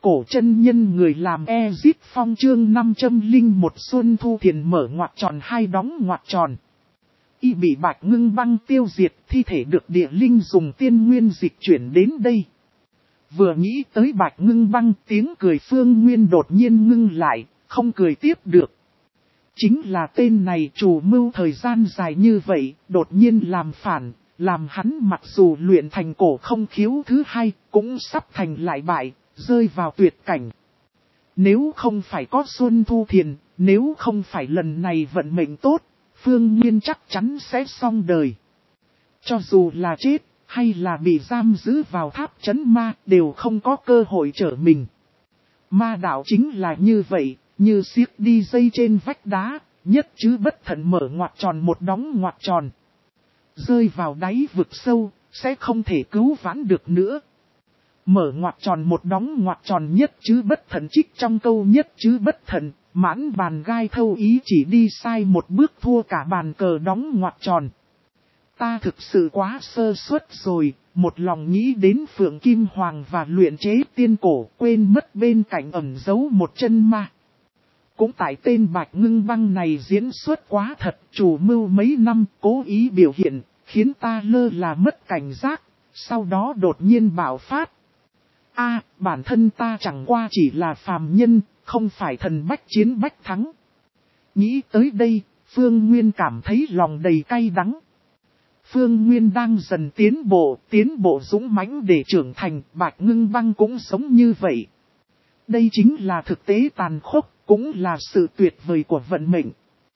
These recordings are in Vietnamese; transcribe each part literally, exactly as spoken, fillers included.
cổ chân nhân người làm Ezip Phong chương năm trăm linh một Xuân Thu Thiền mở ngoặc tròn hai đóng ngoặc tròn. Y bị Bạch Ngưng Băng tiêu diệt, thi thể được địa linh dùng tiên nguyên dịch chuyển đến đây. Vừa nghĩ tới Bạch Ngưng Băng, tiếng cười Phương Nguyên đột nhiên ngưng lại, không cười tiếp được. Chính là tên này chủ mưu thời gian dài như vậy, đột nhiên làm phản, làm hắn mặc dù luyện thành cổ không khiếu thứ hai, cũng sắp thành lại bại, rơi vào tuyệt cảnh. Nếu không phải có Xuân Thu Thiền, nếu không phải lần này vận mệnh tốt, Phương Nguyên chắc chắn sẽ xong đời. Cho dù là chết, hay là bị giam giữ vào tháp trấn ma, đều không có cơ hội trở mình. Ma đạo chính là như vậy, như xiếc đi dây trên vách đá, nhất chứ bất thận mở ngoặc tròn một đóng ngoặc tròn. Rơi vào đáy vực sâu, sẽ không thể cứu vãn được nữa. Mở ngoặc tròn một đóng ngoặc tròn nhất chứ bất thận trích trong câu nhất chứ bất thận, mãn bàn gai thâu ý chỉ đi sai một bước thua cả bàn cờ đóng ngoặc tròn. Ta thực sự quá sơ suất rồi, một lòng nghĩ đến Phượng Kim Hoàng và luyện chế tiên cổ, quên mất bên cạnh ẩn giấu một chân ma. Cũng tại tên Bạch Ngưng Băng này diễn xuất quá thật, chủ mưu mấy năm cố ý biểu hiện, khiến ta lơ là mất cảnh giác, sau đó đột nhiên bạo phát. A, bản thân ta chẳng qua chỉ là phàm nhân, không phải thần bách chiến bách thắng. Nghĩ tới đây, Phương Nguyên cảm thấy lòng đầy cay đắng. Phương Nguyên đang dần tiến bộ, tiến bộ dũng mãnh để trưởng thành, Bạch Ngưng Băng cũng sống như vậy. Đây chính là thực tế tàn khốc, cũng là sự tuyệt vời của vận mệnh.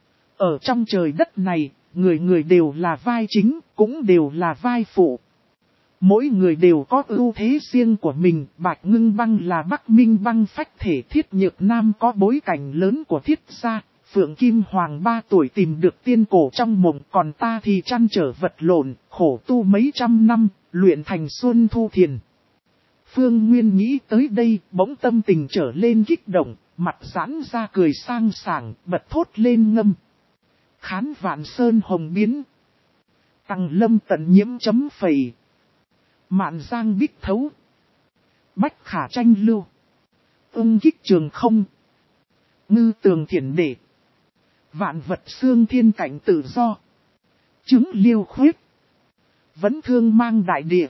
Ở trong trời đất này, người người đều là vai chính, cũng đều là vai phụ. Mỗi người đều có ưu thế riêng của mình, Bạch Ngưng Băng là Bắc Minh Băng phách thể Thiết Nhược Nam có bối cảnh lớn của Thiết gia, Phượng Kim Hoàng ba tuổi tìm được tiên cổ trong mộng, còn ta thì chăn trở vật lộn, khổ tu mấy trăm năm, luyện thành Xuân Thu Thiền. Phương Nguyên nghĩ tới đây, bỗng tâm tình trở lên kích động, mặt giãn ra cười sang sảng, bật thốt lên ngâm. Khán vạn sơn hồng biến, tằng lâm tận nhiễm chấm phẩy. Mạn giang bích thấu, bách khả tranh lưu, ung kích trường không, ngư tường thiển đệ, vạn vật xương thiên cảnh tự do, chứng liêu khuyết, vẫn thương mang đại địa,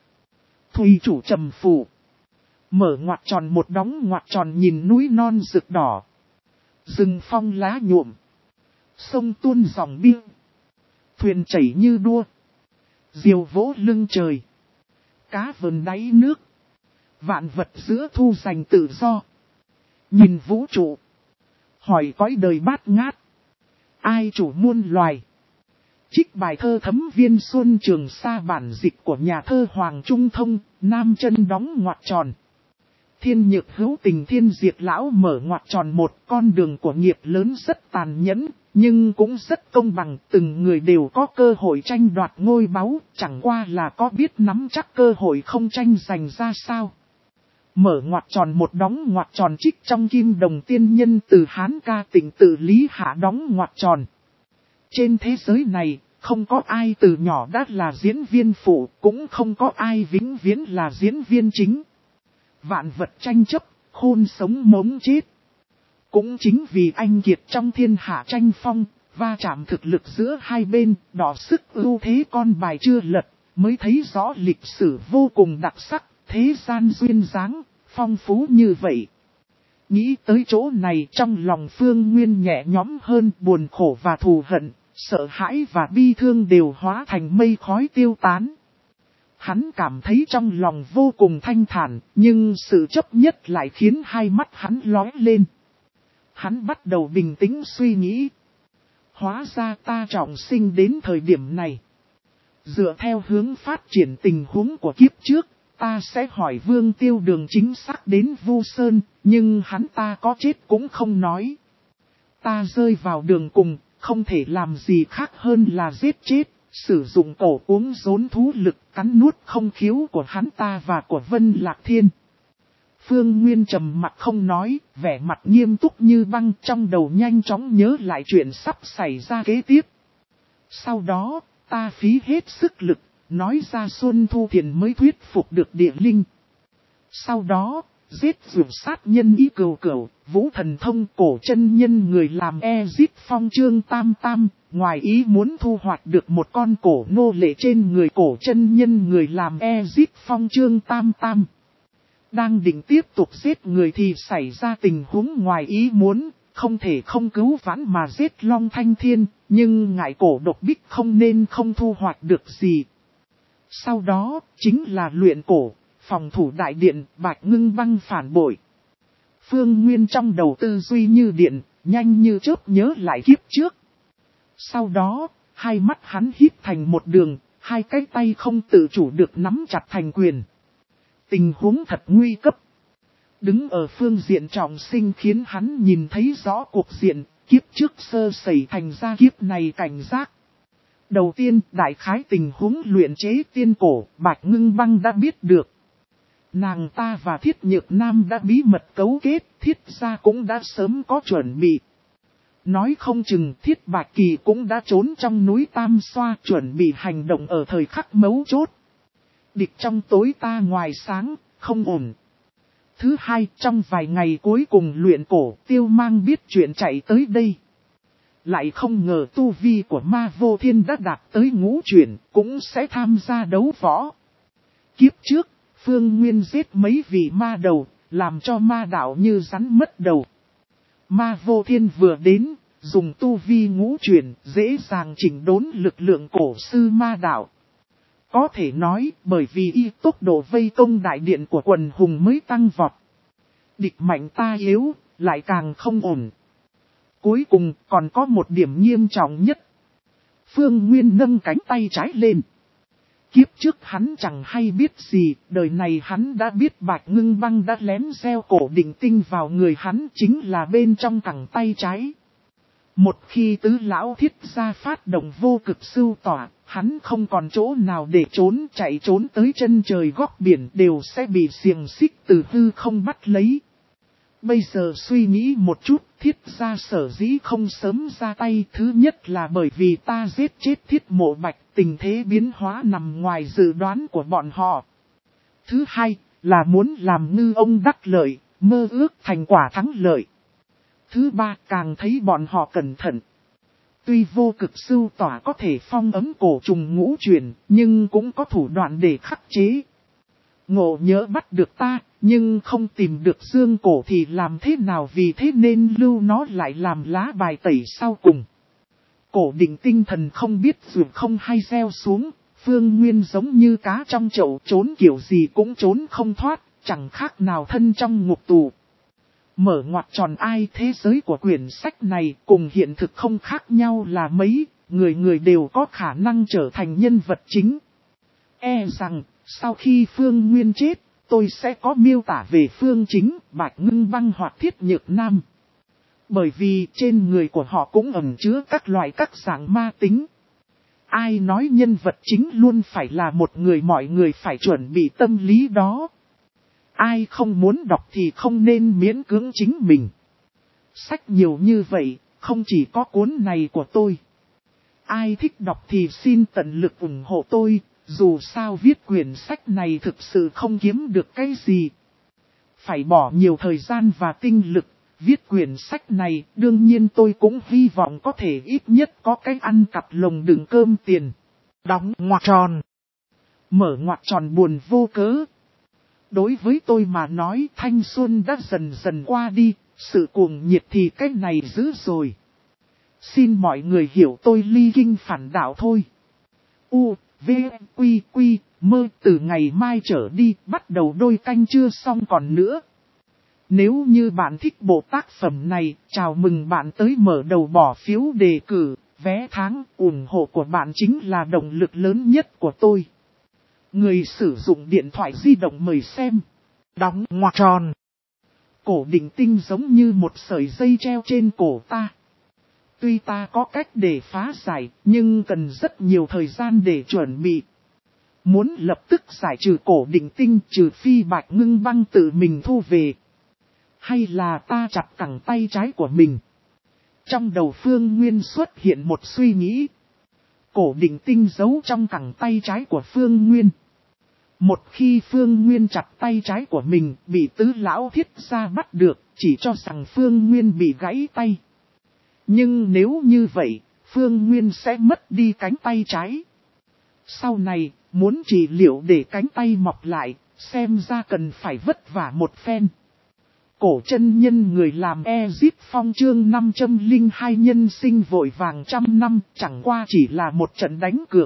thùy chủ trầm phù. Mở ngoặc tròn một đóng ngoặc tròn nhìn núi non rực đỏ, rừng phong lá nhuộm, sông tuôn dòng biên, thuyền chảy như đua, diều vỗ lưng trời. Cá vườn đáy nước, vạn vật giữa thu giành tự do. Nhìn vũ trụ, hỏi cõi đời bát ngát, ai chủ muôn loài. Trích bài thơ Thấm Viên Xuân Trường Sa bản dịch của nhà thơ Hoàng Trung Thông, Nam Chân đóng ngoặc tròn. Thiên nhược hữu tình thiên diệt lão mở ngoặc tròn một, con đường của nghiệp lớn rất tàn nhẫn, nhưng cũng rất công bằng, từng người đều có cơ hội tranh đoạt ngôi báu, chẳng qua là có biết nắm chắc cơ hội không tranh giành ra sao. Mở ngoặc tròn một đóng ngoặc tròn trích trong Kim Đồng tiên nhân từ Hán ca tỉnh tự Lý Hạ đóng ngoặc tròn. Trên thế giới này, không có ai từ nhỏ đã là diễn viên phụ, cũng không có ai vĩnh viễn là diễn viên chính. Vạn vật tranh chấp, khôn sống mống chết. Cũng chính vì anh kiệt trong thiên hạ tranh phong, va chạm thực lực giữa hai bên, đỏ sức ưu thế con bài chưa lật, mới thấy rõ lịch sử vô cùng đặc sắc, thế gian duyên dáng, phong phú như vậy. Nghĩ tới chỗ này trong lòng Phương Nguyên nhẹ nhõm hơn, buồn khổ và thù hận, sợ hãi và bi thương đều hóa thành mây khói tiêu tán. Hắn cảm thấy trong lòng vô cùng thanh thản, nhưng sự chấp nhất lại khiến hai mắt hắn lóe lên. Hắn bắt đầu bình tĩnh suy nghĩ. Hóa ra ta trọng sinh đến thời điểm này. Dựa theo hướng phát triển tình huống của kiếp trước, ta sẽ hỏi Vương Tiêu Đường chính xác đến Vu Sơn, nhưng hắn ta có chết cũng không nói. Ta rơi vào đường cùng, không thể làm gì khác hơn là giết chết, sử dụng cổ uống rốn thú lực cắn nuốt không khiếu của hắn ta và của Vân Lạc Thiên. Phương Nguyên trầm mặt không nói, vẻ mặt nghiêm túc như băng, trong đầu nhanh chóng nhớ lại chuyện sắp xảy ra kế tiếp. Sau đó, ta phí hết sức lực, nói ra Xuân Thu Thiền mới thuyết phục được địa linh. Sau đó, giết dược sát nhân ý cừu cừu, vũ thần thông cổ chân nhân người làm Ezit Phong chương tam tam, ngoài ý muốn thu hoạch được một con cổ nô lệ trên người cổ chân nhân người làm Ezit Phong chương tam tam. Đang định tiếp tục giết người thì xảy ra tình huống ngoài ý muốn, không thể không cứu vãn mà giết Long Thanh Thiên, nhưng ngại cổ độc bích không nên không thu hoạch được gì. Sau đó, chính là luyện cổ, phòng thủ đại điện, Bạch Ngưng Băng phản bội. Phương Nguyên trong đầu tư duy như điện, nhanh như chớp nhớ lại kiếp trước. Sau đó, hai mắt hắn hít thành một đường, hai cái tay không tự chủ được nắm chặt thành quyền. Tình huống thật nguy cấp. Đứng ở phương diện trọng sinh khiến hắn nhìn thấy rõ cuộc diện, kiếp trước sơ sẩy thành ra kiếp này cảnh giác. Đầu tiên, đại khái tình huống luyện chế tiên cổ, Bạch Ngưng Băng đã biết được. Nàng ta và Thiết Nhược Nam đã bí mật cấu kết, Thiết gia cũng đã sớm có chuẩn bị. Nói không chừng Thiết Bạch Kỳ cũng đã trốn trong núi Tam Xoa chuẩn bị hành động ở thời khắc mấu chốt. Địch trong tối ta ngoài sáng, không ổn. Thứ hai, trong vài ngày cuối cùng luyện cổ, Tiêu Mang biết chuyện chạy tới đây. Lại không ngờ tu vi của Ma Vô Thiên đã đạt tới ngũ chuyển, cũng sẽ tham gia đấu võ. Kiếp trước, Phương Nguyên giết mấy vị ma đầu, làm cho ma đạo như rắn mất đầu. Ma Vô Thiên vừa đến, dùng tu vi ngũ chuyển, dễ dàng chỉnh đốn lực lượng cổ sư ma đạo. Có thể nói, bởi vì y tốc độ vây công đại điện của quần hùng mới tăng vọt. Địch mạnh ta yếu, lại càng không ổn. Cuối cùng còn có một điểm nghiêm trọng nhất. Phương Nguyên nâng cánh tay trái lên. Kiếp trước hắn chẳng hay biết gì, đời này hắn đã biết Bạch Ngưng Băng đã lén gieo cổ định tinh vào người hắn chính là bên trong cẳng tay trái. Một khi tứ lão Thiết gia phát động vô cực sưu tỏa, hắn không còn chỗ nào để trốn, chạy trốn tới chân trời góc biển đều sẽ bị xiềng xích từ hư không bắt lấy. Bây giờ suy nghĩ một chút, Thiết gia sở dĩ không sớm ra tay, thứ nhất là bởi vì ta giết chết Thiết Mộ Bạch, tình thế biến hóa nằm ngoài dự đoán của bọn họ. Thứ hai là muốn làm ngư ông đắc lợi, mơ ước thành quả thắng lợi. Thứ ba, càng thấy bọn họ cẩn thận. Tuy vô cực sưu tỏa có thể phong ấm cổ trùng ngũ chuyển, nhưng cũng có thủ đoạn để khắc chế. Ngộ nhớ bắt được ta, nhưng không tìm được dương cổ thì làm thế nào, vì thế nên lưu nó lại làm lá bài tẩy sau cùng. Cổ định tinh thần không biết dù không hay gieo xuống, Phương Nguyên giống như cá trong chậu, trốn kiểu gì cũng trốn không thoát, chẳng khác nào thân trong ngục tù. Mở ngoặc tròn ai thế giới của quyển sách này cùng hiện thực không khác nhau là mấy, người người đều có khả năng trở thành nhân vật chính. E rằng, sau khi Phương Nguyên chết, tôi sẽ có miêu tả về Phương Chính, Bạch Ngưng Băng hoặc Thiết Nhược Nam. Bởi vì trên người của họ cũng ẩn chứa các loại các dạng ma tính. Ai nói nhân vật chính luôn phải là một người, mọi người phải chuẩn bị tâm lý đó. Ai không muốn đọc thì không nên miễn cưỡng chính mình. Sách nhiều như vậy, không chỉ có cuốn này của tôi. Ai thích đọc thì xin tận lực ủng hộ tôi, dù sao viết quyển sách này thực sự không kiếm được cái gì. Phải bỏ nhiều thời gian và tinh lực, viết quyển sách này, đương nhiên tôi cũng hy vọng có thể ít nhất có cái ăn cặp lồng đựng cơm tiền. Đóng ngoặc tròn. Mở ngoặc tròn buồn vô cớ. Đối với tôi mà nói thanh xuân đã dần dần qua đi, sự cuồng nhiệt thì cái này dữ rồi. Xin mọi người hiểu tôi ly kinh phản đạo thôi. U, V, Quy, Quy, mơ từ ngày mai trở đi bắt đầu đôi canh chưa xong còn nữa. Nếu như bạn thích bộ tác phẩm này, chào mừng bạn tới mở đầu bỏ phiếu đề cử, vé tháng, ủng hộ của bạn chính là động lực lớn nhất của tôi. Người sử dụng điện thoại di động mời xem. Đóng ngoặc tròn. Cổ định tinh giống như một sợi dây treo trên cổ ta. Tuy ta có cách để phá giải, nhưng cần rất nhiều thời gian để chuẩn bị. Muốn lập tức giải trừ cổ định tinh, trừ phi Bạch Ngưng Băng tự mình thu về. Hay là ta chặt cẳng tay trái của mình. Trong đầu Phương Nguyên xuất hiện một suy nghĩ. Cổ định tinh giấu trong cẳng tay trái của Phương Nguyên. Một khi Phương Nguyên chặt tay trái của mình bị tứ lão thiết gia bắt được, chỉ cho rằng Phương Nguyên bị gãy tay. Nhưng nếu như vậy, Phương Nguyên sẽ mất đi cánh tay trái. Sau này, muốn trị liệu để cánh tay mọc lại, xem ra cần phải vất vả một phen. Cổ chân nhân người làm Ezip Phong chương năm trăm lẻ hai nhân sinh vội vàng trăm năm, chẳng qua chỉ là một trận đánh cược.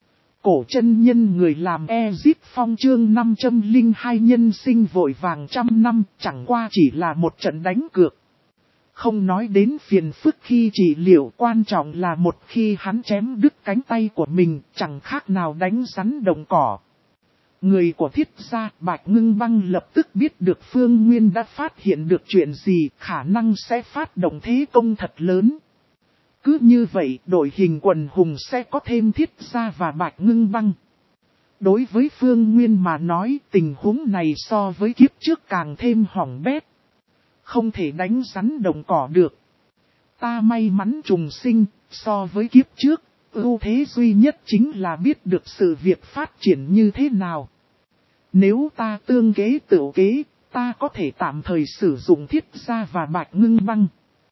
Cổ chân nhân người làm Ezip Phong chương năm trăm lẻ hai nhân sinh vội vàng trăm năm, chẳng qua chỉ là một trận đánh cược. Không nói đến phiền phức khi trị liệu, quan trọng là một khi hắn chém đứt cánh tay của mình, chẳng khác nào đánh rắn đồng cỏ. Người của Thiết gia, Bạch Ngưng Băng lập tức biết được Phương Nguyên đã phát hiện được chuyện gì, khả năng sẽ phát động thế công thật lớn. Cứ như vậy, đội hình quần hùng sẽ có thêm Thiết gia và Bạch Ngưng Băng. Đối với Phương Nguyên mà nói, tình huống này so với kiếp trước càng thêm hỏng bét. Không thể đánh rắn đồng cỏ được. Ta may mắn trùng sinh, so với kiếp trước, ưu thế duy nhất chính là biết được sự việc phát triển như thế nào. Nếu ta tương kế tự kế, ta có thể tạm thời sử dụng Thiết gia và Bạch Ngưng Băng.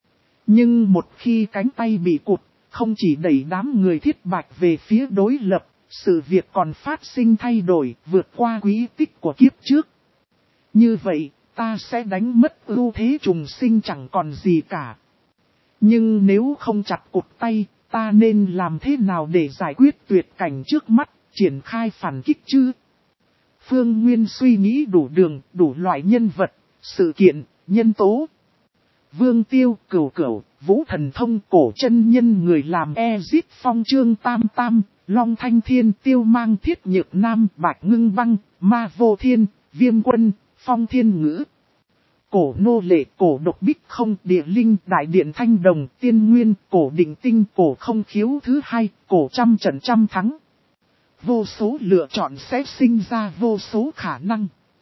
Nhưng một khi cánh tay bị cụt, không chỉ đẩy đám người Thiết Bạch về phía đối lập, sự việc còn phát sinh thay đổi, vượt qua quý tích của kiếp trước. Như vậy, ta sẽ đánh mất ưu thế trùng sinh chẳng còn gì cả. Nhưng nếu không chặt cụt tay, ta nên làm thế nào để giải quyết tuyệt cảnh trước mắt, triển khai phản kích chứ? Phương Nguyên suy nghĩ đủ đường, đủ loại nhân vật, sự kiện, nhân tố. Vương Tiêu, Cửu Cửu, Vũ Thần Thông, Cổ chân nhân người làm Ezip Phong chương tam tam, Long Thanh Thiên, Tiêu Mang Thiết Nhược Nam, Bạch Ngưng Băng, Ma Vô Thiên, Viêm Quân, Phong Thiên Ngữ. Cổ nô lệ, cổ độc bích không, địa linh, đại điện thanh đồng, tiên nguyên, cổ định tinh, cổ không khiếu thứ hai, cổ trăm trận trăm thắng. Vô số lựa chọn sẽ sinh ra vô số khả năng.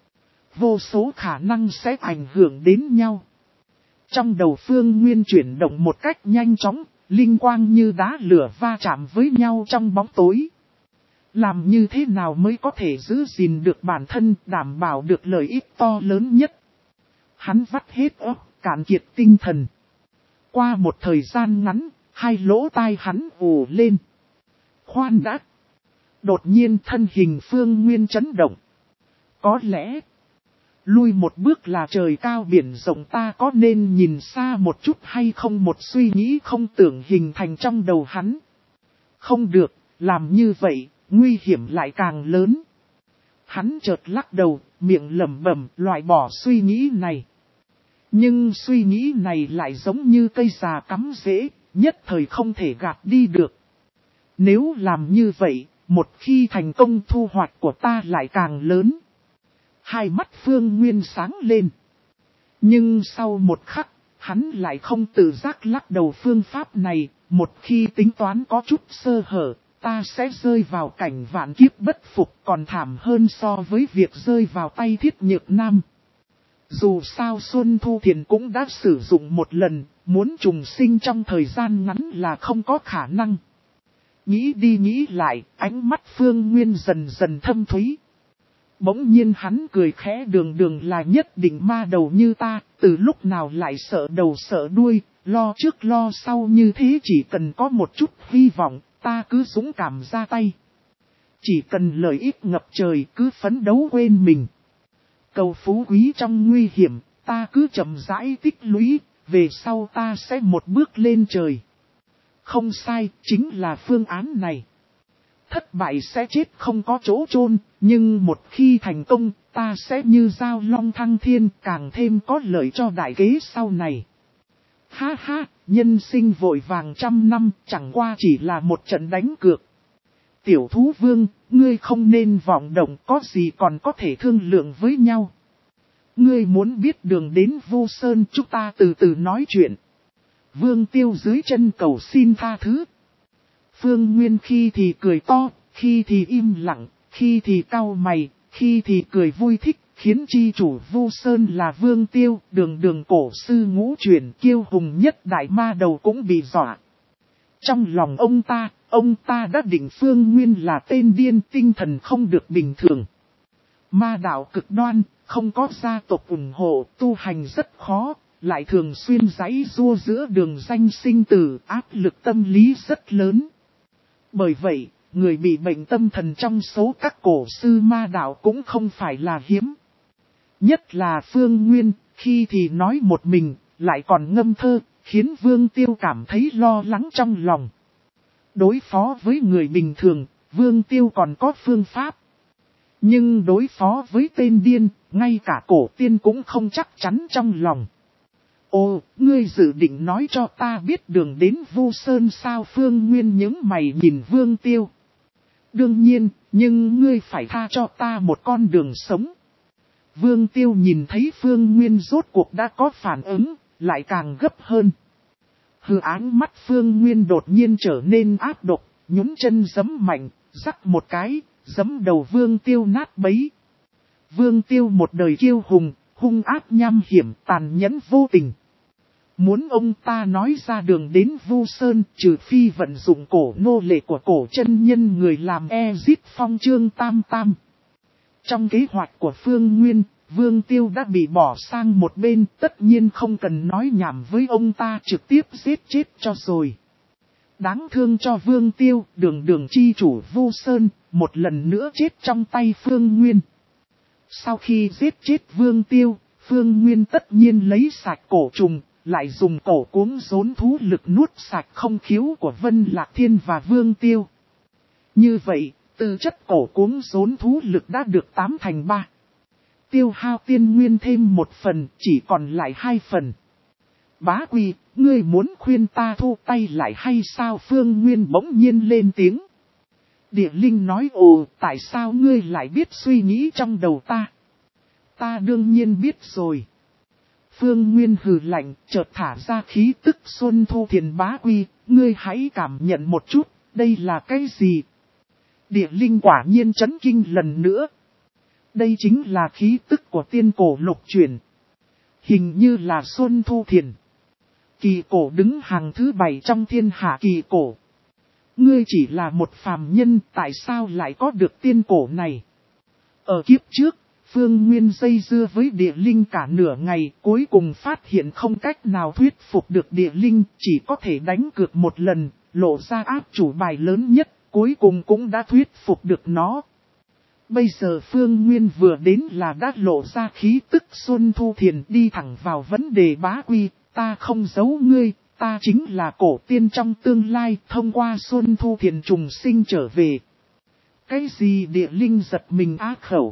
Vô số khả năng sẽ ảnh hưởng đến nhau. Trong đầu Phương Nguyên chuyển động một cách nhanh chóng, linh quang như đá lửa va chạm với nhau trong bóng tối. Làm như thế nào mới có thể giữ gìn được bản thân, đảm bảo được lợi ích to lớn nhất? Hắn vắt hết óc, cạn kiệt tinh thần. Qua một thời gian ngắn, hai lỗ tai hắn ù lên. Khoan đã! Đột nhiên thân hình Phương Nguyên chấn động. Có lẽ, lui một bước là trời cao biển rộng, ta có nên nhìn xa một chút hay không? Một suy nghĩ không tưởng hình thành trong đầu hắn. Không được, làm như vậy, nguy hiểm lại càng lớn. Hắn chợt lắc đầu, miệng lẩm bẩm loại bỏ suy nghĩ này. Nhưng suy nghĩ này lại giống như cây già cắm rễ, nhất thời không thể gạt đi được. Nếu làm như vậy, một khi thành công thu hoạch của ta lại càng lớn. Hai mắt Phương Nguyên sáng lên. Nhưng sau một khắc, hắn lại không tự giác lắc đầu. Phương pháp này, một khi tính toán có chút sơ hở, ta sẽ rơi vào cảnh vạn kiếp bất phục, còn thảm hơn so với việc rơi vào tay Thiết Nhược Nam. Dù sao Xuân Thu Thiền cũng đã sử dụng một lần, muốn trùng sinh trong thời gian ngắn là không có khả năng. Nghĩ đi nghĩ lại, ánh mắt Phương Nguyên dần dần thâm thúy. Bỗng nhiên hắn cười khẽ, đường đường là nhất định ma đầu như ta, từ lúc nào lại sợ đầu sợ đuôi, lo trước lo sau như thế. Chỉ cần có một chút hy vọng, ta cứ dũng cảm ra tay. Chỉ cần lợi ích ngập trời, cứ phấn đấu quên mình. Cầu phú quý trong nguy hiểm, ta cứ chậm rãi tích lũy, về sau ta sẽ một bước lên trời. Không sai, chính là phương án này. Thất bại sẽ chết không có chỗ chôn, nhưng một khi thành công, ta sẽ như dao long thăng thiên, càng thêm có lợi cho đại kế sau này. Ha ha, nhân sinh vội vàng trăm năm, chẳng qua chỉ là một trận đánh cược. Tiểu thú vương, ngươi không nên vọng động, có gì còn có thể thương lượng với nhau. Ngươi muốn biết đường đến Vô Sơn, chúng ta từ từ nói chuyện. Vương Tiêu dưới chân cầu xin tha thứ. Phương Nguyên khi thì cười to, khi thì im lặng, khi thì cau mày, khi thì cười vui thích, khiến chi chủ Vô Sơn là Vương Tiêu, đường đường cổ sư ngũ truyền kiêu hùng nhất đại ma đầu cũng bị dọa. Trong lòng ông ta, ông ta đã định Phương Nguyên là tên điên, tinh thần không được bình thường. Ma đạo cực đoan, không có gia tộc ủng hộ, tu hành rất khó, lại thường xuyên giãy giụa giữa đường danh sinh tử, áp lực tâm lý rất lớn. Bởi vậy, người bị bệnh tâm thần trong số các cổ sư ma đạo cũng không phải là hiếm. Nhất là Phương Nguyên, khi thì nói một mình, lại còn ngâm thơ, khiến Vương Tiêu cảm thấy lo lắng trong lòng. Đối phó với người bình thường, Vương Tiêu còn có phương pháp. Nhưng đối phó với tên điên, ngay cả cổ tiên cũng không chắc chắn trong lòng. Ồ, ngươi dự định nói cho ta biết đường đến Vu Sơn sao? Phương Nguyên nhướng mày nhìn Vương Tiêu. Đương nhiên, nhưng ngươi phải tha cho ta một con đường sống. Vương Tiêu nhìn thấy Phương Nguyên rốt cuộc đã có phản ứng, lại càng gấp hơn. Hư áng mắt Phương Nguyên đột nhiên trở nên ác độc, nhún chân giẫm mạnh, rắc một cái, giẫm đầu Vương Tiêu nát bấy. Vương Tiêu một đời kiêu hùng, hung ác nham hiểm, tàn nhẫn vô tình. Muốn ông ta nói ra đường đến Vu Sơn, trừ phi vận dụng cổ nô lệ của cổ chân nhân người làm Ezit Phong chương tam tam. Trong kế hoạch của Phương Nguyên, Vương Tiêu đã bị bỏ sang một bên, tất nhiên không cần nói nhảm với ông ta, trực tiếp giết chết cho rồi. Đáng thương cho Vương Tiêu, đường đường chi chủ Vu Sơn, một lần nữa chết trong tay Phương Nguyên. Sau khi giết chết Vương Tiêu, Phương Nguyên tất nhiên lấy sạch cổ trùng, lại dùng cổ cuống rốn thú lực nuốt sạch không khiếu của Vân Lạc Thiên và Vương Tiêu. Như vậy, tư chất cổ cuống rốn thú lực đã được tám thành ba. Tiêu hao tiên nguyên thêm một phần, chỉ còn lại hai phần. Bá Quy, ngươi muốn khuyên ta thu tay lại hay sao? Phương Nguyên bỗng nhiên lên tiếng. Địa Linh nói, ồ, tại sao ngươi lại biết suy nghĩ trong đầu ta? Ta đương nhiên biết rồi. Phương Nguyên hừ lạnh, chợt thả ra khí tức Xuân Thu Thiền. Bá Quy, ngươi hãy cảm nhận một chút, đây là cái gì? Địa Linh quả nhiên chấn kinh lần nữa. Đây chính là khí tức của tiên cổ lục chuyển. Hình như là Xuân Thu Thiền. Kỳ cổ đứng hàng thứ bảy trong thiên hạ kỳ cổ. Ngươi chỉ là một phàm nhân, tại sao lại có được tiên cổ này? Ở kiếp trước, Phương Nguyên dây dưa với Địa Linh cả nửa ngày, cuối cùng phát hiện không cách nào thuyết phục được Địa Linh, chỉ có thể đánh cược một lần, lộ ra áp chủ bài lớn nhất, cuối cùng cũng đã thuyết phục được nó. Bây giờ Phương Nguyên vừa đến là đã lộ ra khí tức Xuân Thu Thiền, đi thẳng vào vấn đề. Bá Quy, ta không giấu ngươi, ta chính là cổ tiên trong tương lai, thông qua Xuân Thu Thiền trùng sinh trở về. Cái gì? Địa Linh giật mình á khẩu.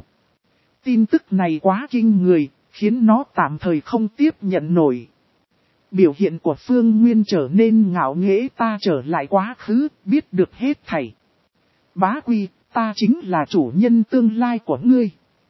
Tin tức này quá kinh người, khiến nó tạm thời không tiếp nhận nổi. Biểu hiện của Phương Nguyên trở nên ngạo nghễ. Ta trở lại quá khứ, biết được hết thảy. Bá Quy, ta chính là chủ nhân tương lai của ngươi.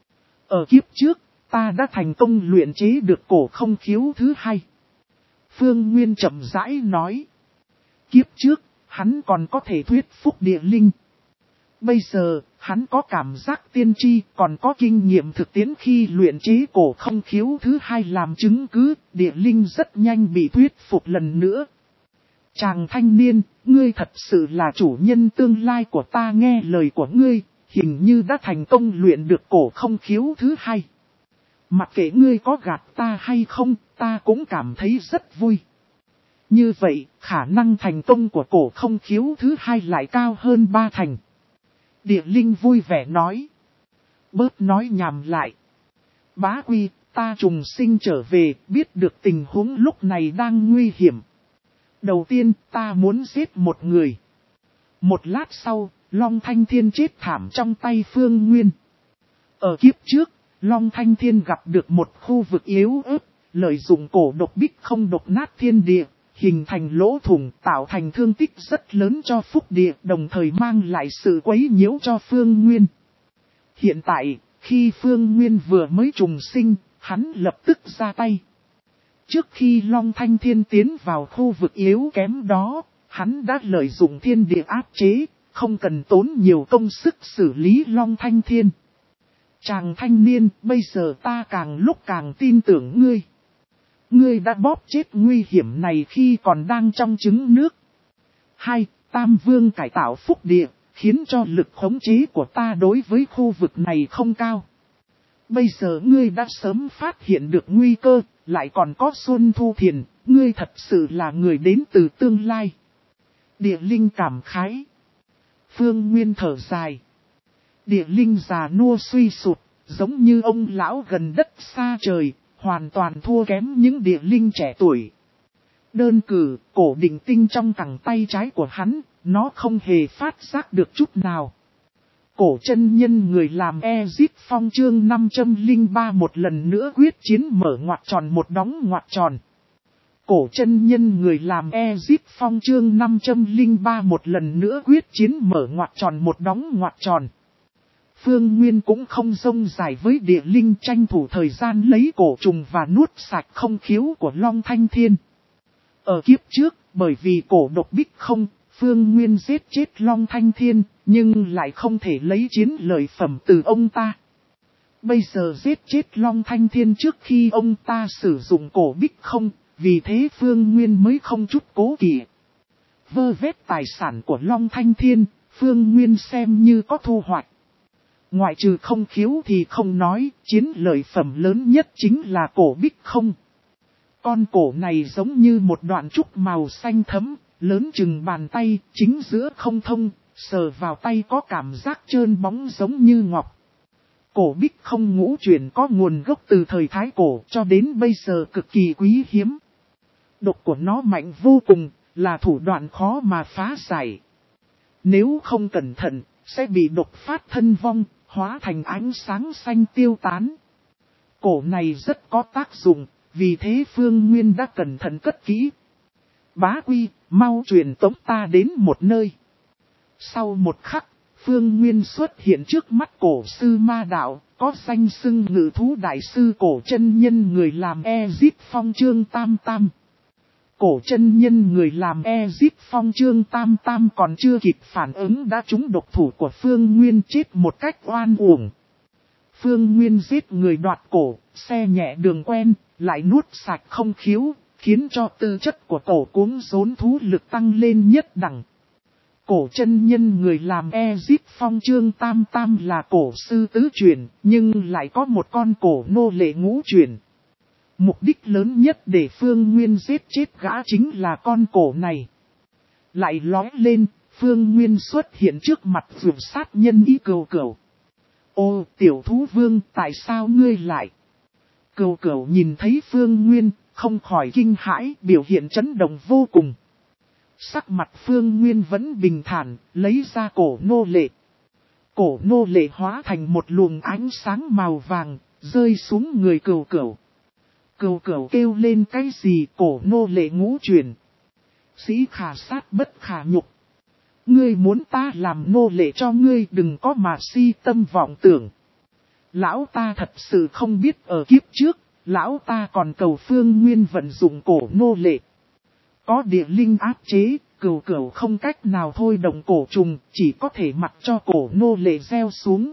Ở kiếp trước, ta đã thành công luyện chế được cổ không khiếu thứ hai. Phương Nguyên chậm rãi nói. Kiếp trước, hắn còn có thể thuyết phục Địa Linh. Bây giờ, hắn có cảm giác tiên tri, còn có kinh nghiệm thực tiễn khi luyện chế cổ không khiếu thứ hai làm chứng cứ. Địa Linh rất nhanh bị thuyết phục lần nữa. Chàng thanh niên, ngươi thật sự là chủ nhân tương lai của ta, nghe lời của ngươi, hình như đã thành công luyện được cổ không khiếu thứ hai. Mặc kệ ngươi có gạt ta hay không, ta cũng cảm thấy rất vui. Như vậy, khả năng thành công của cổ không khiếu thứ hai lại cao hơn ba thành. Địa Linh vui vẻ nói. Bớt nói nhảm lại. Bá Quy, ta trùng sinh trở về, biết được tình huống lúc này đang nguy hiểm. Đầu tiên, ta muốn giết một người. Một lát sau, Long Thanh Thiên chết thảm trong tay Phương Nguyên. Ở kiếp trước, Long Thanh Thiên gặp được một khu vực yếu ớt, lợi dụng cổ độc bích không độc nát thiên địa, hình thành lỗ thủng, tạo thành thương tích rất lớn cho phúc địa, đồng thời mang lại sự quấy nhiễu cho Phương Nguyên. Hiện tại, khi Phương Nguyên vừa mới trùng sinh, hắn lập tức ra tay. Trước khi Long Thanh Thiên tiến vào khu vực yếu kém đó, hắn đã lợi dụng thiên địa áp chế, không cần tốn nhiều công sức xử lý Long Thanh Thiên. Chàng thanh niên, bây giờ ta càng lúc càng tin tưởng ngươi. Ngươi đã bóp chết nguy hiểm này khi còn đang trong trứng nước. Hai, Tam Vương cải tạo phúc địa, khiến cho lực khống chế của ta đối với khu vực này không cao. Bây giờ ngươi đã sớm phát hiện được nguy cơ, lại còn có Xuân Thu Thiền, ngươi thật sự là người đến từ tương lai. Địa linh cảm khái. Phương Nguyên thở dài. Địa linh già nua suy sụp, giống như ông lão gần đất xa trời, hoàn toàn thua kém những địa linh trẻ tuổi. Đơn cử, cổ định tinh trong cẳng tay trái của hắn, nó không hề phát giác được chút nào. Cổ chân nhân người làm Ezip Phong chương năm trăm lẻ ba một lần nữa quyết chiến mở ngoặc tròn một đóng ngoặc tròn. Cổ chân nhân người làm Ezip Phong chương năm trăm lẻ ba một lần nữa quyết chiến mở ngoặc tròn một đóng ngoặc tròn. Phương Nguyên cũng không rông dài với địa linh, tranh thủ thời gian lấy cổ trùng và nuốt sạch không khiếu của Long Thanh Thiên. Ở kiếp trước, bởi vì cổ độc bích không, Phương Nguyên giết chết Long Thanh Thiên, nhưng lại không thể lấy chiến lợi phẩm từ ông ta. Bây giờ giết chết Long Thanh Thiên trước khi ông ta sử dụng cổ bích không, vì thế Phương Nguyên mới không chút cố kỵ. Vơ vét tài sản của Long Thanh Thiên, Phương Nguyên xem như có thu hoạch. Ngoại trừ không khiếu thì không nói, chiến lợi phẩm lớn nhất chính là cổ bích không. Con cổ này giống như một đoạn trúc màu xanh thẫm, lớn chừng bàn tay, chính giữa không thông, sờ vào tay có cảm giác trơn bóng giống như ngọc. Cổ bích không ngũ chuyển có nguồn gốc từ thời Thái Cổ cho đến bây giờ cực kỳ quý hiếm. Độc của nó mạnh vô cùng, là thủ đoạn khó mà phá giải. Nếu không cẩn thận, sẽ bị độc phát thân vong, hóa thành ánh sáng xanh tiêu tán. Cổ này rất có tác dụng, vì thế Phương Nguyên đã cẩn thận cất kỹ. Bá Quy, mau truyền tống ta đến một nơi. Sau một khắc, Phương Nguyên xuất hiện trước mắt cổ sư ma đạo, có danh xưng ngự thú đại sư cổ chân nhân người làm Ezip Phong chương tam tam. Cổ chân nhân người làm Ezip Phong chương tam tam còn chưa kịp phản ứng đã trúng độc thủ của Phương Nguyên chết một cách oan uổng. Phương Nguyên giết người đoạt cổ, xe nhẹ đường quen, lại nuốt sạch không khiếu, khiến cho tư chất của cổ cuống rốn thú lực tăng lên nhất đẳng. Cổ chân nhân người làm Ezip Phong chương tam tam là cổ sư tứ chuyển, nhưng lại có một con cổ nô lệ ngũ chuyển. Mục đích lớn nhất để Phương Nguyên giết chết gã chính là con cổ này. Lại lói lên, Phương Nguyên xuất hiện trước mặt vượt sát nhân ý Cừu Cừu. Ô, tiểu thú vương, tại sao ngươi lại? Cừu Cừu nhìn thấy Phương Nguyên, không khỏi kinh hãi, biểu hiện chấn động vô cùng. Sắc mặt Phương Nguyên vẫn bình thản, lấy ra cổ nô lệ. Cổ nô lệ hóa thành một luồng ánh sáng màu vàng, rơi xuống người Cừu Cừu. Cừu Cừu kêu lên cái gì cổ nô lệ ngũ chuyển. Sĩ khả sát bất khả nhục. Ngươi muốn ta làm nô lệ cho ngươi đừng có mà si tâm vọng tưởng. Lão ta thật sự không biết ở kiếp trước, lão ta còn cầu Phương Nguyên vận dụng cổ nô lệ. Có địa linh áp chế, Cừu Cừu không cách nào thôi động cổ trùng, chỉ có thể mặc cho cổ nô lệ gieo xuống.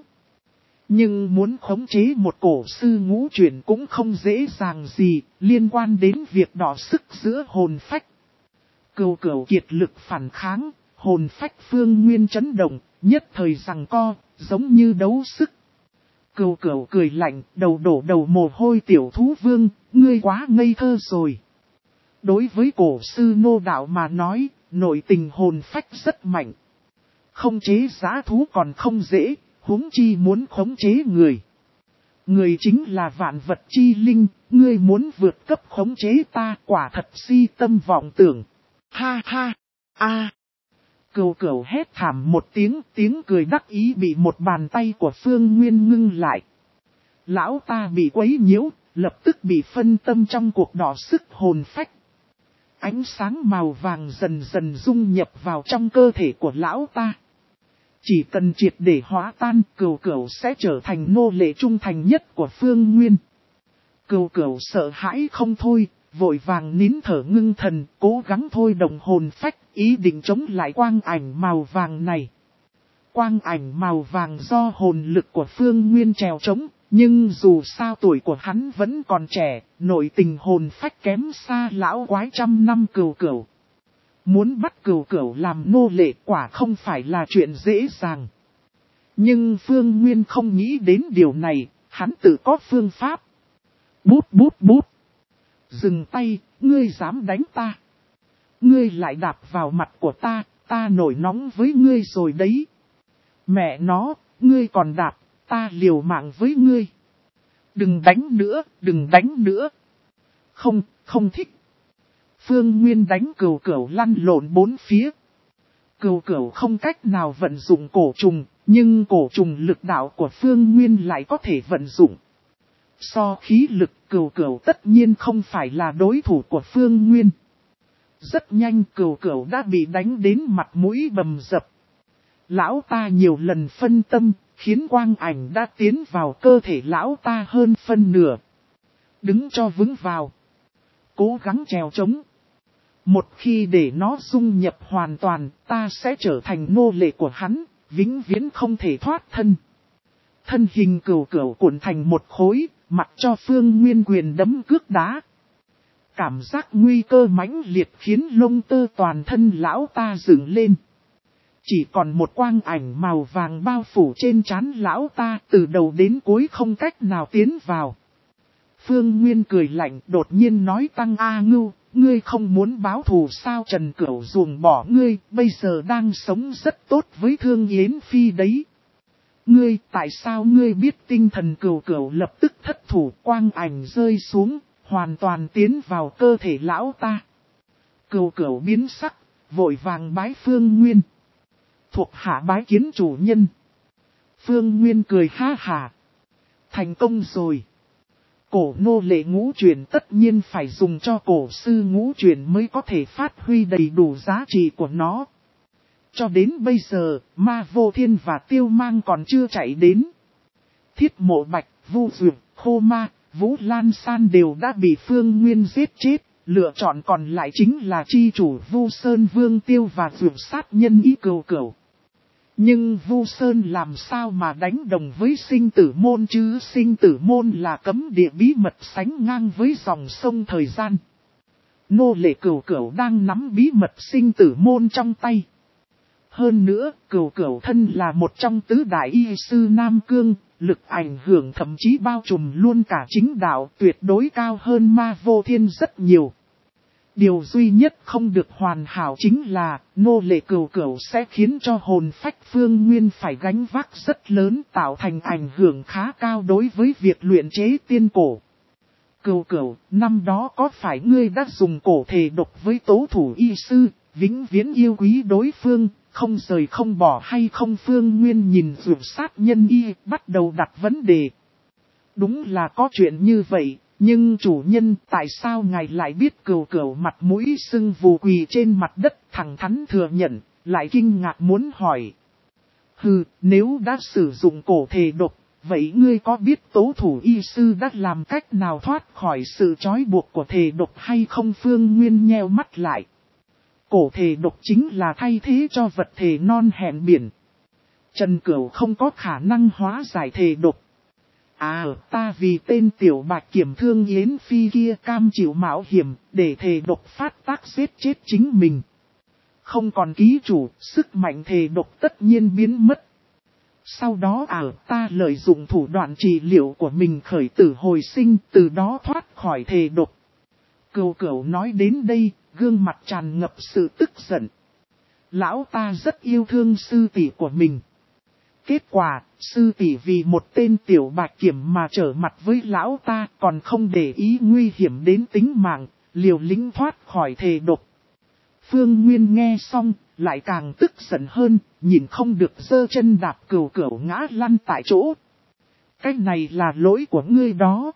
Nhưng muốn khống chế một cổ sư ngũ chuyển cũng không dễ dàng gì, liên quan đến việc đọ sức giữa hồn phách. Cừu Cừu kiệt lực phản kháng, hồn phách Phương Nguyên chấn động, nhất thời giằng co, giống như đấu sức. Cừu Cừu cười lạnh, đầu đổ đầu mồ hôi tiểu thú vương, ngươi quá ngây thơ rồi. Đối với cổ sư nô đạo mà nói, nội tình hồn phách rất mạnh. Khống chế giã thú còn không dễ, huống chi muốn khống chế người. Người chính là vạn vật chi linh, ngươi muốn vượt cấp khống chế ta quả thật si tâm vọng tưởng. Ha ha, a. Cừu Cừu hét thảm một tiếng, tiếng cười đắc ý bị một bàn tay của Phương Nguyên ngưng lại. Lão ta bị quấy nhiễu, lập tức bị phân tâm trong cuộc đọ sức hồn phách. Ánh sáng màu vàng dần dần dung nhập vào trong cơ thể của lão ta. Chỉ cần triệt để hóa tan, Cừu Cừu sẽ trở thành nô lệ trung thành nhất của Phương Nguyên. Cừu Cừu sợ hãi không thôi, vội vàng nín thở ngưng thần, cố gắng thôi động hồn phách, ý định chống lại quang ảnh màu vàng này. Quang ảnh màu vàng do hồn lực của Phương Nguyên trèo trống, nhưng dù sao tuổi của hắn vẫn còn trẻ, nội tình hồn phách kém xa lão quái trăm năm Cừu Cừu. Muốn bắt Cừu Cừu làm nô lệ quả không phải là chuyện dễ dàng. Nhưng Phương Nguyên không nghĩ đến điều này, hắn tự có phương pháp. Bút bút bút. Dừng tay, ngươi dám đánh ta. Ngươi lại đạp vào mặt của ta, ta nổi nóng với ngươi rồi đấy. Mẹ nó, ngươi còn đạp, ta liều mạng với ngươi. Đừng đánh nữa, đừng đánh nữa. Không, không thích. Phương Nguyên đánh Cửu Cửu lăn lộn bốn phía. Cửu Cửu không cách nào vận dụng cổ trùng, nhưng cổ trùng lực đạo của Phương Nguyên lại có thể vận dụng. So khí lực, Cửu Cửu tất nhiên không phải là đối thủ của Phương Nguyên. Rất nhanh Cửu Cửu đã bị đánh đến mặt mũi bầm dập. Lão ta nhiều lần phân tâm, khiến quang ảnh đã tiến vào cơ thể lão ta hơn phân nửa. Đứng cho vững vào. Cố gắng trèo trống. Một khi để nó dung nhập hoàn toàn, ta sẽ trở thành nô lệ của hắn, vĩnh viễn không thể thoát thân. Thân hình Cửu Cửu cuộn thành một khối, mặc cho Phương Nguyên quyền đấm cước đá. Cảm giác nguy cơ mãnh liệt khiến lông tơ toàn thân lão ta dựng lên. Chỉ còn một quang ảnh màu vàng bao phủ trên trán lão ta, từ đầu đến cuối không cách nào tiến vào. Phương Nguyên cười lạnh, đột nhiên nói: Tăng A Ngưu, ngươi không muốn báo thù sao? Trần Cửu ruồng bỏ ngươi, bây giờ đang sống rất tốt với Thương Yến Phi đấy. Ngươi, tại sao ngươi biết? Tinh thần Cửu Cửu lập tức thất thủ, quang ảnh rơi xuống, hoàn toàn tiến vào cơ thể lão ta. Cửu Cửu biến sắc, vội vàng bái Phương Nguyên. Thuộc hạ bái kiến chủ nhân. Phương Nguyên cười ha hà. Thành công rồi. Cổ nô lệ ngũ truyền tất nhiên phải dùng cho cổ sư ngũ truyền mới có thể phát huy đầy đủ giá trị của nó. Cho đến bây giờ, Ma Vô Thiên và Tiêu Mang còn chưa chạy đến. Thiết Mộ Bạch, Vu Dược, Khô Ma, Vũ Lan San đều đã bị Phương Nguyên giết chết. Lựa chọn còn lại chính là chi chủ Vu Sơn Vương Tiêu và Dược sát nhân ý Cửu Cửu. Nhưng Vu Sơn làm sao mà đánh đồng với sinh tử môn chứ? Sinh tử môn là cấm địa bí mật sánh ngang với dòng sông thời gian. Nô lệ Cửu Cửu đang nắm bí mật sinh tử môn trong tay. Hơn nữa, Cửu Cửu thân là một trong tứ đại y sư Nam Cương, lực ảnh hưởng thậm chí bao trùm luôn cả chính đạo, tuyệt đối cao hơn Ma Vô Thiên rất nhiều. Điều duy nhất không được hoàn hảo chính là, nô lệ Cửu Cửu sẽ khiến cho hồn phách Phương Nguyên phải gánh vác rất lớn, tạo thành ảnh hưởng khá cao đối với việc luyện chế tiên cổ. Cửu Cửu, năm đó có phải ngươi đã dùng cổ thể độc với tố thủ y sư, vĩnh viễn yêu quý đối phương, không rời không bỏ hay không? Phương Nguyên nhìn Dược sát nhân y, bắt đầu đặt vấn đề. Đúng là có chuyện như vậy. Nhưng chủ nhân, tại sao ngài lại biết? Cửu Cửu mặt mũi sưng vù quỳ trên mặt đất, thẳng thắn thừa nhận, lại kinh ngạc muốn hỏi. Hừ, nếu đã sử dụng cổ thể độc, vậy ngươi có biết tố thủ y sư đã làm cách nào thoát khỏi sự trói buộc của thể độc hay không? Phương Nguyên nheo mắt lại. Cổ thể độc chính là thay thế cho vật thể non hẹn biển. Trần Cửu không có khả năng hóa giải thể độc. À, ta vì tên tiểu bạch kiểm Thương Yến Phi kia cam chịu mạo hiểm, để thể độc phát tác giết chết chính mình. Không còn ký chủ, sức mạnh thể độc tất nhiên biến mất. Sau đó à, ta lợi dụng thủ đoạn trị liệu của mình khởi tử hồi sinh, từ đó thoát khỏi thể độc. Cửu Cửu nói đến đây, gương mặt tràn ngập sự tức giận. Lão ta rất yêu thương sư tỷ của mình. Kết quả, sư tỷ vì một tên tiểu bạch kiểm mà trở mặt với lão ta, còn không để ý nguy hiểm đến tính mạng, liều lĩnh thoát khỏi thể độc. Phương Nguyên nghe xong, lại càng tức giận hơn, nhìn không được giơ chân đạp Cửu Cửu ngã lăn tại chỗ. Cái này là lỗi của ngươi đó.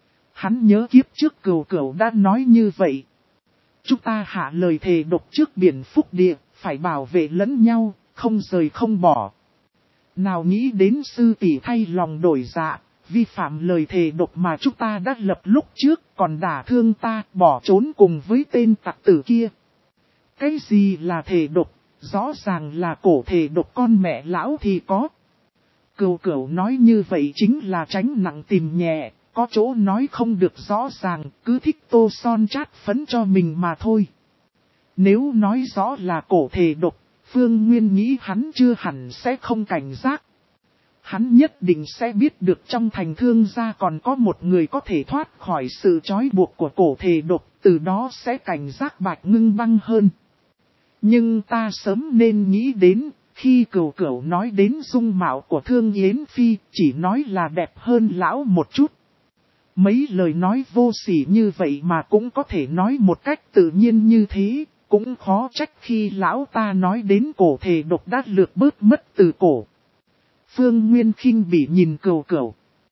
Hắn nhớ kiếp trước Cửu Cửu đã nói như vậy. Chúng ta hạ lời thề độc trước biển phúc địa, phải bảo vệ lẫn nhau, không rời không bỏ. Nào nghĩ đến sư tỷ thay lòng đổi dạ, vi phạm lời thề độc mà chúng ta đã lập lúc trước, còn đả thương ta, bỏ trốn cùng với tên tặc tử kia. Cái gì là thề độc? Rõ ràng là cổ thề độc con mẹ lão thì có. Cửu Cửu nói như vậy chính là tránh nặng tìm nhẹ, có chỗ nói không được rõ ràng, cứ thích tô son chát phấn cho mình mà thôi. Nếu nói rõ là cổ thề độc, Phương Nguyên nghĩ hắn chưa hẳn sẽ không cảnh giác. Hắn nhất định sẽ biết được trong thành thương gia còn có một người có thể thoát khỏi sự trói buộc của cổ thể độc, từ đó sẽ cảnh giác Bạch Ngưng Băng hơn. Nhưng ta sớm nên nghĩ đến, khi Cửu Cửu nói đến dung mạo của Thương Yến Phi, chỉ nói là đẹp hơn lão một chút. Mấy lời nói vô sỉ như vậy mà cũng có thể nói một cách tự nhiên như thế, cũng khó trách khi lão ta nói đến cổ thể độc đã lược bớt mất từ cổ. Phương Nguyên khinh bỉ nhìn Cửu Cửu.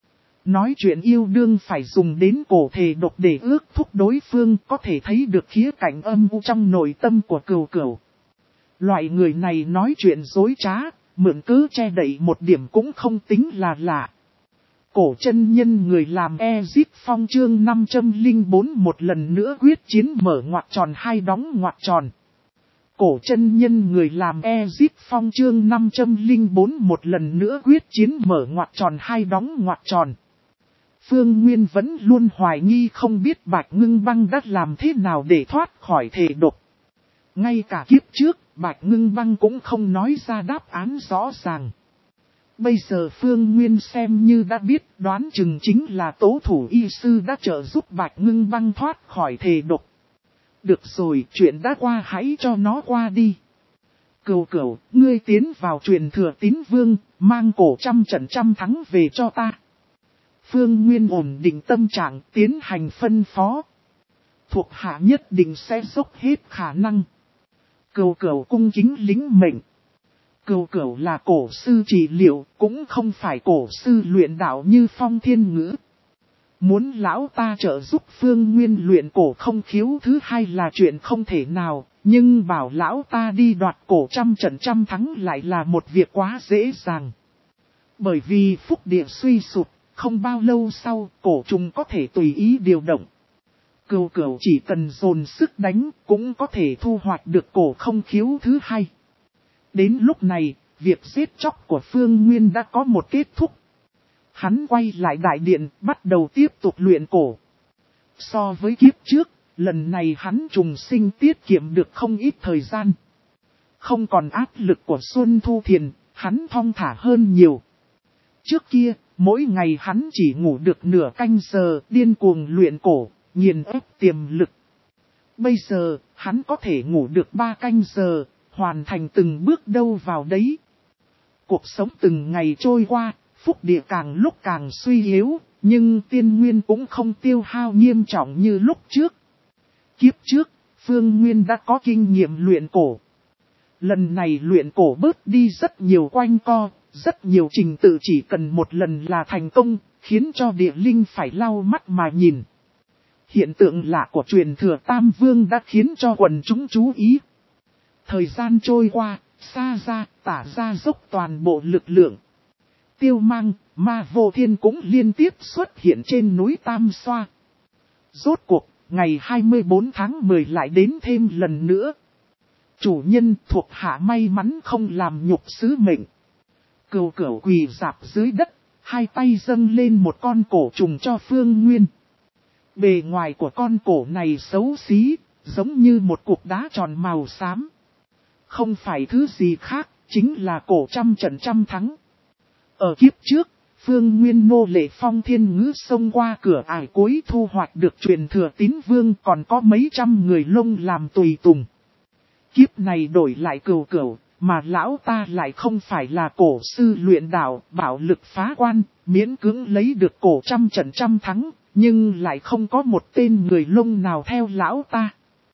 Nói chuyện yêu đương phải dùng đến cổ thể độc để ước thúc đối phương, có thể thấy được khía cạnh âm u trong nội tâm của Cửu Cửu. Loại người này nói chuyện dối trá, mượn cớ che đậy một điểm cũng không tính là lạ. Cổ chân nhân người làm Ezip Phong chương năm trăm lẻ bốn một lần nữa quyết chiến mở ngoặc tròn hai đóng ngoặc tròn. Cổ chân nhân người làm Ezip Phong chương năm trăm lẻ bốn một lần nữa quyết chiến mở ngoặc tròn hai đóng ngoặc tròn. Phương Nguyên vẫn luôn hoài nghi không biết Bạch Ngưng Băng đã làm thế nào để thoát khỏi thể độc. Ngay cả kiếp trước, Bạch Ngưng Băng cũng không nói ra đáp án rõ ràng. Bây giờ Phương Nguyên xem như đã biết, đoán chừng chính là tố thủ y sư đã trợ giúp Bạch Ngưng Băng thoát khỏi thể độc. Được rồi, chuyện đã qua hãy cho nó qua đi. Cửu Cửu, ngươi tiến vào truyền thừa Tín Vương, mang cổ trăm trận trăm thắng về cho ta. Phương Nguyên ổn định tâm trạng, tiến hành phân phó. Thuộc hạ nhất định sẽ dốc hết khả năng. Cửu Cửu cung kính lính mệnh. Cửu Cửu là cổ sư trị liệu, cũng không phải cổ sư luyện đạo như Phong Thiên Ngữ. Muốn lão ta trợ giúp Phương Nguyên luyện cổ không khiếu thứ hai là chuyện không thể nào, nhưng bảo lão ta đi đoạt cổ trăm trận trăm thắng lại là một việc quá dễ dàng. Bởi vì phúc địa suy sụp, không bao lâu sau cổ trùng có thể tùy ý điều động. Cửu Cửu chỉ cần dồn sức đánh cũng có thể thu hoạch được cổ không khiếu thứ hai. Đến lúc này, việc giết chóc của Phương Nguyên đã có một kết thúc. Hắn quay lại đại điện, bắt đầu tiếp tục luyện cổ. So với kiếp trước, lần này hắn trùng sinh tiết kiệm được không ít thời gian. Không còn áp lực của Xuân Thu Thiền, hắn thong thả hơn nhiều. Trước kia, mỗi ngày hắn chỉ ngủ được nửa canh giờ, điên cuồng luyện cổ, nghiền ép tiềm lực. Bây giờ, hắn có thể ngủ được ba canh giờ, hoàn thành từng bước đâu vào đấy. Cuộc sống từng ngày trôi qua, phúc địa càng lúc càng suy yếu, nhưng tiên nguyên cũng không tiêu hao nghiêm trọng như lúc trước. Kiếp trước, Phương Nguyên đã có kinh nghiệm luyện cổ. Lần này luyện cổ bớt đi rất nhiều quanh co, rất nhiều trình tự chỉ cần một lần là thành công, khiến cho địa linh phải lau mắt mà nhìn. Hiện tượng lạ của truyền thừa Tam Vương đã khiến cho quần chúng chú ý. Thời gian trôi qua, xa ra, tả ra dốc toàn bộ lực lượng. Tiêu Mang, Ma Vô Thiên cũng liên tiếp xuất hiện trên núi Tam Xoa. Rốt cuộc, ngày hai mươi bốn tháng mười lại đến thêm lần nữa. Chủ nhân thuộc hạ may mắn không làm nhục sứ mệnh. Cửu Cửu quỳ rạp dưới đất, hai tay dâng lên một con cổ trùng cho Phương Nguyên. Bề ngoài của con cổ này xấu xí, giống như một cục đá tròn màu xám. Không phải thứ gì khác, chính là cổ trăm trận trăm thắng. Ở kiếp trước, Phương Nguyên nô lệ Phong Thiên Ngữ xông qua cửa ải cuối thu hoạch được truyền thừa Tín Vương, còn có mấy trăm người lông làm tùy tùng. Kiếp này đổi lại Cửu Cửu, mà lão ta lại không phải là cổ sư luyện đạo, bạo lực phá quan, miễn cưỡng lấy được cổ trăm trận trăm thắng, nhưng lại không có một tên người lông nào theo lão ta.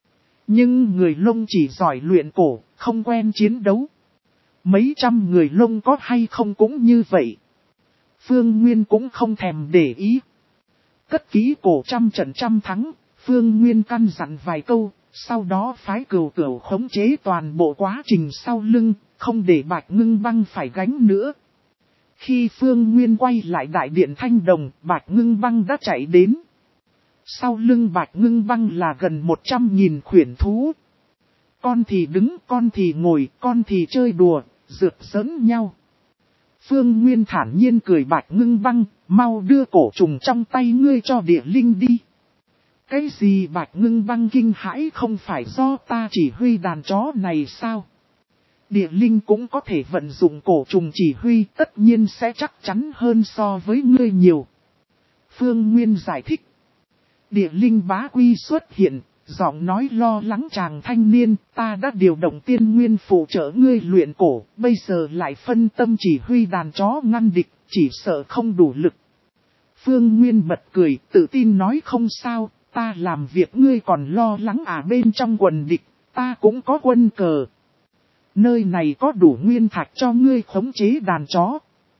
Nhưng người lông chỉ giỏi luyện cổ, không quen chiến đấu. Mấy trăm người lông có hay không cũng như vậy. Phương Nguyên cũng không thèm để ý. Cất kỹ cổ trăm trận trăm thắng, Phương Nguyên căn dặn vài câu, sau đó phái Cửu Cửu khống chế toàn bộ quá trình sau lưng, không để Bạch Ngưng Băng phải gánh nữa. Khi Phương Nguyên quay lại đại điện Thanh Đồng, Bạch Ngưng Băng đã chạy đến. Sau lưng Bạch Ngưng Băng là gần một trăm nghìn khuyển thú. Con thì đứng, con thì ngồi, con thì chơi đùa, rượt giỡn nhau. Phương Nguyên thản nhiên cười Bạch Ngưng Băng, mau đưa cổ trùng trong tay ngươi cho địa linh đi. Cái gì Bạch Ngưng Băng kinh hãi, không phải do ta chỉ huy đàn chó này sao? Địa linh cũng có thể vận dụng cổ trùng chỉ huy, tất nhiên sẽ chắc chắn hơn so với ngươi nhiều. Phương Nguyên giải thích. Địa linh bá quy xuất hiện, giọng nói lo lắng chàng thanh niên, ta đã điều động tiên nguyên phụ trợ ngươi luyện cổ, bây giờ lại phân tâm chỉ huy đàn chó ngăn địch, chỉ sợ không đủ lực. Phương Nguyên bật cười, tự tin nói không sao, ta làm việc ngươi còn lo lắng à, bên trong quần địch, ta cũng có quân cờ. Nơi này có đủ nguyên thạch cho ngươi khống chế đàn chó.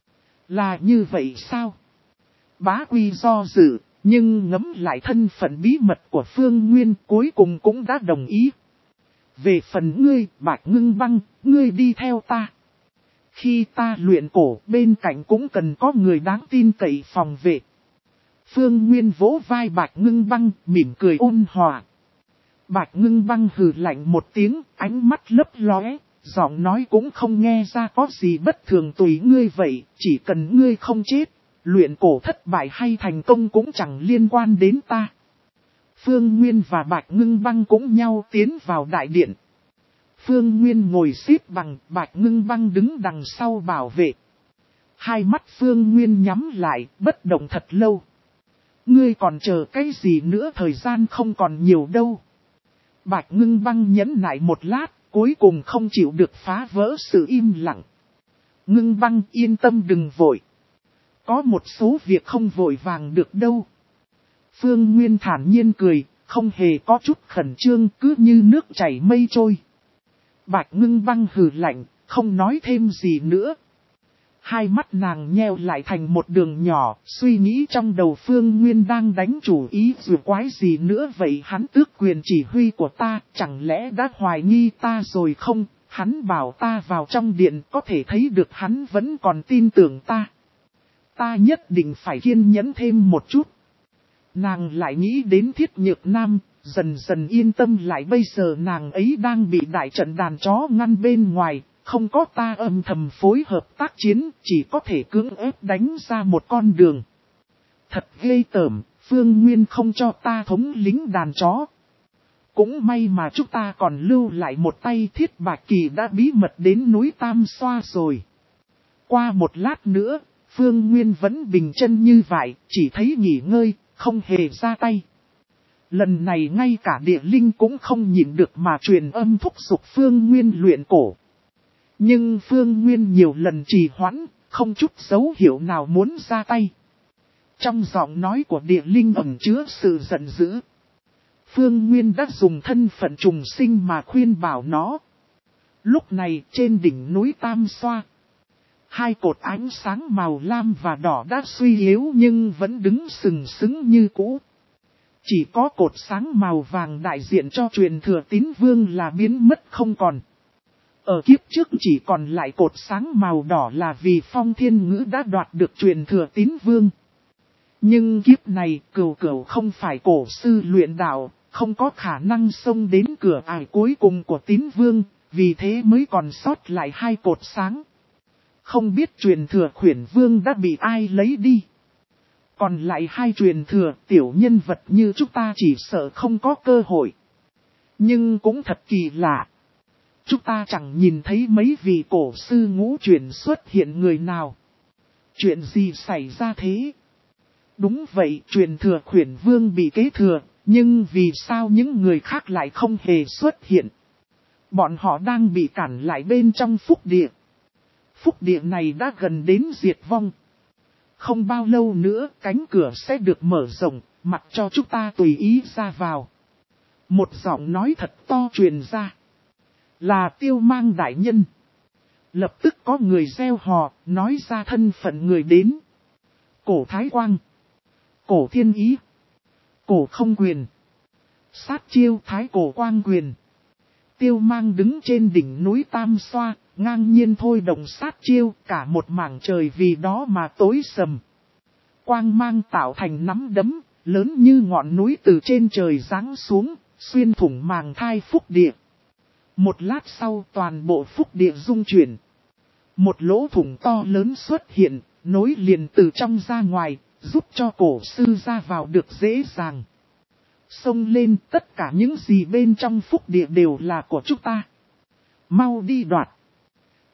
Là như vậy sao? Bá quy do dự, nhưng ngẫm lại thân phận bí mật của Phương Nguyên cuối cùng cũng đã đồng ý. Về phần ngươi, Bạch Ngưng Băng, ngươi đi theo ta. Khi ta luyện cổ, bên cạnh cũng cần có người đáng tin cậy phòng vệ. Phương Nguyên vỗ vai Bạch Ngưng Băng, mỉm cười ôn hòa. Bạch Ngưng Băng hừ lạnh một tiếng, ánh mắt lấp lóe, giọng nói cũng không nghe ra có gì bất thường, tùy ngươi vậy, chỉ cần ngươi không chết. Luyện cổ thất bại hay thành công cũng chẳng liên quan đến ta. Phương Nguyên và Bạch Ngưng Băng cũng nhau tiến vào đại điện. Phương Nguyên ngồi xếp bằng, Bạch Ngưng Băng đứng đằng sau bảo vệ. Hai mắt Phương Nguyên nhắm lại, bất động thật lâu. Ngươi còn chờ cái gì nữa, thời gian không còn nhiều đâu. Bạch Ngưng Băng nhẫn nại một lát, cuối cùng không chịu được phá vỡ sự im lặng. Ngưng Băng yên tâm đừng vội. Có một số việc không vội vàng được đâu. Phương Nguyên thản nhiên cười, không hề có chút khẩn trương, cứ như nước chảy mây trôi. Bạch Ngưng Băng hừ lạnh, không nói thêm gì nữa. Hai mắt nàng nheo lại thành một đường nhỏ, suy nghĩ trong đầu Phương Nguyên đang đánh chủ ý dù quái gì nữa vậy, hắn tước quyền chỉ huy của ta, chẳng lẽ đã hoài nghi ta rồi không? Hắn bảo ta vào trong điện, có thể thấy được hắn vẫn còn tin tưởng ta. Ta nhất định phải kiên nhẫn thêm một chút. Nàng lại nghĩ đến Thiết Nhược Nam, dần dần yên tâm lại, bây giờ nàng ấy đang bị đại trận đàn chó ngăn bên ngoài, không có ta âm thầm phối hợp tác chiến, chỉ có thể cưỡng ép đánh ra một con đường. Thật ghê tởm, Phương Nguyên không cho ta thống lĩnh đàn chó. Cũng may mà chúng ta còn lưu lại một tay, Thiết Bạch Kỳ đã bí mật đến núi Tam Xoa rồi. Qua một lát nữa, Phương Nguyên vẫn bình chân như vậy, chỉ thấy nghỉ ngơi, không hề ra tay. Lần này ngay cả địa linh cũng không nhịn được mà truyền âm thúc giục Phương Nguyên luyện cổ. Nhưng Phương Nguyên nhiều lần trì hoãn, không chút dấu hiệu nào muốn ra tay. Trong giọng nói của địa linh ẩn chứa sự giận dữ. Phương Nguyên đã dùng thân phận trùng sinh mà khuyên bảo nó. Lúc này trên đỉnh núi Tam Xoa, hai cột ánh sáng màu lam và đỏ đã suy yếu nhưng vẫn đứng sừng sững như cũ. Chỉ có cột sáng màu vàng đại diện cho truyền thừa tín vương là biến mất không còn. Ở kiếp trước chỉ còn lại cột sáng màu đỏ là vì Phong Thiên Ngữ đã đoạt được truyền thừa tín vương. Nhưng kiếp này Cửu Cửu không phải cổ sư luyện đạo, không có khả năng xông đến cửa ải cuối cùng của tín vương, vì thế mới còn sót lại hai cột sáng. Không biết truyền thừa khuyển vương đã bị ai lấy đi. Còn lại hai truyền thừa tiểu nhân vật như chúng ta chỉ sợ không có cơ hội. Nhưng cũng thật kỳ lạ. Chúng ta chẳng nhìn thấy mấy vị cổ sư ngũ truyền xuất hiện người nào. Chuyện gì xảy ra thế? Đúng vậy, truyền thừa khuyển vương bị kế thừa, nhưng vì sao những người khác lại không hề xuất hiện? Bọn họ đang bị cản lại bên trong phúc địa. Phúc địa này đã gần đến diệt vong. Không bao lâu nữa cánh cửa sẽ được mở rộng, mặc cho chúng ta tùy ý ra vào. Một giọng nói thật to truyền ra. Là Tiêu Mang đại nhân. Lập tức có người reo hò, nói ra thân phận người đến. Cổ Thái Quang. Cổ Thiên Ý. Cổ Không Quyền. Sát chiêu Thái Cổ Quang Quyền. Tiêu Mang đứng trên đỉnh núi Tam Xoa, ngang nhiên thôi động sát chiêu, cả một mảng trời vì đó mà tối sầm. Quang mang tạo thành nắm đấm, lớn như ngọn núi từ trên trời giáng xuống, xuyên thủng màng thai phúc địa. Một lát sau toàn bộ phúc địa rung chuyển. Một lỗ thủng to lớn xuất hiện, nối liền từ trong ra ngoài, giúp cho cổ sư ra vào được dễ dàng. Xông lên, tất cả những gì bên trong phúc địa đều là của chúng ta. Mau đi đoạt.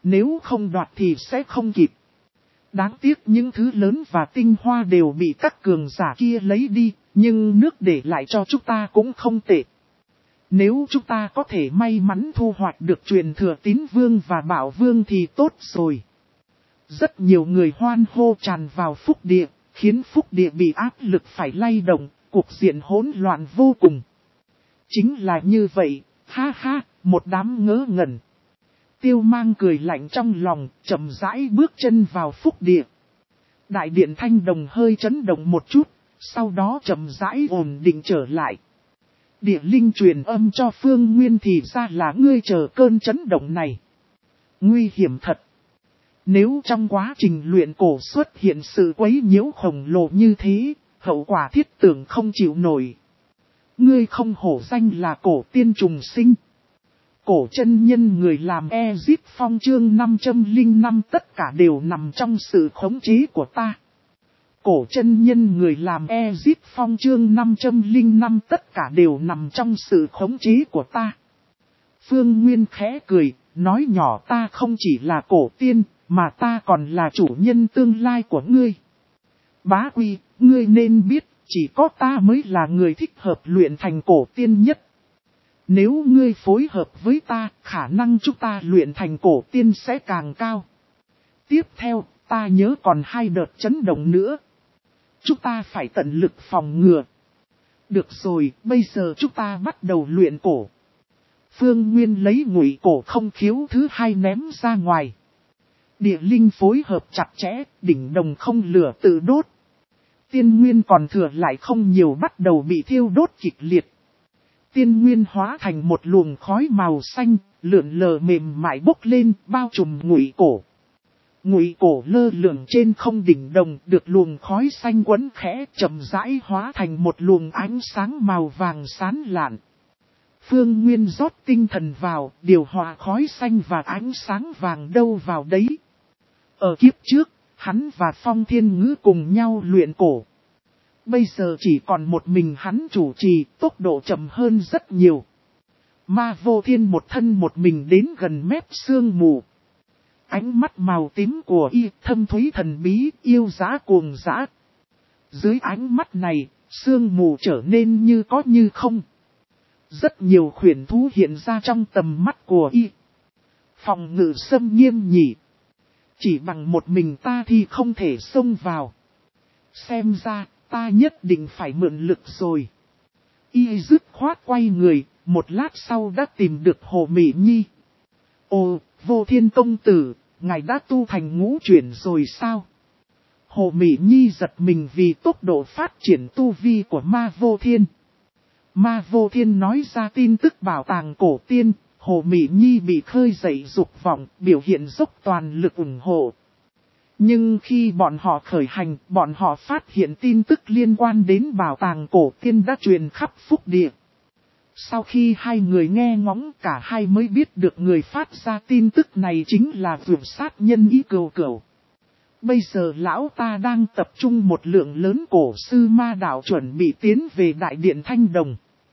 Nếu không đoạt thì sẽ không kịp. Đáng tiếc những thứ lớn và tinh hoa đều bị các cường giả kia lấy đi, nhưng nước để lại cho chúng ta cũng không tệ. Nếu chúng ta có thể may mắn thu hoạch được truyền thừa tín vương và bảo vương thì tốt rồi. Rất nhiều người hoan hô tràn vào phúc địa, khiến phúc địa bị áp lực phải lay động, cuộc diện hỗn loạn vô cùng. Chính là như vậy, ha ha, một đám ngớ ngẩn. Tiêu Mang cười lạnh trong lòng, chậm rãi bước chân vào phúc địa. Đại điện Thanh Đồng hơi chấn động một chút, sau đó chậm rãi ổn định trở lại. Địa linh truyền âm cho Phương Nguyên thì ra là ngươi chờ cơn chấn động này. Nguy hiểm thật. Nếu trong quá trình luyện cổ xuất hiện sự quấy nhiễu khổng lồ như thế, hậu quả thiết tưởng không chịu nổi. Ngươi không hổ danh là cổ tiên trùng sinh. Cổ chân nhân người làm Ezip Phong chương năm trăm lẻ năm tất cả đều nằm trong sự khống chế của ta. Cổ chân nhân người làm Ezip Phong chương năm trăm lẻ năm tất cả đều nằm trong sự khống chế của ta. Phương Nguyên khẽ cười, nói nhỏ ta không chỉ là cổ tiên, mà ta còn là chủ nhân tương lai của ngươi. Bá Quy, ngươi nên biết, chỉ có ta mới là người thích hợp luyện thành cổ tiên nhất. Nếu ngươi phối hợp với ta, khả năng chúng ta luyện thành cổ tiên sẽ càng cao. Tiếp theo, ta nhớ còn hai đợt chấn động nữa. Chúng ta phải tận lực phòng ngừa. Được rồi, bây giờ chúng ta bắt đầu luyện cổ. Phương Nguyên lấy ngụy cổ không khiếu thứ hai ném ra ngoài. Địa linh phối hợp chặt chẽ, đỉnh đồng không lửa tự đốt. Tiên nguyên còn thừa lại không nhiều bắt đầu bị thiêu đốt kịch liệt. Tiên nguyên hóa thành một luồng khói màu xanh, lượn lờ mềm mại bốc lên, bao trùm ngụy cổ. Ngụy cổ lơ lửng trên không đỉnh đồng, được luồng khói xanh quấn khẽ, chậm rãi hóa thành một luồng ánh sáng màu vàng sáng lạn. Phương Nguyên rót tinh thần vào, điều hòa khói xanh và ánh sáng vàng đâu vào đấy. Ở kiếp trước, hắn và Phong Thiên Ngữ cùng nhau luyện cổ. Bây giờ chỉ còn một mình hắn chủ trì, tốc độ chậm hơn rất nhiều. Ma Vô Thiên một thân một mình đến gần mép sương mù. Ánh mắt màu tím của y thâm thúy thần bí, yêu dã cuồng dã. Dưới ánh mắt này, sương mù trở nên như có như không. Rất nhiều khuyển thú hiện ra trong tầm mắt của y. Phòng ngự xâm nghiêm nhỉ. Chỉ bằng một mình ta thì không thể xông vào. Xem ra, ta nhất định phải mượn lực rồi. Y dứt khoát quay người, một lát sau đã tìm được Hồ Mỹ Nhi. Ồ, Vô Thiên công tử, ngài đã tu thành ngũ chuyển rồi sao? Hồ Mỹ Nhi giật mình vì tốc độ phát triển tu vi của Ma Vô Thiên. Ma Vô Thiên nói ra tin tức bảo tàng cổ tiên, Hồ Mỹ Nhi bị khơi dậy dục vọng, biểu hiện dốc toàn lực ủng hộ. Nhưng khi bọn họ khởi hành, bọn họ phát hiện tin tức liên quan đến bảo tàng cổ tiên đã truyền khắp phúc địa. Sau khi hai người nghe ngóng, cả hai mới biết được người phát ra tin tức này chính là vượt sát nhân Ý Cừu Cừu. Bây giờ lão ta đang tập trung một lượng lớn cổ sư ma đạo chuẩn bị tiến về đại điện Thanh Đồng.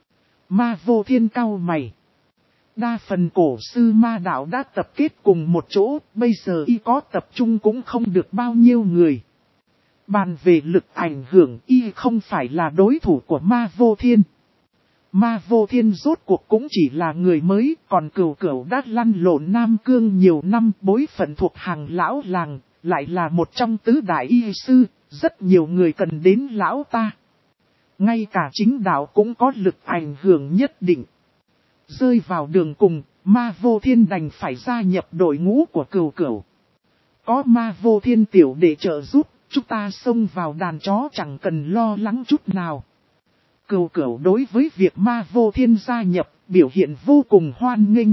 Ma Vô Thiên cau mày. Đa phần cổ sư ma đạo đã tập kết cùng một chỗ, bây giờ y có tập trung cũng không được bao nhiêu người. Bàn về lực ảnh hưởng, y không phải là đối thủ của Ma Vô Thiên. Ma Vô Thiên rốt cuộc cũng chỉ là người mới, còn Cừu Cừu đã lăn lộn Nam Cương nhiều năm, bối phận thuộc hàng lão làng, lại là một trong tứ đại y sư, rất nhiều người cần đến lão ta. Ngay cả chính đạo cũng có lực ảnh hưởng nhất định. Rơi vào đường cùng, Ma Vô Thiên đành phải gia nhập đội ngũ của Cừu Cừu. Có Ma Vô Thiên tiểu để trợ giúp, chúng ta xông vào đàn chó chẳng cần lo lắng chút nào. Cừu Cừu đối với việc Ma Vô Thiên gia nhập, biểu hiện vô cùng hoan nghênh.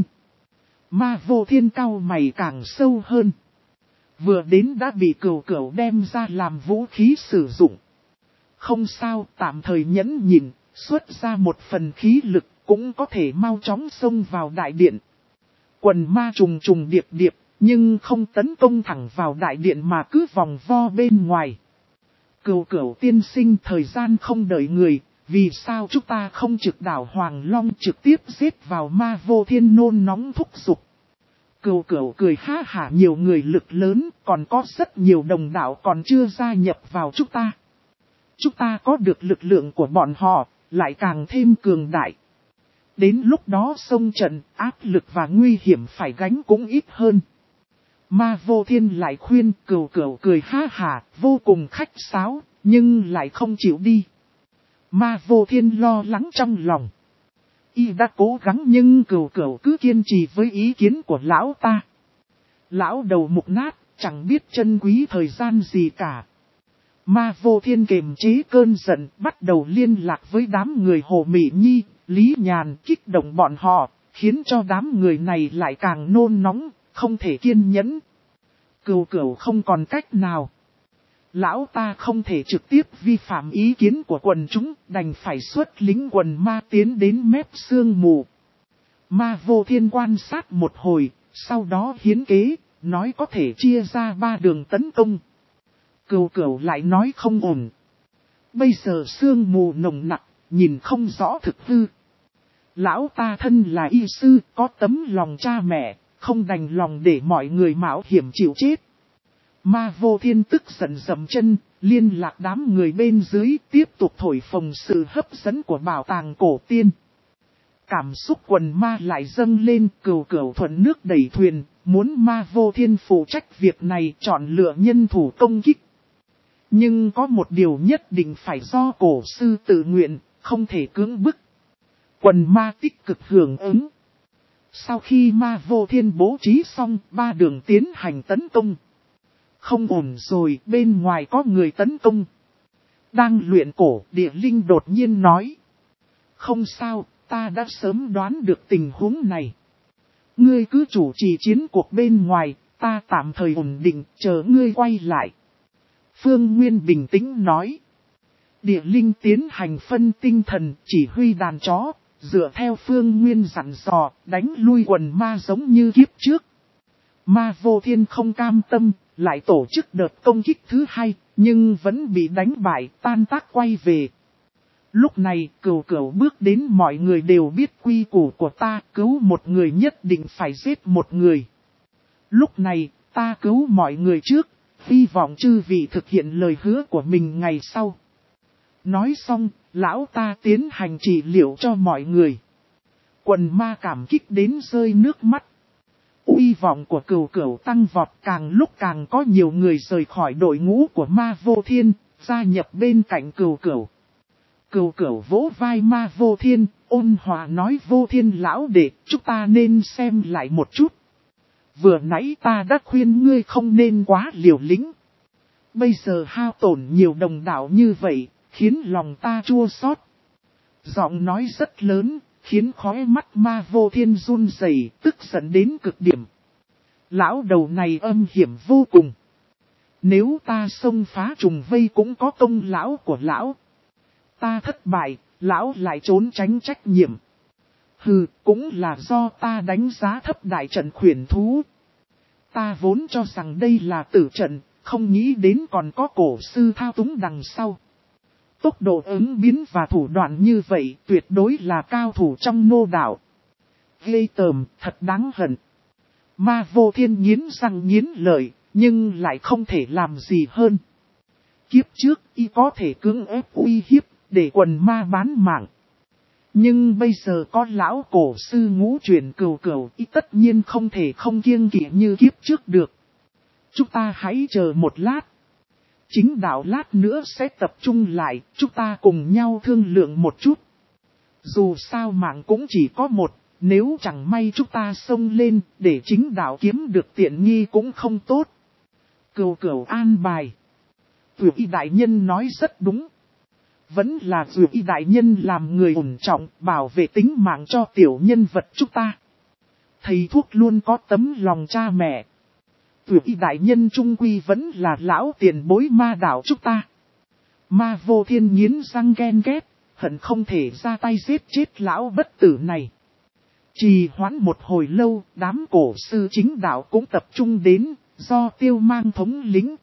Ma Vô Thiên cau mày càng sâu hơn. Vừa đến đã bị Cừu Cừu đem ra làm vũ khí sử dụng. Không sao, tạm thời nhẫn nhịn, xuất ra một phần khí lực, cũng có thể mau chóng xông vào đại điện. Quần ma trùng trùng điệp điệp, nhưng không tấn công thẳng vào đại điện mà cứ vòng vo bên ngoài. Cừu Cừu tiên sinh, thời gian không đợi người, vì sao chúng ta không trực đảo Hoàng Long trực tiếp giết vào Ma Vô Thiên nôn nóng thúc giục. Cừu cừu cười ha hả, nhiều người lực lớn, còn có rất nhiều đồng đạo còn chưa gia nhập vào chúng ta. Chúng ta có được lực lượng của bọn họ, lại càng thêm cường đại. Đến lúc đó xông trận, áp lực và nguy hiểm phải gánh cũng ít hơn. Ma Vô Thiên lại khuyên, cừu cừu cười ha hả, vô cùng khách sáo, nhưng lại không chịu đi. Ma Vô Thiên lo lắng trong lòng. Y đã cố gắng nhưng cừu cừu cứ kiên trì với ý kiến của lão ta. Lão đầu mục nát, chẳng biết trân quý thời gian gì cả. Ma Vô Thiên kiềm chế cơn giận, bắt đầu liên lạc với đám người Hồ Mỹ Nhi, Lý Nhàn, kích động bọn họ, khiến cho đám người này lại càng nôn nóng, không thể kiên nhẫn. Cừu cừu không còn cách nào. Lão ta không thể trực tiếp vi phạm ý kiến của quần chúng, đành phải xuất lính quần ma tiến đến mép sương mù. Ma Vô Thiên quan sát một hồi, sau đó hiến kế, nói có thể chia ra ba đường tấn công. Cừu cừu lại nói không ổn. Bây giờ sương mù nồng nặc, nhìn không rõ thực hư. Lão ta thân là y sư, có tấm lòng cha mẹ, không đành lòng để mọi người mạo hiểm chịu chết. Ma Vô Thiên tức giận dậm chân, liên lạc đám người bên dưới, tiếp tục thổi phồng sự hấp dẫn của bảo tàng cổ tiên. Cảm xúc quần ma lại dâng lên, cừu cừu thuận nước đẩy thuyền, muốn Ma Vô Thiên phụ trách việc này, chọn lựa nhân thủ công kích. Nhưng có một điều nhất định phải do cổ sư tự nguyện, không thể cưỡng bức. Quần ma tích cực hưởng ứng. Sau khi Ma Vô Thiên bố trí xong, ba đường tiến hành tấn công. Không ổn rồi, bên ngoài có người tấn công. Đang luyện cổ, Địa Linh đột nhiên nói. Không sao, ta đã sớm đoán được tình huống này. Ngươi cứ chủ trì chiến cuộc bên ngoài, ta tạm thời ổn định, chờ ngươi quay lại. Phương Nguyên bình tĩnh nói. Địa Linh tiến hành phân tinh thần, chỉ huy đàn chó, dựa theo Phương Nguyên dặn dò, đánh lui quần ma giống như kiếp trước. Ma Vô Thiên không cam tâm, lại tổ chức đợt công kích thứ hai, nhưng vẫn bị đánh bại, tan tác quay về. Lúc này, cừu cừu bước đến, mọi người đều biết quy củ của ta, cứu một người nhất định phải giết một người. Lúc này, ta cứu mọi người trước, hy vọng chư vị thực hiện lời hứa của mình ngày sau. Nói xong, lão ta tiến hành trị liệu cho mọi người. Quần ma cảm kích đến rơi nước mắt. Uy vọng của cừu cừu tăng vọt, càng lúc càng có nhiều người rời khỏi đội ngũ của Ma Vô Thiên, gia nhập bên cạnh cừu cừu. Cừu cừu vỗ vai Ma Vô Thiên, ôn hòa nói Vô Thiên lão đệ, chúng ta nên xem lại một chút. Vừa nãy ta đã khuyên ngươi không nên quá liều lĩnh. Bây giờ hao tổn nhiều đồng đạo như vậy, khiến lòng ta chua xót. Giọng nói rất lớn, khiến khóe mắt Ma Vô Thiên run rẩy, tức giận đến cực điểm. Lão đầu này âm hiểm vô cùng. Nếu ta xông phá trùng vây cũng có công lão của lão. Ta thất bại, lão lại trốn tránh trách nhiệm. Hừ, cũng là do ta đánh giá thấp đại trận khuyển thú. Ta vốn cho rằng đây là tử trận, không nghĩ đến còn có cổ sư thao túng đằng sau. Tốc độ ứng biến và thủ đoạn như vậy tuyệt đối là cao thủ trong nô đạo. Ghê tởm, thật đáng hận. Ma Vô Thiên nghiến răng nghiến lợi, nhưng lại không thể làm gì hơn. Kiếp trước y có thể cưỡng ép uy hiếp, để quần ma bán mạng. Nhưng bây giờ có lão cổ sư ngũ chuyển cừu cừu, y tất nhiên không thể không kiêng kỵ như kiếp trước được. Chúng ta hãy chờ một lát. Chính đạo lát nữa sẽ tập trung lại, chúng ta cùng nhau thương lượng một chút. Dù sao mạng cũng chỉ có một, nếu chẳng may chúng ta xông lên, để chính đạo kiếm được tiện nghi cũng không tốt. Cừu cừu an bài. Dược y đại nhân nói rất đúng. Vẫn là dược y đại nhân làm người ổn trọng, bảo vệ tính mạng cho tiểu nhân vật chúng ta. Thầy thuốc luôn có tấm lòng cha mẹ. Dược y đại nhân trung quy vẫn là lão tiền bối ma đạo chúng ta. Ma Vô Thiên nghiến răng ghen ghét, hận không thể ra tay giết chết lão bất tử này. Trì hoãn một hồi lâu, đám cổ sư chính đạo cũng tập trung đến, do Tiêu Mang thống lĩnh.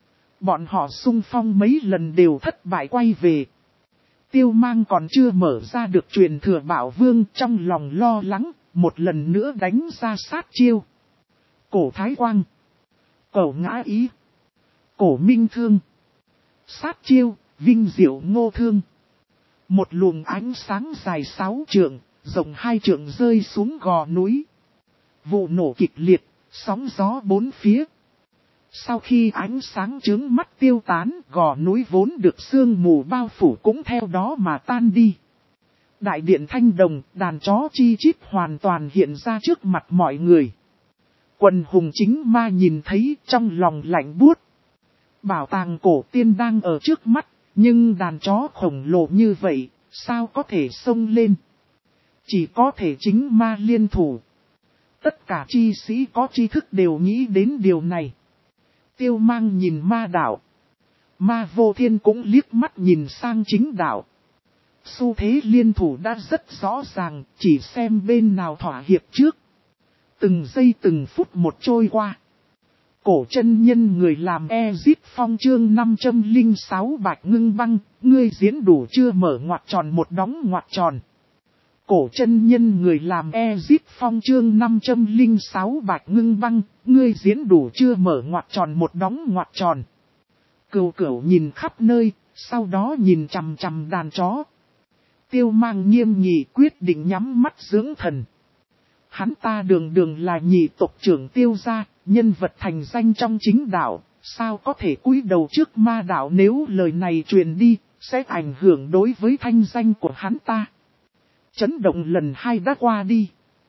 Bọn họ xung phong mấy lần đều thất bại quay về. Tiêu Mang còn chưa mở ra được truyền thừa bảo vương, trong lòng lo lắng, một lần nữa đánh ra sát chiêu. Cổ Thái Quang, Cổ Ngã Ý, Cổ Minh Thương, Sát Chiêu, Vinh Diệu Ngô Thương. Một luồng ánh sáng dài sáu trượng, rộng hai trượng rơi xuống gò núi. Vụ nổ kịch liệt, sóng gió bốn phía. Sau khi ánh sáng chướng mắt tiêu tán, gò núi vốn được sương mù bao phủ cũng theo đó mà tan đi. Đại điện Thanh Đồng, đàn chó chi chít hoàn toàn hiện ra trước mặt mọi người. Quần hùng chính ma nhìn thấy trong lòng lạnh buốt. Bảo tàng cổ tiên đang ở trước mắt, nhưng đàn chó khổng lồ như vậy, sao có thể xông lên? Chỉ có thể chính ma liên thủ. Tất cả chi sĩ có tri thức đều nghĩ đến điều này. Tiêu Mang nhìn ma đạo. Ma Vô Thiên cũng liếc mắt nhìn sang chính đạo. Xu thế liên thủ đã rất rõ ràng, chỉ xem bên nào thỏa hiệp trước. Từng giây từng phút một trôi qua. Cổ chân nhân người làm Ezit Phong chương năm trăm lẻ sáu Bạch Ngưng Băng, ngươi diễn đủ chưa mở ngoặc tròn một đóng ngoặc tròn. Cổ chân nhân người làm Ezit Phong chương năm trăm lẻ sáu Bạch Ngưng Băng, ngươi diễn đủ chưa mở ngoặc tròn một đóng ngoặc tròn. Cừu Cửu nhìn khắp nơi, sau đó nhìn chằm chằm đàn chó. Tiêu Mang nghiêm nghị quyết định nhắm mắt dưỡng thần. Hắn ta đường đường là nhị tộc trưởng Tiêu gia, nhân vật thành danh trong chính đạo, sao có thể cúi đầu trước ma đạo, nếu lời này truyền đi, sẽ ảnh hưởng đối với thanh danh của hắn ta. Chấn động lần hai đã qua đi.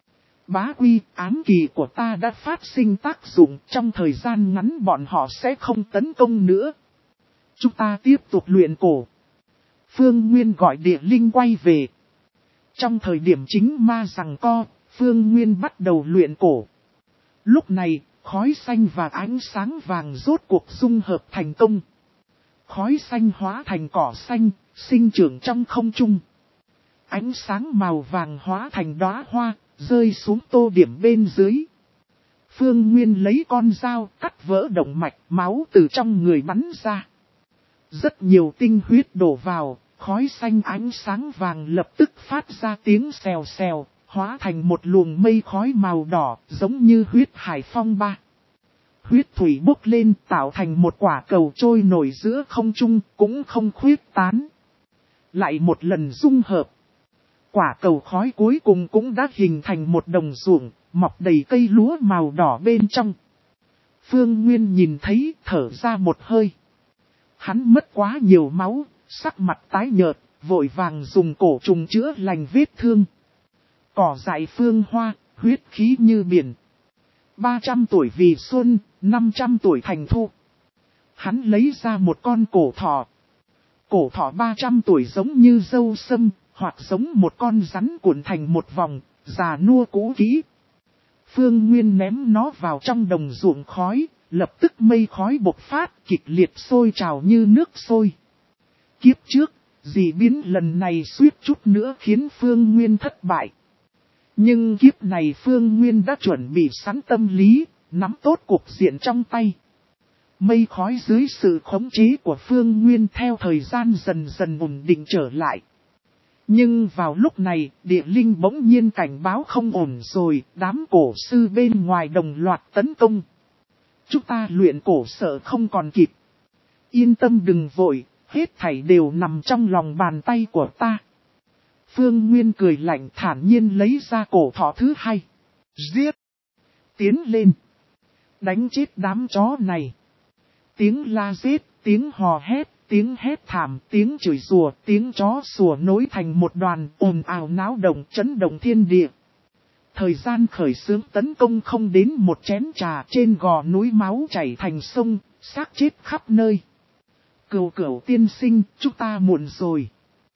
Bá Quy, ám kỳ của ta đã phát sinh tác dụng, trong thời gian ngắn bọn họ sẽ không tấn công nữa. Chúng ta tiếp tục luyện cổ. Phương Nguyên gọi Địa Linh quay về. Trong thời điểm chính ma giằng co, Phương Nguyên bắt đầu luyện cổ. Lúc này, khói xanh và ánh sáng vàng rốt cuộc dung hợp thành công. Khói xanh hóa thành cỏ xanh, sinh trưởng trong không trung. Ánh sáng màu vàng hóa thành đóa hoa, rơi xuống tô điểm bên dưới. Phương Nguyên lấy con dao cắt vỡ động mạch, máu từ trong người bắn ra. Rất nhiều tinh huyết đổ vào, khói xanh ánh sáng vàng lập tức phát ra tiếng xèo xèo, hóa thành một luồng mây khói màu đỏ, giống như huyết hải phong ba. Huyết thủy bốc lên tạo thành một quả cầu trôi nổi giữa không trung, cũng không khuyết tán. Lại một lần dung hợp. Quả cầu khói cuối cùng cũng đã hình thành một đồng ruộng, mọc đầy cây lúa màu đỏ bên trong. Phương Nguyên nhìn thấy, thở ra một hơi. Hắn mất quá nhiều máu, sắc mặt tái nhợt, vội vàng dùng cổ trùng chữa lành vết thương. Cỏ dại phương hoa, huyết khí như biển. ba trăm tuổi vì xuân, năm trăm tuổi thành thu. Hắn lấy ra một con cổ thỏ. Cổ thỏ ba trăm tuổi giống như dâu sâm, hoặc giống một con rắn cuộn thành một vòng, già nua cũ kỹ. Phương Nguyên ném nó vào trong đồng ruộng khói, lập tức mây khói bộc phát, kịch liệt sôi trào như nước sôi. Kiếp trước, dị biến lần này suýt chút nữa khiến Phương Nguyên thất bại. Nhưng kiếp này Phương Nguyên đã chuẩn bị sẵn tâm lý, nắm tốt cuộc diện trong tay. Mây khói dưới sự khống chế của Phương Nguyên theo thời gian dần dần ổn định trở lại. Nhưng vào lúc này, Địa Linh bỗng nhiên cảnh báo không ổn rồi, đám cổ sư bên ngoài đồng loạt tấn công. Chúng ta luyện cổ sợ không còn kịp. Yên tâm đừng vội, hết thảy đều nằm trong lòng bàn tay của ta. Phương Nguyên cười lạnh thản nhiên lấy ra cổ thỏ thứ hai. Giết! Tiến lên! Đánh chết đám chó này! Tiếng la giết, tiếng hò hét, tiếng hét thảm, tiếng chửi rủa, tiếng chó sủa nối thành một đoàn ồn ào náo động chấn động thiên địa. Thời gian khởi xướng tấn công không đến một chén trà, trên gò núi máu chảy thành sông, xác chết khắp nơi. Cừu Cửu tiên sinh, chúng ta muộn rồi.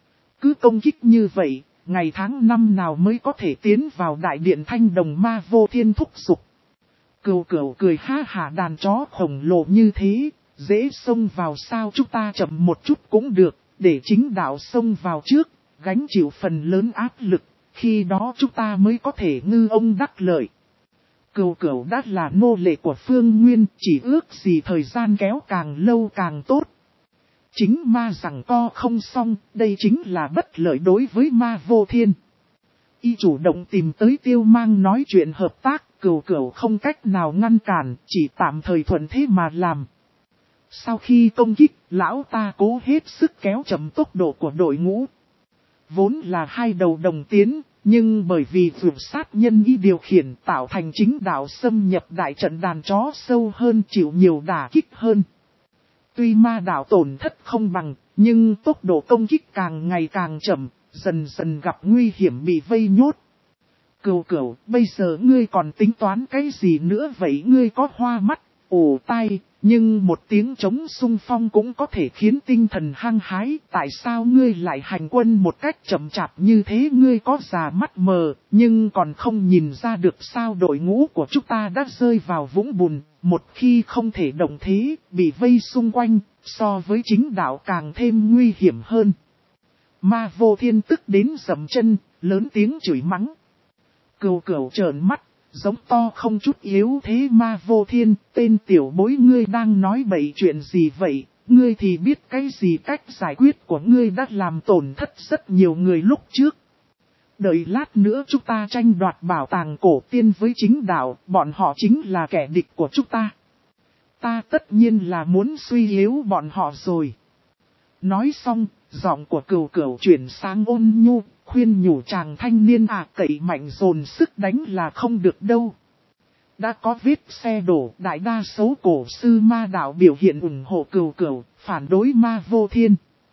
Cứ công kích như vậy, ngày tháng năm nào mới có thể tiến vào đại điện Thanh Đồng Ma Vô Thiên thúc giục. Cừu Cửu cười ha hả, đàn chó khổng lồ như thế, dễ xông vào sao, chúng ta chậm một chút cũng được, để chính đạo xông vào trước, gánh chịu phần lớn áp lực, khi đó chúng ta mới có thể ngư ông đắc lợi. Cừu Cửu đã là nô lệ của Phương Nguyên, chỉ ước gì thời gian kéo càng lâu càng tốt. Chính ma giằng co không xong, đây chính là bất lợi đối với Ma Vô Thiên. Y chủ động tìm tới Tiêu Mang nói chuyện hợp tác, Cửu Cửu không cách nào ngăn cản, chỉ tạm thời thuận thế mà làm. Sau khi công kích, lão ta cố hết sức kéo chậm tốc độ của đội ngũ. Vốn là hai đầu đồng tiến, nhưng bởi vì vượt sát nhân ý điều khiển tạo thành chính đạo xâm nhập đại trận đàn chó sâu hơn, chịu nhiều đả kích hơn. Tuy ma đạo tổn thất không bằng, nhưng tốc độ công kích càng ngày càng chậm, dần dần gặp nguy hiểm bị vây nhốt. Cửu Cửu, bây giờ ngươi còn tính toán cái gì nữa vậy? Ngươi có hoa mắt, ổ tai, nhưng một tiếng trống xung phong cũng có thể khiến tinh thần hăng hái. Tại sao ngươi lại hành quân một cách chậm chạp như thế? Ngươi có già mắt mờ, nhưng còn không nhìn ra được sao đội ngũ của chúng ta đã rơi vào vũng bùn. Một khi không thể động thế, bị vây xung quanh, so với chính đạo càng thêm nguy hiểm hơn. Ma Vô Thiên tức đến dậm chân, lớn tiếng chửi mắng. Cửu Cửu trợn mắt, giống to không chút yếu thế. Ma Vô Thiên, tên tiểu bối, ngươi đang nói bậy chuyện gì vậy? Ngươi thì biết cái gì? Cách giải quyết của ngươi đã làm tổn thất rất nhiều người lúc trước. Đợi lát nữa chúng ta tranh đoạt bảo tàng cổ tiên với chính đạo, bọn họ chính là kẻ địch của chúng ta. Ta tất nhiên là muốn suy yếu bọn họ rồi. Nói xong, giọng của Cửu Cửu chuyển sang ôn nhu, khuyên nhủ chàng thanh niên à, cậy mạnh dồn sức đánh là không được đâu. Đã có vết xe đổ, đại đa số cổ sư ma đạo biểu hiện ủng hộ Cửu Cửu, phản đối Ma Vô Thiên.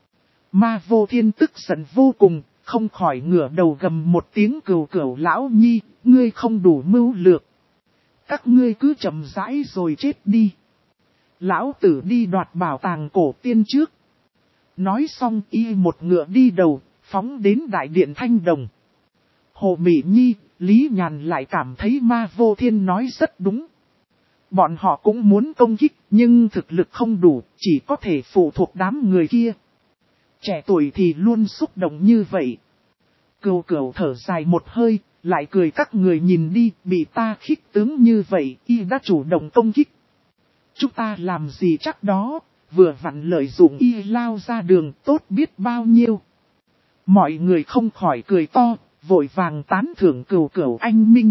Ma Vô Thiên tức giận vô cùng, không khỏi ngửa đầu gầm một tiếng. Cửu Cửu lão nhi, ngươi không đủ mưu lược. Các ngươi cứ chậm rãi rồi chết đi. Lão tử đi đoạt bảo tàng cổ tiên trước. Nói xong y một ngựa đi đầu, phóng đến đại điện Thanh Đồng. Hồ Mỹ Nhi, Lý Nhàn lại cảm thấy Ma Vô Thiên nói rất đúng. Bọn họ cũng muốn công kích, nhưng thực lực không đủ, chỉ có thể phụ thuộc đám người kia. Trẻ tuổi thì luôn xúc động như vậy. Cửu Cửu thở dài một hơi, lại cười. Các người nhìn đi, bị ta khích tướng như vậy, y đã chủ động công kích. Chúng ta làm gì chắc đó, vừa vặn lợi dụng y lao ra đường, tốt biết bao nhiêu. Mọi người không khỏi cười to, vội vàng tán thưởng Cửu Cửu anh minh.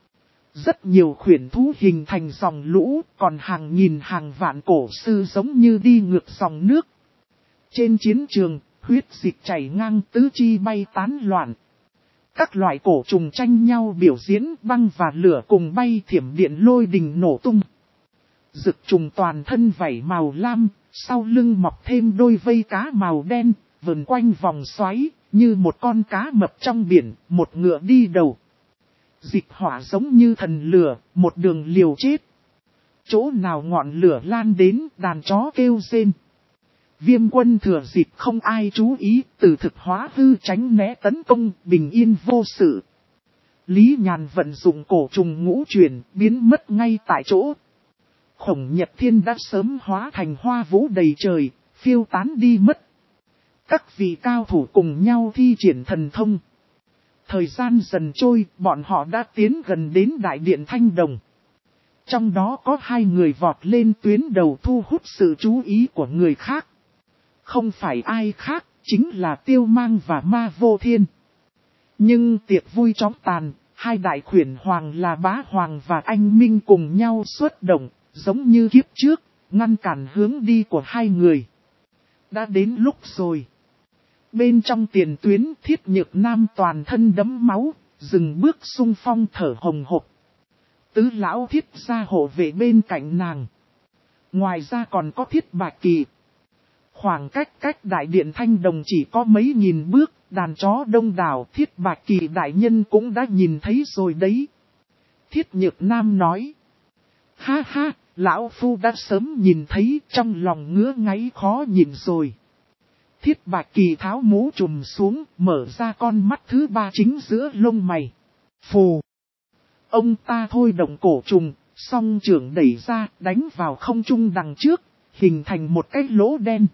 Rất nhiều khuyển thú hình thành dòng lũ, còn hàng nghìn hàng vạn cổ sư giống như đi ngược dòng nước. Trên chiến trường, huyết dịch chảy ngang, tứ chi bay tán loạn. Các loại cổ trùng tranh nhau biểu diễn, băng và lửa cùng bay, thiểm điện lôi đình nổ tung. Dực trùng toàn thân vảy màu lam, sau lưng mọc thêm đôi vây cá màu đen, vần quanh vòng xoáy, như một con cá mập trong biển, một ngựa đi đầu. Dịch hỏa giống như thần lửa, một đường liều chết. Chỗ nào ngọn lửa lan đến, đàn chó kêu rên. Viêm Quân thừa dịp không ai chú ý, từ thực hóa hư tránh né tấn công, bình yên vô sự. Lý Nhàn vận dụng cổ trùng ngũ chuyển, biến mất ngay tại chỗ. Khổng Nhật Thiên đã sớm hóa thành hoa vũ đầy trời, phiêu tán đi mất. Các vị cao thủ cùng nhau thi triển thần thông. Thời gian dần trôi, bọn họ đã tiến gần đến đại điện Thanh Đồng. Trong đó có hai người vọt lên tuyến đầu thu hút sự chú ý của người khác. Không phải ai khác, chính là Tiêu Mang và Ma Vô Thiên. Nhưng tiệc vui chóng tàn, hai đại khuyển hoàng là Bá Hoàng và Anh Minh cùng nhau xuất động, giống như kiếp trước, ngăn cản hướng đi của hai người. Đã đến lúc rồi. Bên trong tiền tuyến, Thiết Nhược Nam toàn thân đẫm máu, dừng bước xung phong thở hồng hộc. Tứ lão Thiết gia hộ vệ bên cạnh nàng. Ngoài ra còn có Thiết Bạch Kỳ. Khoảng cách cách đại điện Thanh Đồng chỉ có mấy nghìn bước, đàn chó đông đảo. Thiết Bạch Kỳ đại nhân cũng đã nhìn thấy rồi đấy. Thiết Nhược Nam nói. Ha ha, lão phu đã sớm nhìn thấy, trong lòng ngứa ngáy khó nhìn rồi. Thiết Bạch Kỳ tháo mũ trùm xuống, mở ra con mắt thứ ba chính giữa lông mày. Phù! Ông ta thôi động cổ trùng, song trưởng đẩy ra, đánh vào không trung đằng trước, hình thành một cái lỗ đen.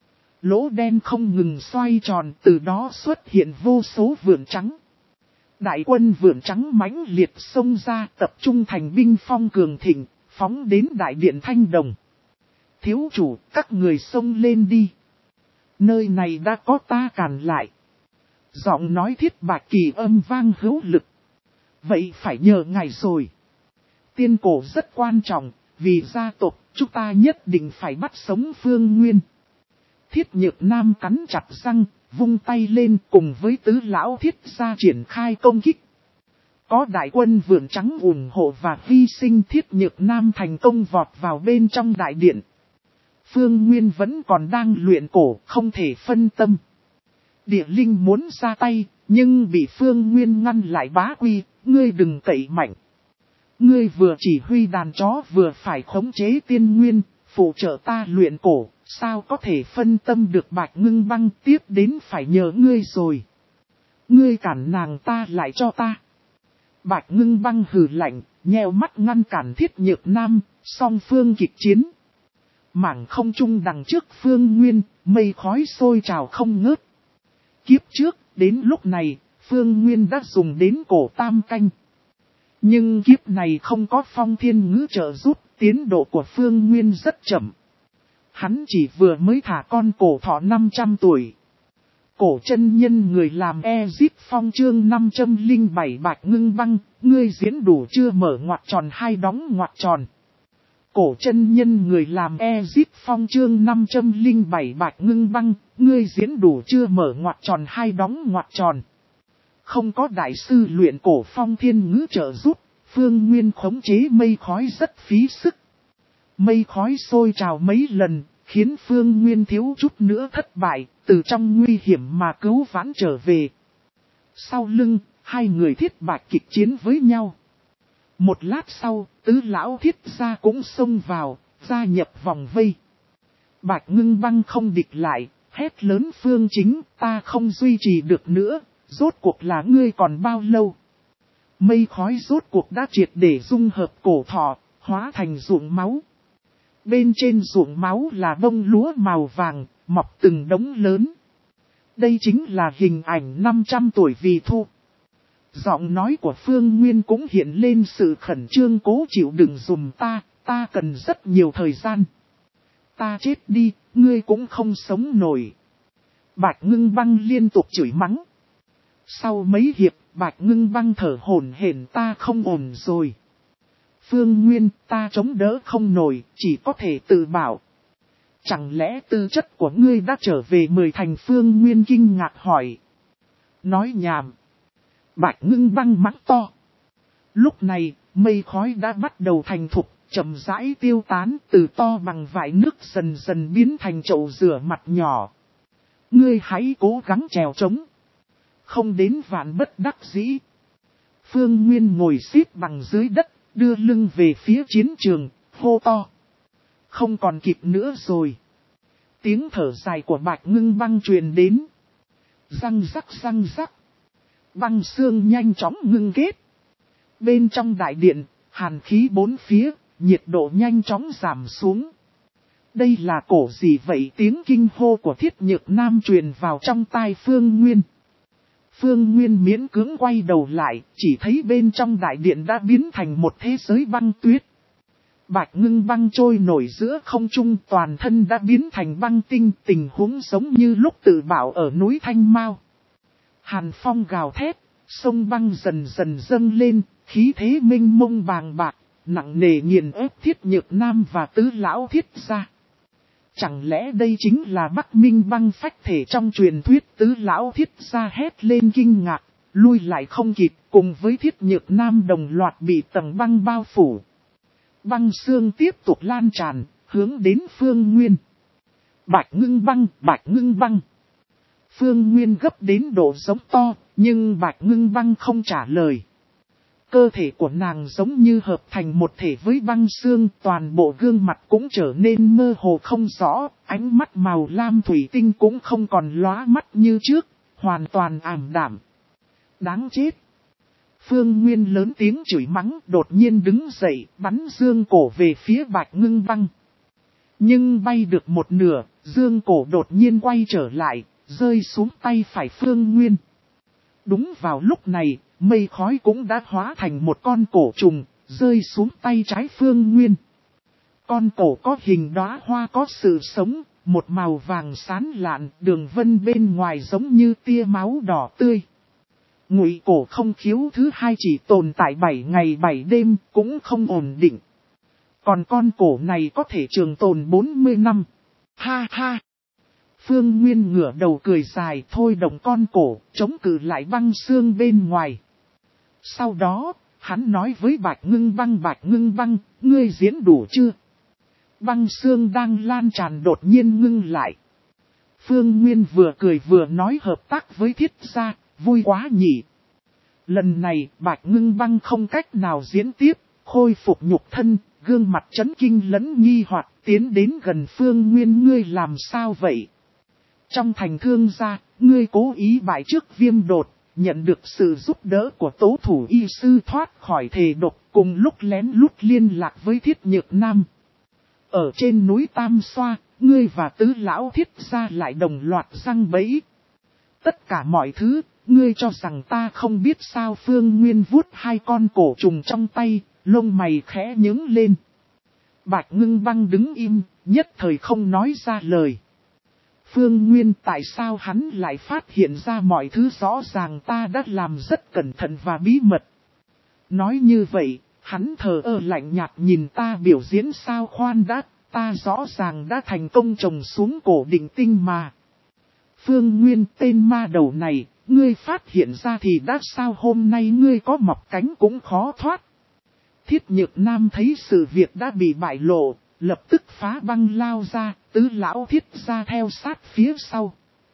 Lỗ đen không ngừng xoay tròn, từ đó xuất hiện vô số vượn trắng. Đại quân vượn trắng mãnh liệt xông ra, tập trung thành binh phong cường thịnh, phóng đến đại điện Thanh Đồng. Thiếu chủ, các người xông lên đi. Nơi này đã có ta cản lại. Giọng nói Thiết Bạch Kỳ âm vang hữu lực. Vậy phải nhờ ngài rồi. tiên cổ rất quan trọng, vì gia tộc, chúng ta nhất định phải bắt sống Phương Nguyên. Thiết Nhược Nam cắn chặt răng, vung tay lên cùng với tứ lão Thiết gia triển khai công kích. Có đại quân vượn trắng ủng hộ và hy sinh, Thiết Nhược Nam thành công vọt vào bên trong đại điện. Phương Nguyên vẫn còn đang luyện cổ, không thể phân tâm. Địa linh muốn ra tay, nhưng bị Phương Nguyên ngăn lại. Bá Quy, ngươi đừng cậy mạnh. Ngươi vừa chỉ huy đàn chó vừa phải khống chế tiên nguyên, phụ trợ ta luyện cổ, sao có thể phân tâm được. Bạch Ngưng Băng, tiếp đến phải nhờ ngươi rồi. Ngươi cản nàng ta lại cho ta. Bạch Ngưng Băng hừ lạnh, nheo mắt ngăn cản Thiết Nhược Nam, song phương kịch chiến. Mảng không trung đằng trước Phương Nguyên, mây khói sôi trào không ngớt. Kiếp trước, đến lúc này, Phương Nguyên đã dùng đến cổ tam canh. Nhưng kiếp này không có Phong Thiên Ngữ trợ giúp, tiến độ của Phương Nguyên rất chậm. Hắn chỉ vừa mới thả con cổ thọ năm trăm tuổi. Cổ chân nhân người làm Ezip Phong chương năm trăm lẻ bảy Bạch Ngưng Băng, ngươi diễn đủ chưa, mở ngoặc tròn hai đóng ngoặc tròn. Cổ chân nhân người làm Ezip Phong chương năm trăm lẻ bảy Bạch Ngưng Băng, ngươi diễn đủ chưa, mở ngoặc tròn hai đóng ngoặc tròn. Không có đại sư luyện cổ Phong Thiên Ngữ trợ giúp, Phương Nguyên khống chế mây khói rất phí sức. Mây khói sôi trào mấy lần, khiến Phương Nguyên thiếu chút nữa thất bại, từ trong nguy hiểm mà cứu vãn trở về. Sau lưng, hai người Thiết Bạch kịch chiến với nhau. Một lát sau, tứ lão Thiết gia cũng xông vào, gia nhập vòng vây. Bạch Ngưng Băng không địch lại, hét lớn Phương Chính, ta không duy trì được nữa, rốt cuộc là ngươi còn bao lâu. Mây khói rốt cuộc đã triệt để dung hợp cổ thọ, hóa thành ruộng máu. Bên trên ruộng máu là bông lúa màu vàng, mọc từng đống lớn. Đây chính là hình ảnh năm trăm tuổi vì thu. Giọng nói của Phương Nguyên cũng hiện lên sự khẩn trương, cố chịu đựng dùm ta, ta cần rất nhiều thời gian. Ta chết đi, ngươi cũng không sống nổi. Bạch Ngưng Băng liên tục chửi mắng. Sau mấy hiệp, Bạch Ngưng Băng thở hổn hển, ta không ổn rồi. Phương Nguyên, ta chống đỡ không nổi, chỉ có thể tự bảo. Chẳng lẽ tư chất của ngươi đã trở về mười thành? Phương Nguyên kinh ngạc hỏi. Nói nhảm. Bạch Ngưng Băng mắng to. Lúc này, mây khói đã bắt đầu thành thục, chậm rãi tiêu tán, từ to bằng vải nước dần dần biến thành chậu rửa mặt nhỏ. Ngươi hãy cố gắng trèo trống. Không đến vạn bất đắc dĩ. Phương Nguyên ngồi xếp bằng dưới đất, đưa lưng về phía chiến trường, hô to. Không còn kịp nữa rồi. Tiếng thở dài của Bạch Ngưng Băng truyền đến. Răng rắc răng rắc. Băng xương nhanh chóng ngưng kết. Bên trong đại điện, hàn khí bốn phía, nhiệt độ nhanh chóng giảm xuống. Đây là cổ gì vậy? Tiếng kinh hô của Thiết Nhược Nam truyền vào trong tai Phương Nguyên. Phương Nguyên miễn cưỡng quay đầu lại, chỉ thấy bên trong đại điện đã biến thành một thế giới băng tuyết. Bạch Ngưng Băng trôi nổi giữa không trung, toàn thân đã biến thành băng tinh, tình huống giống như lúc tự bảo ở núi Thanh Mao. Hàn phong gào thét, sông băng dần dần dâng lên, khí thế mênh mông bàng bạc, nặng nề nghiền ép Thiết Nhược Nam và tứ lão Thiết gia. Chẳng lẽ đây chính là Bắc Minh băng phách thể trong truyền thuyết? Tứ lão Thiết gia hét lên kinh ngạc, lui lại không kịp, cùng với Thiết Nhược Nam đồng loạt bị tầng băng bao phủ. Băng xương tiếp tục lan tràn, hướng đến Phương Nguyên. Bạch Ngưng Băng, Bạch Ngưng Băng. Phương Nguyên gấp đến độ giống to, nhưng Bạch Ngưng Băng không trả lời. Cơ thể của nàng giống như hợp thành một thể với băng xương, toàn bộ gương mặt cũng trở nên mơ hồ không rõ, ánh mắt màu lam thủy tinh cũng không còn lóa mắt như trước, hoàn toàn ảm đạm. Đáng chết! Phương Nguyên lớn tiếng chửi mắng, đột nhiên đứng dậy, bắn dương cổ về phía Bạch Ngưng Băng. Nhưng bay được một nửa, dương cổ đột nhiên quay trở lại, rơi xuống tay phải Phương Nguyên. Đúng vào lúc này, mây khói cũng đã hóa thành một con cổ trùng, rơi xuống tay trái Phương Nguyên. Con cổ có hình đóa hoa có sự sống, một màu vàng sáng lạn, đường vân bên ngoài giống như tia máu đỏ tươi. Ngụy cổ không khiếu thứ hai chỉ tồn tại bảy ngày bảy đêm, cũng không ổn định. Còn con cổ này có thể trường tồn bốn mươi năm. Ha ha! Phương Nguyên ngửa đầu cười dài, thôi động con cổ, chống cự lại băng xương bên ngoài. Sau đó, hắn nói với Bạch Ngưng Băng: Bạch Ngưng Băng, ngươi diễn đủ chưa? Băng xương đang lan tràn đột nhiên ngưng lại. Phương Nguyên vừa cười vừa nói: hợp tác với Thiết gia, vui quá nhỉ. Lần này, Bạch Ngưng Băng không cách nào diễn tiếp, khôi phục nhục thân, gương mặt chấn kinh lẫn nghi hoặc, tiến đến gần Phương Nguyên: ngươi làm sao vậy? Trong thành Thương gia, ngươi cố ý bại trước Viêm Đột, nhận được sự giúp đỡ của tố thủ y sư thoát khỏi thể độc, cùng lúc lén lút liên lạc với Thiết Nhược Nam. Ở trên núi Tam Xoa, ngươi và tứ lão Thiết gia lại đồng loạt răng bẫy. Tất cả mọi thứ, ngươi cho rằng ta không biết sao? Phương Nguyên vuốt hai con cổ trùng trong tay, lông mày khẽ nhướng lên. Bạch Ngưng Băng đứng im, nhất thời không nói ra lời. Phương Nguyên tại sao hắn lại phát hiện ra mọi thứ? Rõ ràng ta đã làm rất cẩn thận và bí mật. Nói như vậy, hắn thờ ơ lạnh nhạt nhìn ta biểu diễn sao? Khoan đã, ta rõ ràng đã thành công trồng xuống cổ định tinh mà. Phương Nguyên, tên ma đầu này, ngươi phát hiện ra thì đã sao? Hôm nay ngươi có mọc cánh cũng khó thoát. Thiết Nhược Nam thấy sự việc đã bị bại lộ, lập tức phá băng lao ra, tứ lão Thiết gia theo sát phía sau.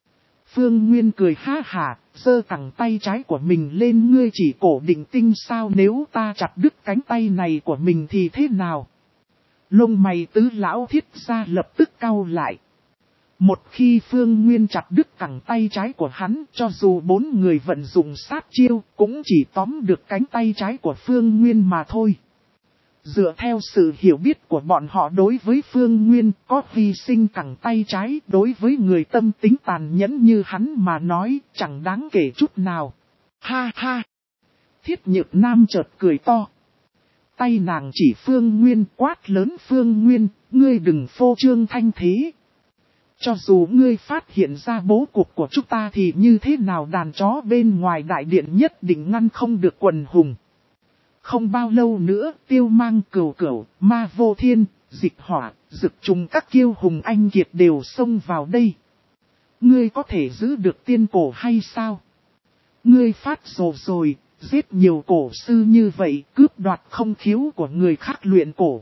Phương Nguyên cười ha hả, giơ cẳng tay trái của mình lên: ngươi chỉ cổ định tinh sao? Nếu ta chặt đứt cánh tay này của mình thì thế nào? Lông mày tứ lão Thiết gia lập tức cau lại. Một khi Phương Nguyên chặt đứt cẳng tay trái của hắn, cho dù bốn người vận dụng sát chiêu, cũng chỉ tóm được cánh tay trái của Phương Nguyên mà thôi. Dựa theo sự hiểu biết của bọn họ đối với Phương Nguyên, có hy sinh cẳng tay trái đối với người tâm tính tàn nhẫn như hắn mà nói, chẳng đáng kể chút nào. Ha ha! Thiết Nhược Nam chợt cười to. Tay nàng chỉ Phương Nguyên, quát lớn: Phương Nguyên, ngươi đừng phô trương thanh thế. Cho dù ngươi phát hiện ra bố cục của chúng ta thì như thế nào, đàn chó bên ngoài đại điện nhất định ngăn không được quần hùng. Không bao lâu nữa, Tiêu Mang, Cửu Cửu, Ma Vô Thiên, Dịch Hỏa, Dực Trùng các kiêu hùng anh kiệt đều xông vào đây. Ngươi có thể giữ được tiên cổ hay sao? Ngươi phát rồ rồi, giết nhiều cổ sư như vậy, cướp đoạt không khiếu của người khác luyện cổ.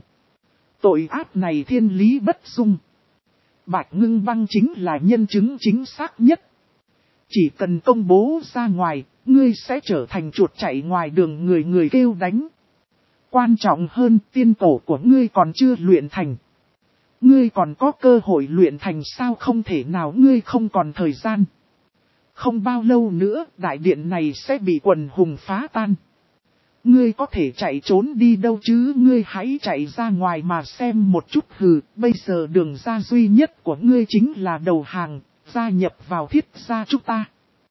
Tội ác này thiên lý bất dung. Bạch Ngưng Băng chính là nhân chứng chính xác nhất. Chỉ cần công bố ra ngoài, ngươi sẽ trở thành chuột chạy ngoài đường, người người kêu đánh. Quan trọng hơn, tiên cổ của ngươi còn chưa luyện thành. Ngươi còn có cơ hội luyện thành sao? Không thể nào, ngươi không còn thời gian. Không bao lâu nữa, đại điện này sẽ bị quần hùng phá tan. Ngươi có thể chạy trốn đi đâu chứ? Ngươi hãy chạy ra ngoài mà xem một chút. Hừ, bây giờ đường ra duy nhất của ngươi chính là đầu hàng, gia nhập vào Thiết gia chúng ta.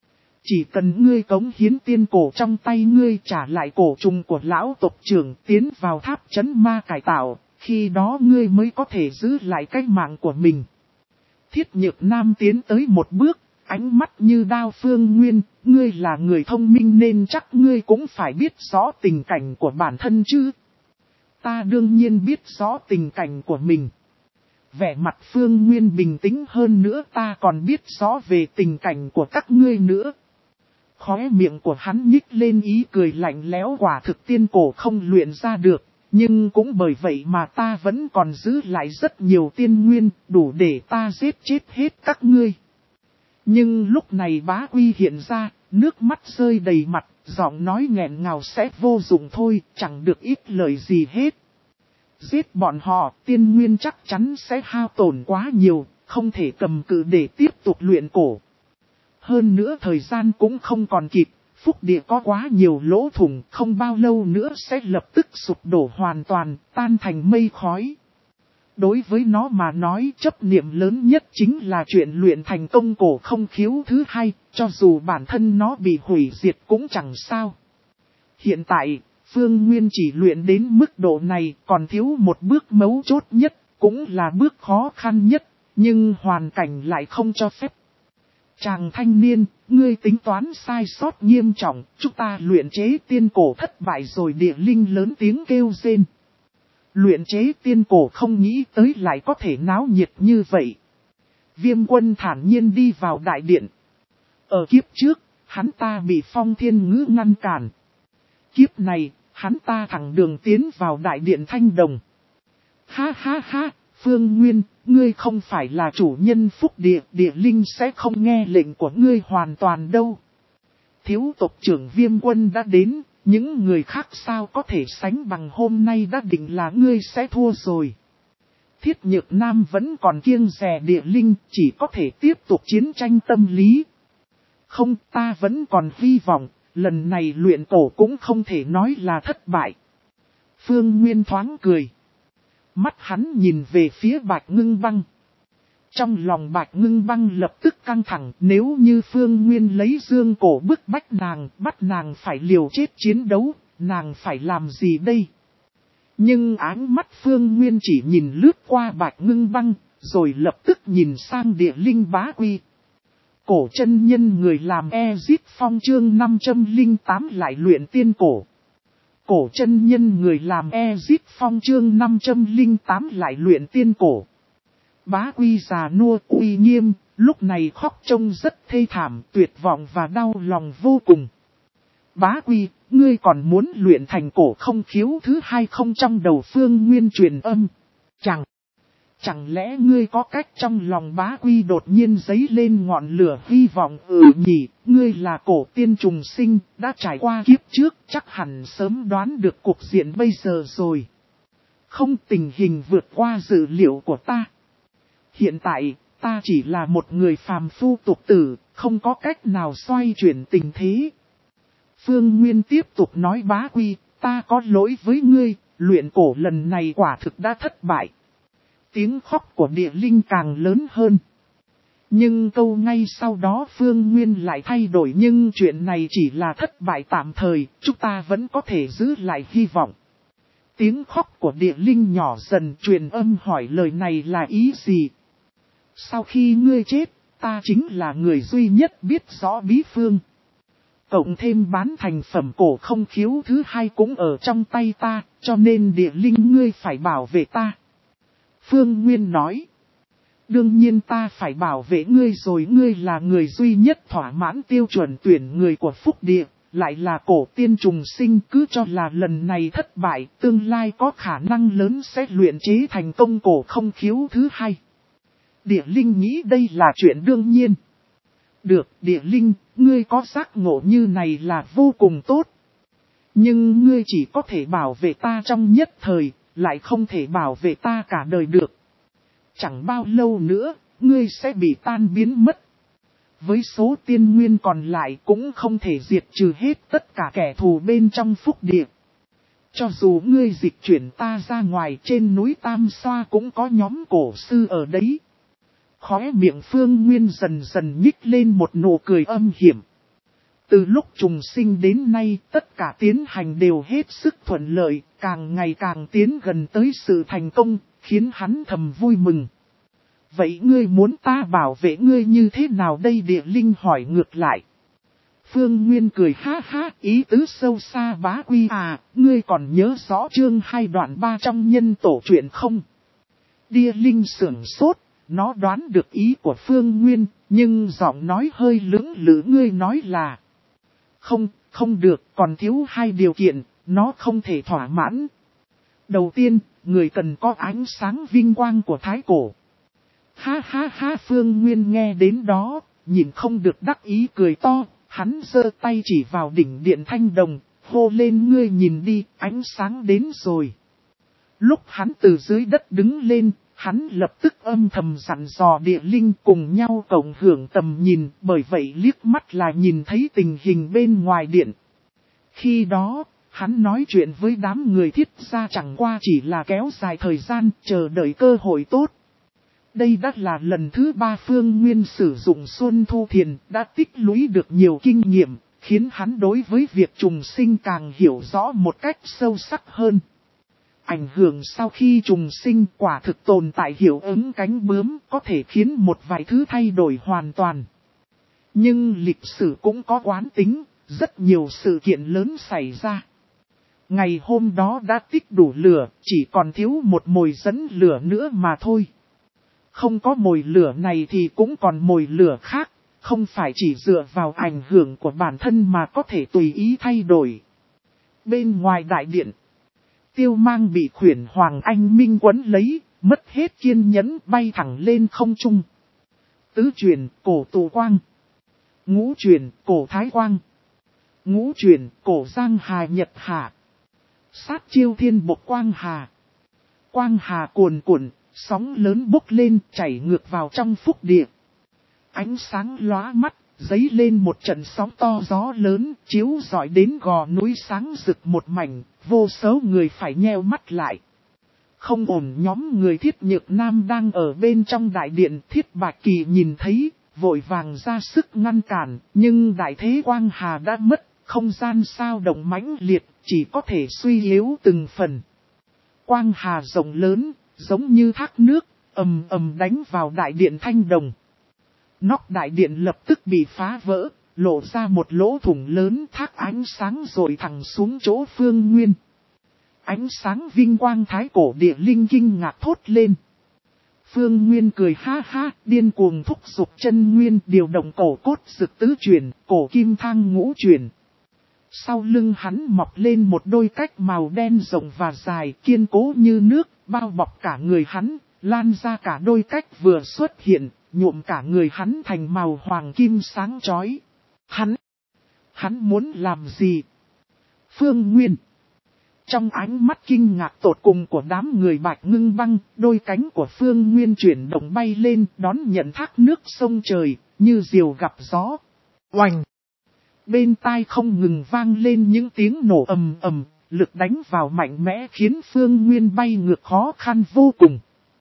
Chỉ cần ngươi cống hiến tiên cổ trong tay ngươi, trả lại cổ trùng của lão tộc trưởng, tiến vào tháp trấn ma cải tạo, khi đó ngươi mới có thể giữ lại cái mạng của mình. Thiết Nhược Nam tiến tới một bước, ánh mắt như đao. Phương Nguyên, ngươi là người thông minh nên chắc ngươi cũng phải biết rõ tình cảnh của bản thân chứ. Ta đương nhiên biết rõ tình cảnh của mình. Vẻ mặt Phương Nguyên bình tĩnh hơn nữa: ta còn biết rõ về tình cảnh của các ngươi nữa. Khóe miệng của hắn nhích lên ý cười lạnh lẽo: quả thực tiên cổ không luyện ra được, nhưng cũng bởi vậy mà ta vẫn còn giữ lại rất nhiều tiên nguyên, đủ để ta giết chết hết các ngươi. Nhưng lúc này Bá Quy hiện ra, nước mắt rơi đầy mặt, giọng nói nghẹn ngào: sẽ vô dụng thôi, chẳng được ít lời gì hết. Giết bọn họ, tiên nguyên chắc chắn sẽ hao tổn quá nhiều, không thể cầm cự để tiếp tục luyện cổ. Hơn nữa thời gian cũng không còn kịp, phúc địa có quá nhiều lỗ thủng, không bao lâu nữa sẽ lập tức sụp đổ hoàn toàn, tan thành mây khói. Đối với nó mà nói, chấp niệm lớn nhất chính là chuyện luyện thành công cổ không khiếu thứ hai, cho dù bản thân nó bị hủy diệt cũng chẳng sao. Hiện tại, Phương Nguyên chỉ luyện đến mức độ này, còn thiếu một bước mấu chốt nhất, cũng là bước khó khăn nhất, nhưng hoàn cảnh lại không cho phép. Chàng thanh niên, ngươi tính toán sai sót nghiêm trọng, chúng ta luyện chế tiên cổ thất bại rồi. Địa linh lớn tiếng kêu rên. Luyện chế tiên cổ không nghĩ tới lại có thể náo nhiệt như vậy. Viêm Quân thản nhiên đi vào đại điện. Ở kiếp trước, hắn ta bị Phong Thiên Ngữ ngăn cản. Kiếp này, hắn ta thẳng đường tiến vào đại điện Thanh Đồng. Ha ha ha, Phương Nguyên, ngươi không phải là chủ nhân phúc địa, địa linh sẽ không nghe lệnh của ngươi hoàn toàn đâu. Thiếu tộc trưởng Viêm Quân đã đến, những người khác sao có thể sánh bằng, hôm nay đã định là ngươi sẽ thua rồi. Thiết Nhược Nam vẫn còn kiêng dè địa linh, chỉ có thể tiếp tục chiến tranh tâm lý. Không, ta vẫn còn hy vọng, lần này luyện cổ cũng không thể nói là thất bại. Phương Nguyên thoáng cười. Mắt hắn nhìn về phía Bạch Ngưng Băng. Trong lòng Bạch Ngưng Băng lập tức căng thẳng, nếu như Phương Nguyên lấy dương cổ bức bách nàng, bắt nàng phải liều chết chiến đấu, nàng phải làm gì đây? Nhưng áng mắt Phương Nguyên chỉ nhìn lướt qua Bạch Ngưng Băng, rồi lập tức nhìn sang Địa Linh Bá Quy. Cổ chân nhân người làm Ezit Phong chương năm trăm lẻ tám lại luyện tiên cổ. Cổ chân nhân người làm Ezit Phong chương năm trăm lẻ tám lại luyện tiên cổ. Bá Quy già nua uy nghiêm, lúc này khóc trông rất thê thảm, tuyệt vọng và đau lòng vô cùng. Bá Quy, ngươi còn muốn luyện thành cổ không khiếu thứ hai không? Trong đầu Phương Nguyên truyền âm. Chẳng, chẳng lẽ ngươi có cách? Trong lòng Bá Quy đột nhiên dấy lên ngọn lửa hy vọng. Ừ nhỉ, ngươi là cổ tiên trùng sinh, đã trải qua kiếp trước, chắc hẳn sớm đoán được cục diện bây giờ rồi. Không, tình hình vượt qua dự liệu của ta. Hiện tại, ta chỉ là một người phàm phu tục tử, không có cách nào xoay chuyển tình thế. Phương Nguyên tiếp tục nói, Bá Quy, ta có lỗi với ngươi, luyện cổ lần này quả thực đã thất bại. Tiếng khóc của Địa Linh càng lớn hơn. Nhưng câu ngay sau đó Phương Nguyên lại thay đổi, nhưng chuyện này chỉ là thất bại tạm thời, chúng ta vẫn có thể giữ lại hy vọng. Tiếng khóc của Địa Linh nhỏ dần, truyền âm hỏi lời này là ý gì? Sau khi ngươi chết, ta chính là người duy nhất biết rõ bí phương. Cộng thêm bán thành phẩm cổ không khiếu thứ hai cũng ở trong tay ta, cho nên Địa Linh ngươi phải bảo vệ ta. Phương Nguyên nói. Đương nhiên ta phải bảo vệ ngươi rồi, ngươi là người duy nhất thỏa mãn tiêu chuẩn tuyển người của Phúc Địa, lại là cổ tiên trùng sinh, cứ cho là lần này thất bại, tương lai có khả năng lớn sẽ luyện chế thành công cổ không khiếu thứ hai. Địa Linh nghĩ đây là chuyện đương nhiên. Được, Địa Linh, ngươi có giác ngộ như này là vô cùng tốt. Nhưng ngươi chỉ có thể bảo vệ ta trong nhất thời, lại không thể bảo vệ ta cả đời được. Chẳng bao lâu nữa, ngươi sẽ bị tan biến mất. Với số tiên nguyên còn lại cũng không thể diệt trừ hết tất cả kẻ thù bên trong Phúc Địa. Cho dù ngươi dịch chuyển ta ra ngoài, trên núi Tam Xoa cũng có nhóm cổ sư ở đấy. Khóe miệng Phương Nguyên dần dần nhích lên một nụ cười âm hiểm. Từ lúc trùng sinh đến nay, tất cả tiến hành đều hết sức thuận lợi, càng ngày càng tiến gần tới sự thành công, khiến hắn thầm vui mừng. Vậy ngươi muốn ta bảo vệ ngươi như thế nào đây? Địa Linh hỏi ngược lại. Phương Nguyên cười ha ha, ý tứ sâu xa. Bá Quy à, ngươi còn nhớ rõ chương hai đoạn ba trong nhân tổ truyện không? Địa Linh sửng sốt, nó đoán được ý của Phương Nguyên, nhưng giọng nói hơi lưỡng lự. Ngươi nói là không, không được, còn thiếu hai điều kiện, nó không thể thỏa mãn. Đầu tiên, người cần có ánh sáng vinh quang của thái cổ. Ha ha ha, Phương Nguyên nghe đến đó, nhìn không được đắc ý cười to, hắn giơ tay chỉ vào đỉnh điện Thanh Đồng, hô lên, ngươi nhìn đi, ánh sáng đến rồi. Lúc hắn từ dưới đất đứng lên, hắn lập tức âm thầm dặn dò Địa Linh cùng nhau cộng hưởng tầm nhìn, bởi vậy liếc mắt là nhìn thấy tình hình bên ngoài điện. Khi đó, hắn nói chuyện với đám người Thiết gia chẳng qua chỉ là kéo dài thời gian, chờ đợi cơ hội tốt. Đây đã là lần thứ ba Phương Nguyên sử dụng Xuân Thu Thiền, đã tích lũy được nhiều kinh nghiệm, khiến hắn đối với việc trùng sinh càng hiểu rõ một cách sâu sắc hơn. Ảnh hưởng sau khi trùng sinh quả thực tồn tại hiệu ứng cánh bướm, có thể khiến một vài thứ thay đổi hoàn toàn. Nhưng lịch sử cũng có quán tính, rất nhiều sự kiện lớn xảy ra. Ngày hôm đó đã tích đủ lửa, chỉ còn thiếu một mồi dẫn lửa nữa mà thôi. Không có mồi lửa này thì cũng còn mồi lửa khác, không phải chỉ dựa vào ảnh hưởng của bản thân mà có thể tùy ý thay đổi. Bên ngoài đại điện, Tiêu Mang bị khuyển Hoàng Anh Minh quấn lấy, mất hết kiên nhẫn bay thẳng lên không trung. Tứ truyền, cổ Tù Quang. Ngũ truyền, cổ Thái Quang. Ngũ truyền, cổ Giang Hà Nhật Hà. Sát chiêu thiên bộc Quang Hà. Quang Hà cuồn cuộn, sóng lớn bốc lên chảy ngược vào trong phúc địa. Ánh sáng lóa mắt, dấy lên một trận sóng to gió lớn, chiếu rọi đến gò núi sáng rực một mảnh, vô số người phải nheo mắt lại. Không ổn, nhóm người Thiết Nhược Nam đang ở bên trong đại điện. Thiết Bạch Kỳ nhìn thấy, vội vàng ra sức ngăn cản, nhưng đại thế Quang Hà đã mất, không gian sao động mãnh liệt, chỉ có thể suy yếu từng phần. Quang Hà rộng lớn, giống như thác nước, ầm ầm đánh vào đại điện Thanh Đồng. Nóc đại điện lập tức bị phá vỡ, lộ ra một lỗ thủng lớn, thác ánh sáng rồi thẳng xuống chỗ Phương Nguyên. Ánh sáng vinh quang thái cổ địa linh kinh ngạc thốt lên. Phương Nguyên cười ha ha, điên cuồng thúc giục chân nguyên, điều động cổ cốt dực tứ truyền, cổ kim thang ngũ truyền. Sau lưng hắn mọc lên một đôi cách màu đen rộng và dài, kiên cố như nước, bao bọc cả người hắn, lan ra cả đôi cách vừa xuất hiện, nhuộm cả người hắn thành màu hoàng kim sáng chói. Hắn, hắn muốn làm gì? Phương Nguyên. Trong ánh mắt kinh ngạc tột cùng của đám người Bạch Ngưng Băng, đôi cánh của Phương Nguyên chuyển động bay lên, đón nhận thác nước sông trời, như diều gặp gió. Oành! Bên tai không ngừng vang lên những tiếng nổ ầm ầm, lực đánh vào mạnh mẽ khiến Phương Nguyên bay ngược khó khăn vô cùng.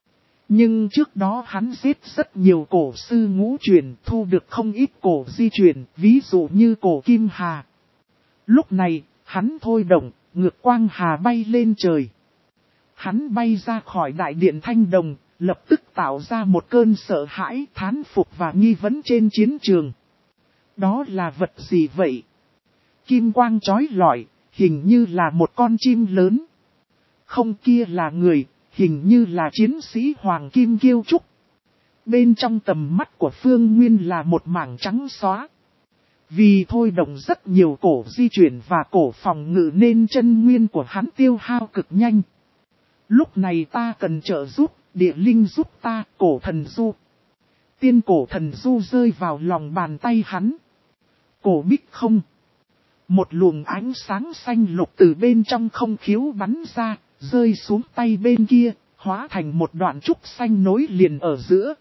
Nhưng trước đó hắn giết rất nhiều cổ sư ngũ truyền, thu được không ít cổ di truyền, ví dụ như cổ Kim Hà. Lúc này, hắn thôi động, ngược Quang Hà bay lên trời. Hắn bay ra khỏi đại điện Thanh Đồng, lập tức tạo ra một cơn sợ hãi, thán phục và nghi vấn trên chiến trường. Đó là vật gì vậy? Kim quang chói lọi, hình như là một con chim lớn. Không, kia là người, hình như là chiến sĩ Hoàng Kim Kiêu Trúc. Bên trong tầm mắt của Phương Nguyên là một mảng trắng xóa. Vì thôi động rất nhiều cổ di chuyển và cổ phòng ngự nên chân nguyên của hắn tiêu hao cực nhanh. Lúc này ta cần trợ giúp, địa linh giúp ta, cổ thần du. Tiên cổ thần du rơi vào lòng bàn tay hắn. Cổ bích không. Một luồng ánh sáng xanh lục từ bên trong không khiếu bắn ra, rơi xuống tay bên kia, hóa thành một đoạn trúc xanh nối liền ở giữa.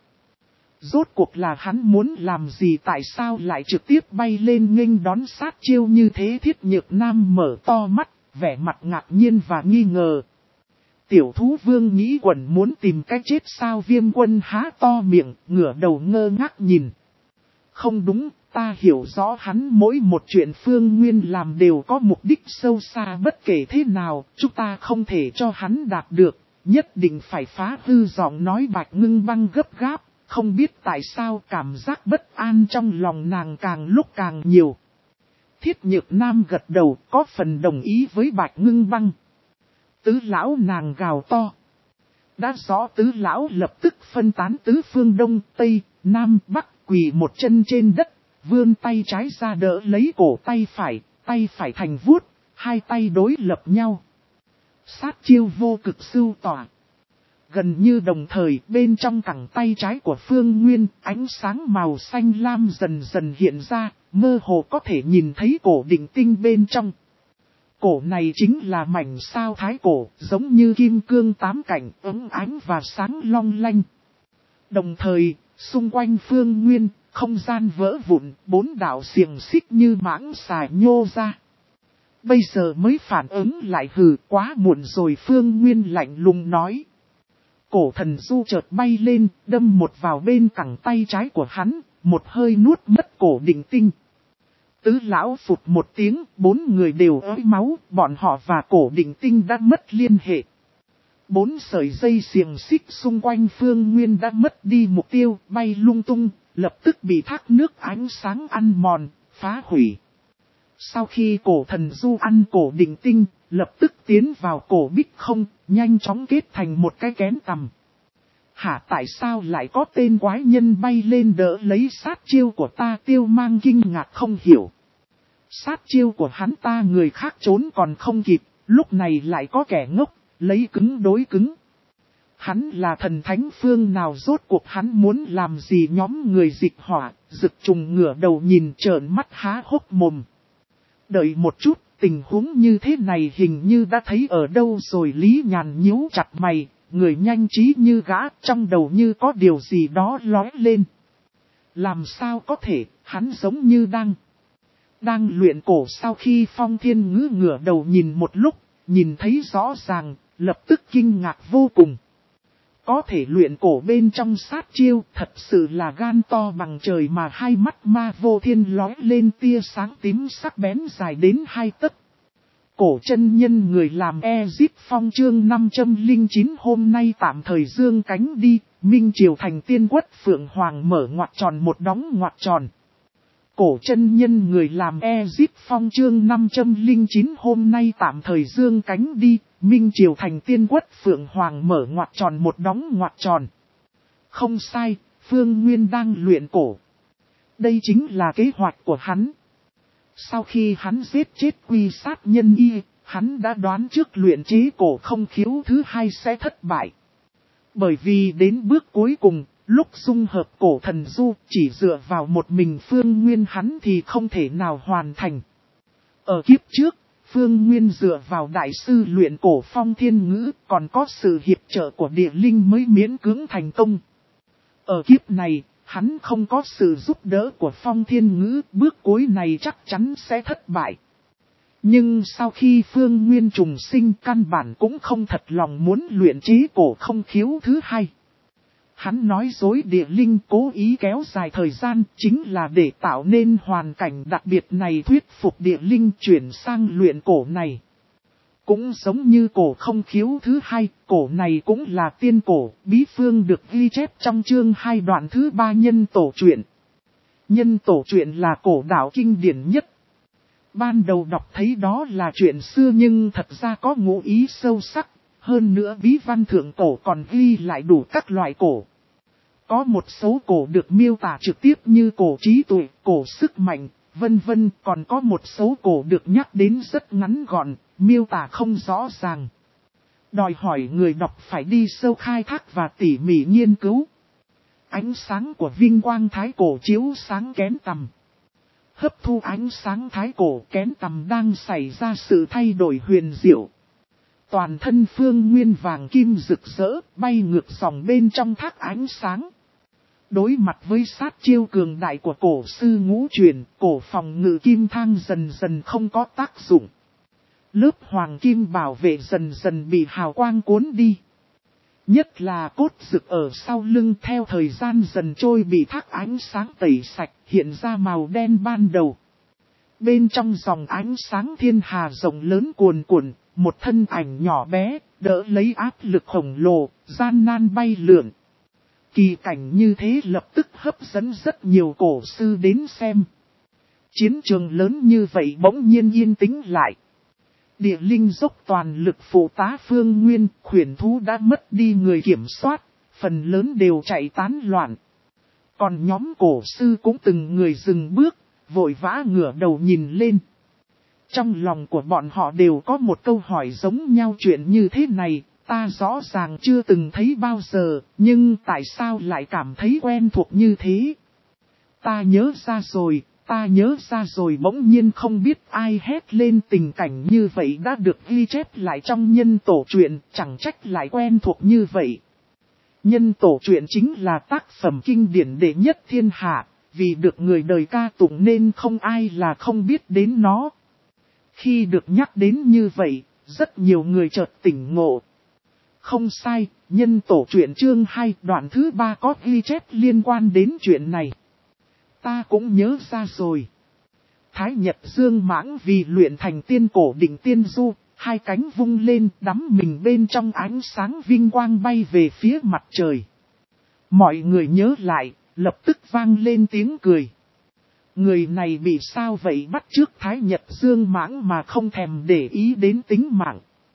Rốt cuộc là hắn muốn làm gì, tại sao lại trực tiếp bay lên nghênh đón sát chiêu như thế? Thiết Nhược Nam mở to mắt, vẻ mặt ngạc nhiên và nghi ngờ. Tiểu thú vương nghĩ quẩn muốn tìm cách chết sao? Viêm Quân há to miệng, ngửa đầu ngơ ngác nhìn. Không đúng, ta hiểu rõ hắn mỗi một chuyện Phương Nguyên làm đều có mục đích sâu xa, bất kể thế nào, chúng ta không thể cho hắn đạt được, nhất định phải phá hư. Giọng nói Bạch Ngưng Băng gấp gáp, không biết tại sao cảm giác bất an trong lòng nàng càng lúc càng nhiều. Thiết Nhược Nam gật đầu, có phần đồng ý với Bạch Ngưng Băng. Tứ lão, nàng gào to. Đã rõ, tứ lão lập tức phân tán tứ phương đông, tây, nam, bắc, quỳ một chân trên đất, vươn tay trái ra đỡ lấy cổ tay phải, tay phải thành vuốt, hai tay đối lập nhau. Sát chiêu vô cực sưu tỏa. Gần như đồng thời, bên trong cẳng tay trái của Phương Nguyên, ánh sáng màu xanh lam dần dần hiện ra, mơ hồ có thể nhìn thấy cổ định tinh bên trong. Cổ này chính là mảnh sao thái cổ, giống như kim cương tám cảnh, ấm ánh và sáng long lanh. Đồng thời, xung quanh Phương Nguyên, không gian vỡ vụn, bốn đạo xiềng xích như mãng xà nhô ra. Bây giờ mới phản ứng lại, hừ, quá muộn rồi. Phương Nguyên lạnh lùng nói. Cổ thần du chợt bay lên, đâm một vào bên cẳng tay trái của hắn, một hơi nuốt mất cổ định tinh. Tứ lão phụt một tiếng, bốn người đều ới máu, bọn họ và cổ định tinh đã mất liên hệ. Bốn sợi dây xiềng xích xung quanh Phương Nguyên đã mất đi mục tiêu, bay lung tung, lập tức bị thác nước ánh sáng ăn mòn, phá hủy. Sau khi cổ thần du ăn cổ định tinh, lập tức tiến vào cổ bích không, nhanh chóng kết thành một cái kén tằm. Hả, tại sao lại có tên quái nhân bay lên đỡ lấy sát chiêu của ta? Tiêu Mang kinh ngạc không hiểu. Sát chiêu của hắn ta người khác trốn còn không kịp, lúc này lại có kẻ ngốc, lấy cứng đối cứng. Hắn là thần thánh phương nào, rốt cuộc hắn muốn làm gì? Nhóm người dịch hỏa, Dực Trùng ngửa đầu nhìn trợn mắt há hốc mồm. Đợi một chút, tình huống như thế này hình như đã thấy ở đâu rồi. Lý Nhàn nhíu chặt mày, người nhanh trí như gã, trong đầu như có điều gì đó lóe lên. Làm sao có thể, hắn giống như đang... Đang luyện cổ. Sau khi Phong Thiên Ngữ ngửa đầu nhìn một lúc, nhìn thấy rõ ràng, lập tức kinh ngạc vô cùng. Có thể luyện cổ bên trong sát chiêu, thật sự là gan to bằng trời mà. Hai mắt Ma Vô Thiên lóe lên tia sáng tím sắc bén dài đến hai tấc. Cổ chân nhân người làm Ezic Phong chương năm trăm lẻ chín hôm nay tạm thời dương cánh đi, Minh Triều thành tiên quất Phượng Hoàng mở ngoặc tròn một đóng ngoặc tròn. Cổ chân nhân người làm Ezic Phong chương năm trăm lẻ chín hôm nay tạm thời dương cánh đi, Minh Triều thành tiên quất Phượng Hoàng mở ngoặc tròn một đóng ngoặc tròn. Không sai, Phương Nguyên đang luyện cổ. Đây chính là kế hoạch của hắn. Sau khi hắn giết chết quy sát nhân y, hắn đã đoán trước luyện chế cổ không khiếu thứ hai sẽ thất bại. Bởi vì đến bước cuối cùng, lúc dung hợp cổ thần du, chỉ dựa vào một mình Phương Nguyên hắn thì không thể nào hoàn thành. Ở kiếp trước, Phương Nguyên dựa vào đại sư luyện cổ Phong Thiên Ngữ, còn có sự hiệp trợ của địa linh mới miễn cưỡng thành công. Ở kiếp này, hắn không có sự giúp đỡ của Phong Thiên Ngữ, bước cuối này chắc chắn sẽ thất bại. Nhưng sau khi Phương Nguyên trùng sinh, căn bản cũng không thật lòng muốn luyện chế cổ không khiếu thứ hai. Hắn nói dối địa linh, cố ý kéo dài thời gian, chính là để tạo nên hoàn cảnh đặc biệt này, thuyết phục địa linh chuyển sang luyện cổ này. Cũng giống như cổ không khiếu thứ hai, cổ này cũng là tiên cổ, bí phương được ghi chép trong chương hai đoạn thứ ba nhân tổ truyện. Nhân tổ truyện là cổ đạo kinh điển nhất. Ban đầu đọc thấy đó là chuyện xưa nhưng thật ra có ngụ ý sâu sắc, hơn nữa bí văn thượng cổ còn ghi lại đủ các loại cổ. Có một số cổ được miêu tả trực tiếp như cổ trí tuệ, cổ sức mạnh, vân vân, còn có một số cổ được nhắc đến rất ngắn gọn, miêu tả không rõ ràng. Đòi hỏi người đọc phải đi sâu khai thác và tỉ mỉ nghiên cứu. Ánh sáng của vinh quang thái cổ chiếu sáng kén tằm. Hấp thu ánh sáng thái cổ, kén tằm đang xảy ra sự thay đổi huyền diệu. Toàn thân Phương Nguyên vàng kim rực rỡ, bay ngược dòng bên trong thác ánh sáng. Đối mặt với sát chiêu cường đại của cổ sư ngũ truyền, cổ phòng ngự kim thang dần dần không có tác dụng. Lớp hoàng kim bảo vệ dần dần bị hào quang cuốn đi. Nhất là cốt rực ở sau lưng theo thời gian dần trôi bị thác ánh sáng tẩy sạch, hiện ra màu đen ban đầu. Bên trong dòng ánh sáng thiên hà rộng lớn cuồn cuộn, một thân ảnh nhỏ bé, đỡ lấy áp lực khổng lồ, gian nan bay lượn. Kỳ cảnh như thế lập tức hấp dẫn rất nhiều cổ sư đến xem. Chiến trường lớn như vậy bỗng nhiên yên tĩnh lại. Địa linh dốc toàn lực phụ tá Phương Nguyên, khuyển thú đã mất đi người kiểm soát, phần lớn đều chạy tán loạn. Còn nhóm cổ sư cũng từng người dừng bước, vội vã ngửa đầu nhìn lên. Trong lòng của bọn họ đều có một câu hỏi giống nhau, chuyện như thế này, ta rõ ràng chưa từng thấy bao giờ, nhưng tại sao lại cảm thấy quen thuộc như thế? Ta nhớ ra rồi, ta nhớ ra rồi, bỗng nhiên không biết ai hét lên, tình cảnh như vậy đã được ghi chép lại trong nhân tổ truyện, chẳng trách lại quen thuộc như vậy. Nhân tổ truyện chính là tác phẩm kinh điển đệ nhất thiên hạ, vì được người đời ca tụng nên không ai là không biết đến nó. Khi được nhắc đến như vậy, rất nhiều người chợt tỉnh ngộ. Không sai, nhân tổ truyện chương hai đoạn thứ ba có ghi chép liên quan đến chuyện này. Ta cũng nhớ ra rồi. Thái Nhật Dương Mãng vì luyện thành tiên cổ đỉnh tiên du, hai cánh vung lên đắm mình bên trong ánh sáng vinh quang bay về phía mặt trời. Mọi người nhớ lại, lập tức vang lên tiếng cười. Người này bị sao vậy, bắt chước Thái Nhật Dương Mãng mà không thèm để ý đến tính mạng.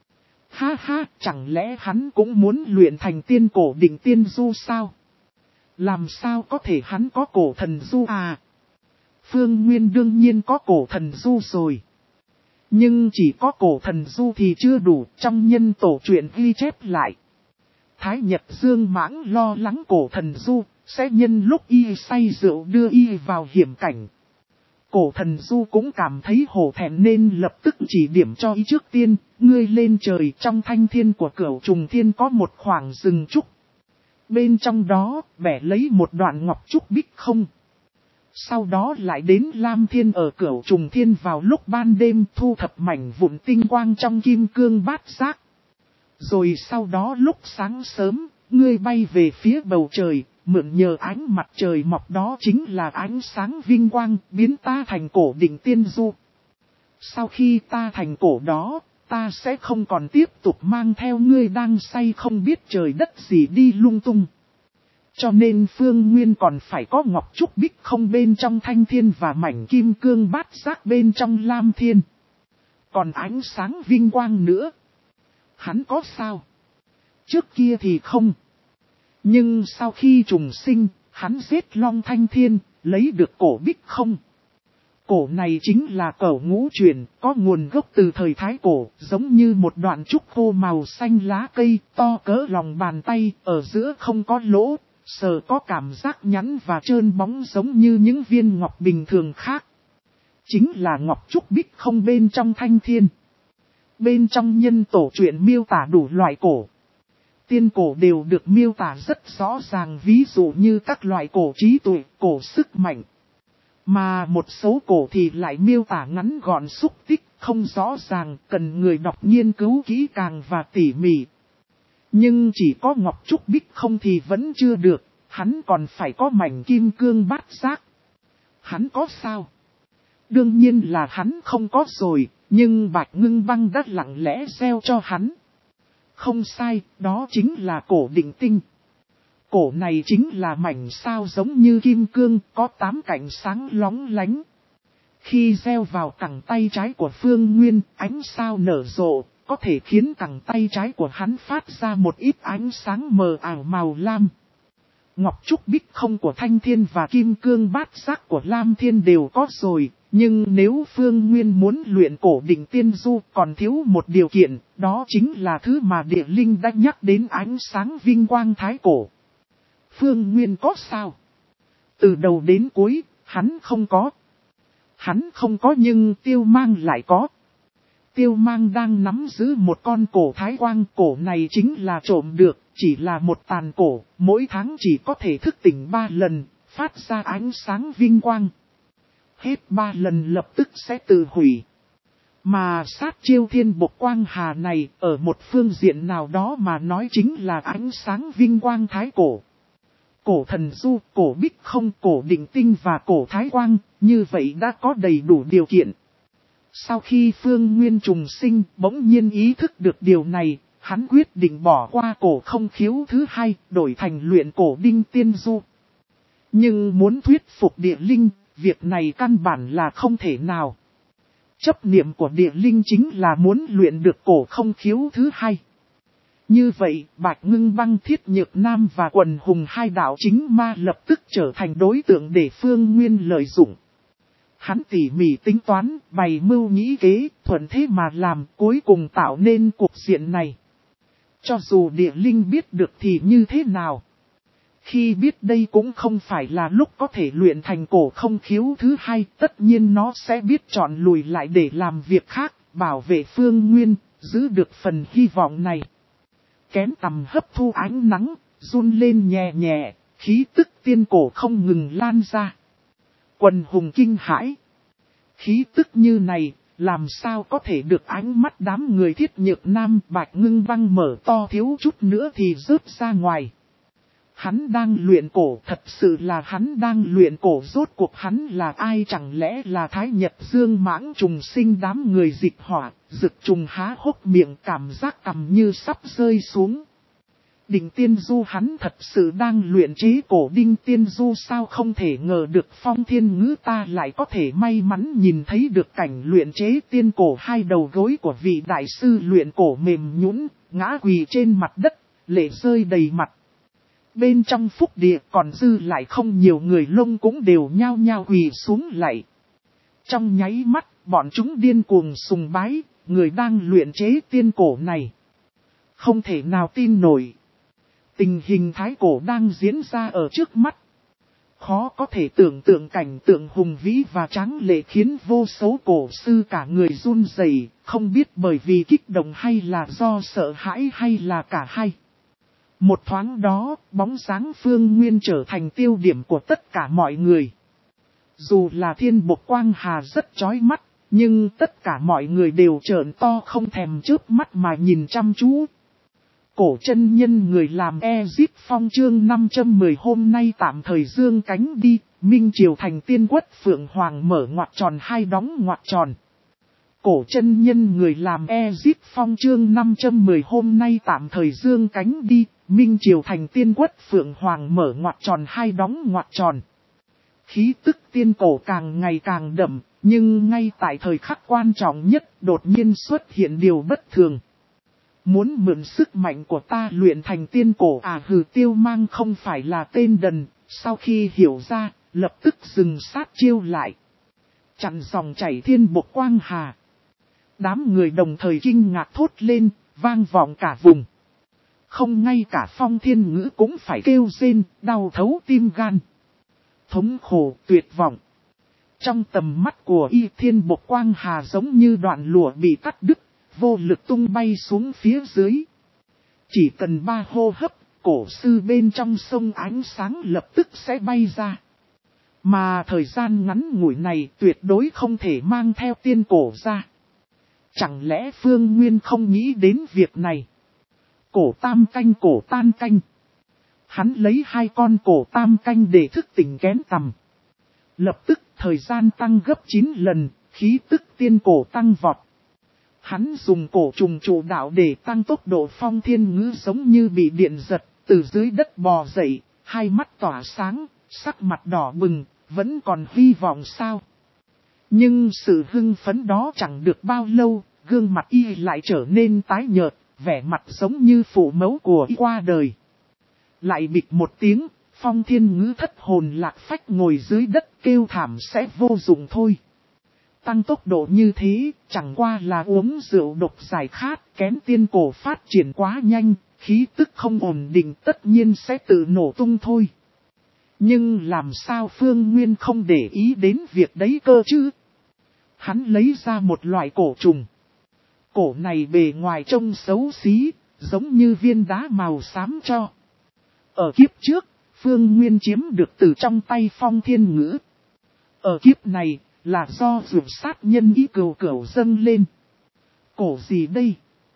Ha ha, chẳng lẽ hắn cũng muốn luyện thành tiên cổ đỉnh tiên du sao? Làm sao có thể, hắn có cổ thần du à? Phương Nguyên đương nhiên có cổ thần du rồi. Nhưng chỉ có cổ thần du thì chưa đủ, trong nhân tổ truyện ghi chép lại. Thái Nhật Dương Mãng lo lắng cổ thần du sẽ nhân lúc y say rượu đưa y vào hiểm cảnh. Cổ thần du cũng cảm thấy hổ thẹn nên lập tức chỉ điểm cho y trước tiên, ngươi lên trời. Trong thanh thiên của Cửu Trùng Thiên có một khoảng rừng trúc. Bên trong đó bẻ lấy một đoạn ngọc trúc bích không. Sau đó lại đến Lam Thiên ở Cửu Trùng Thiên vào lúc ban đêm thu thập mảnh vụn tinh quang trong kim cương bát giác. Rồi sau đó lúc sáng sớm, ngươi bay về phía bầu trời, mượn nhờ ánh mặt trời mọc đó chính là ánh sáng vinh quang, biến ta thành cổ đỉnh tiên du. Sau khi ta thành cổ đó, ta sẽ không còn tiếp tục mang theo ngươi đang say không biết trời đất gì đi lung tung. Cho nên Phương Nguyên còn phải có ngọc trúc bích không bên trong thanh thiên và mảnh kim cương bát giác bên trong Lam Thiên. Còn ánh sáng vinh quang nữa. Hắn có sao? Trước kia thì không. Nhưng sau khi trùng sinh, hắn giết Long Thanh Thiên, lấy được cổ bích không. Cổ này chính là cẩu ngũ truyền, có nguồn gốc từ thời Thái Cổ, giống như một đoạn trúc khô màu xanh lá cây, to cỡ lòng bàn tay, ở giữa không có lỗ, sờ có cảm giác nhẵn và trơn bóng giống như những viên ngọc bình thường khác. Chính là ngọc trúc bích không bên trong thanh thiên. Bên trong nhân tổ truyện miêu tả đủ loại cổ. Tiên cổ đều được miêu tả rất rõ ràng, ví dụ như các loại cổ trí tuệ, cổ sức mạnh. Mà một số cổ thì lại miêu tả ngắn gọn xúc tích, không rõ ràng, cần người đọc nghiên cứu kỹ càng và tỉ mỉ. Nhưng chỉ có ngọc trúc bích không thì vẫn chưa được, hắn còn phải có mảnh kim cương bát giác. Hắn có sao? Đương nhiên là hắn không có rồi, nhưng Bạch Ngưng Băng đã lặng lẽ gieo cho hắn. Không sai, đó chính là cổ định tinh. Cổ này chính là mảnh sao giống như kim cương, có tám cạnh sáng lóng lánh. Khi gieo vào cẳng tay trái của Phương Nguyên, ánh sao nở rộ, có thể khiến cẳng tay trái của hắn phát ra một ít ánh sáng mờ ảo màu lam. Ngọc trúc bích không của Thanh Thiên và kim cương bát giác của Lam Thiên đều có rồi. Nhưng nếu Phương Nguyên muốn luyện cổ đỉnh tiên du còn thiếu một điều kiện, đó chính là thứ mà địa linh đã nhắc đến, ánh sáng vinh quang thái cổ. Phương Nguyên có sao? Từ đầu đến cuối, hắn không có. Hắn không có nhưng Tiêu Mang lại có. Tiêu Mang đang nắm giữ một con cổ thái quang, cổ này chính là trộm được, chỉ là một tàn cổ, mỗi tháng chỉ có thể thức tỉnh ba lần, phát ra ánh sáng vinh quang. Hết ba lần lập tức sẽ tự hủy. Mà sát chiêu thiên bộc quang hà này, ở một phương diện nào đó mà nói chính là ánh sáng vinh quang thái cổ. Cổ thần du, cổ bích không, cổ định tinh và cổ thái quang, như vậy đã có đầy đủ điều kiện. Sau khi Phương Nguyên trùng sinh, bỗng nhiên ý thức được điều này, hắn quyết định bỏ qua cổ không khiếu thứ hai, đổi thành luyện cổ đinh tiên du. Nhưng muốn thuyết phục địa linh, việc này căn bản là không thể nào. Chấp niệm của địa linh chính là muốn luyện được cổ không khiếu thứ hai. Như vậy, Bạch Ngưng Băng, Thiết Nhược Nam và Quần Hùng hai đạo chính ma lập tức trở thành đối tượng để Phương Nguyên lợi dụng. Hắn tỉ mỉ tính toán, bày mưu nghĩ kế, thuận thế mà làm, cuối cùng tạo nên cục diện này. Cho dù địa linh biết được thì như thế nào? Khi biết đây cũng không phải là lúc có thể luyện thành cổ không khiếu thứ hai, tất nhiên nó sẽ biết chọn lùi lại để làm việc khác, bảo vệ Phương Nguyên, giữ được phần hy vọng này. Kén tầm hấp thu ánh nắng, run lên nhẹ nhẹ, khí tức tiên cổ không ngừng lan ra. Quần hùng kinh hãi. Khí tức như này, làm sao có thể được ánh mắt đám người Thiết Nhược Nam, Bạch Ngưng Băng mở to thiếu chút nữa thì rớt ra ngoài. Hắn đang luyện cổ, thật sự là hắn đang luyện cổ, rốt cuộc hắn là ai, chẳng lẽ là Thái Nhật Dương Mãng trùng sinh? Đám người dịch hỏa, rực trùng há hốc miệng, cảm giác cằm như sắp rơi xuống. Đỉnh tiên du hắn thật sự đang luyện chế cổ đinh tiên du sao không thể ngờ được Phong Thiên Ngữ ta lại có thể may mắn nhìn thấy được cảnh luyện chế tiên cổ hai đầu gối của vị đại sư luyện cổ mềm nhũn ngã quỳ trên mặt đất, lệ rơi đầy mặt. Bên trong phúc địa còn dư lại không nhiều người lông cũng đều nhao nhao quỳ xuống lại. Trong nháy mắt, bọn chúng điên cuồng sùng bái, người đang luyện chế tiên cổ này. Không thể nào tin nổi. Tình hình thái cổ đang diễn ra ở trước mắt. Khó có thể tưởng tượng cảnh tượng hùng vĩ và tráng lệ khiến vô số cổ sư cả người run rẩy, không biết bởi vì kích động hay là do sợ hãi hay là cả hai. Một thoáng đó, bóng dáng Phương Nguyên trở thành tiêu điểm của tất cả mọi người. Dù là thiên bộc quang hà rất chói mắt, nhưng tất cả mọi người đều trợn to không thèm chớp mắt mà nhìn chăm chú. Cổ chân nhân người làm Ezip Phong chương năm trăm mười hôm nay tạm thời dương cánh đi, Minh Triều thành tiên quất Phượng Hoàng mở ngoặc tròn hai đóng ngoặc tròn. Cổ chân nhân người làm Ezip Phong chương năm trăm mười hôm nay tạm thời dương cánh đi, Minh Triều thành tiên quất Phượng Hoàng mở ngoặc tròn hai đóng ngoặc tròn. Khí tức tiên cổ càng ngày càng đậm, nhưng ngay tại thời khắc quan trọng nhất đột nhiên xuất hiện điều bất thường. Muốn mượn sức mạnh của ta luyện thành tiên cổ à hừ Tiêu Mang không phải là tên đần, sau khi hiểu ra, lập tức dừng sát chiêu lại. Chặn dòng chảy thiên bộc quang hà. Đám người đồng thời kinh ngạc thốt lên, vang vọng cả vùng. Không ngay cả Phong Thiên Ngữ cũng phải kêu rên, đau thấu tim gan. Thống khổ, tuyệt vọng. Trong tầm mắt của y thiên bộc quang hà giống như đoạn lụa bị cắt đứt, vô lực tung bay xuống phía dưới. Chỉ cần ba hô hấp, cổ sư bên trong sông ánh sáng lập tức sẽ bay ra. Mà thời gian ngắn ngủi này tuyệt đối không thể mang theo tiên cổ ra. Chẳng lẽ Phương Nguyên không nghĩ đến việc này? Cổ tam canh cổ tan canh. Hắn lấy hai con cổ tam canh để thức tỉnh kén tầm. Lập tức thời gian tăng gấp chín lần, khí tức tiên cổ tăng vọt. Hắn dùng cổ trùng trụ đạo để tăng tốc độ. Phong Thiên Ngữ giống như bị điện giật, từ dưới đất bò dậy, hai mắt tỏa sáng, sắc mặt đỏ bừng, vẫn còn hy vọng sao. Nhưng sự hưng phấn đó chẳng được bao lâu, gương mặt y lại trở nên tái nhợt, vẻ mặt giống như phụ mẫu của y qua đời. Lại bịch một tiếng, Phong Thiên Ngữ thất hồn lạc phách ngồi dưới đất kêu thảm sẽ vô dụng thôi. Tăng tốc độ như thế, chẳng qua là uống rượu độc giải khát, kén tiên cổ phát triển quá nhanh, khí tức không ổn định tất nhiên sẽ tự nổ tung thôi. Nhưng làm sao Phương Nguyên không để ý đến việc đấy cơ chứ? Hắn lấy ra một loại cổ trùng. Cổ này bề ngoài trông xấu xí, giống như viên đá màu xám cho. Ở kiếp trước, Phương Nguyên chiếm được từ trong tay Phong Thiên Ngữ. Ở kiếp này, là do dược sát nhân ý cừu cửu dâng lên. Cổ gì đây?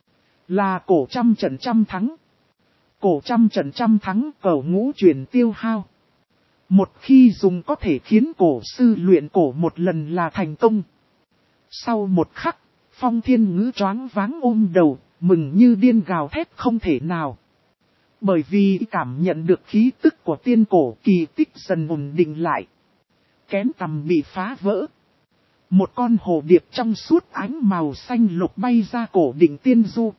Là cổ trăm trận trăm thắng. Cổ trăm trận trăm thắng cẩu ngũ chuyển tiêu hao. Một khi dùng có thể khiến cổ sư luyện cổ một lần là thành công. Sau một khắc, Phong Thiên Ngữ choáng váng ôm đầu, mừng như điên gào thét không thể nào. Bởi vì cảm nhận được khí tức của tiên cổ kỳ tích dần ổn định lại. Kén tầm bị phá vỡ. Một con hồ điệp trong suốt ánh màu xanh lục bay ra cổ đỉnh tiên du.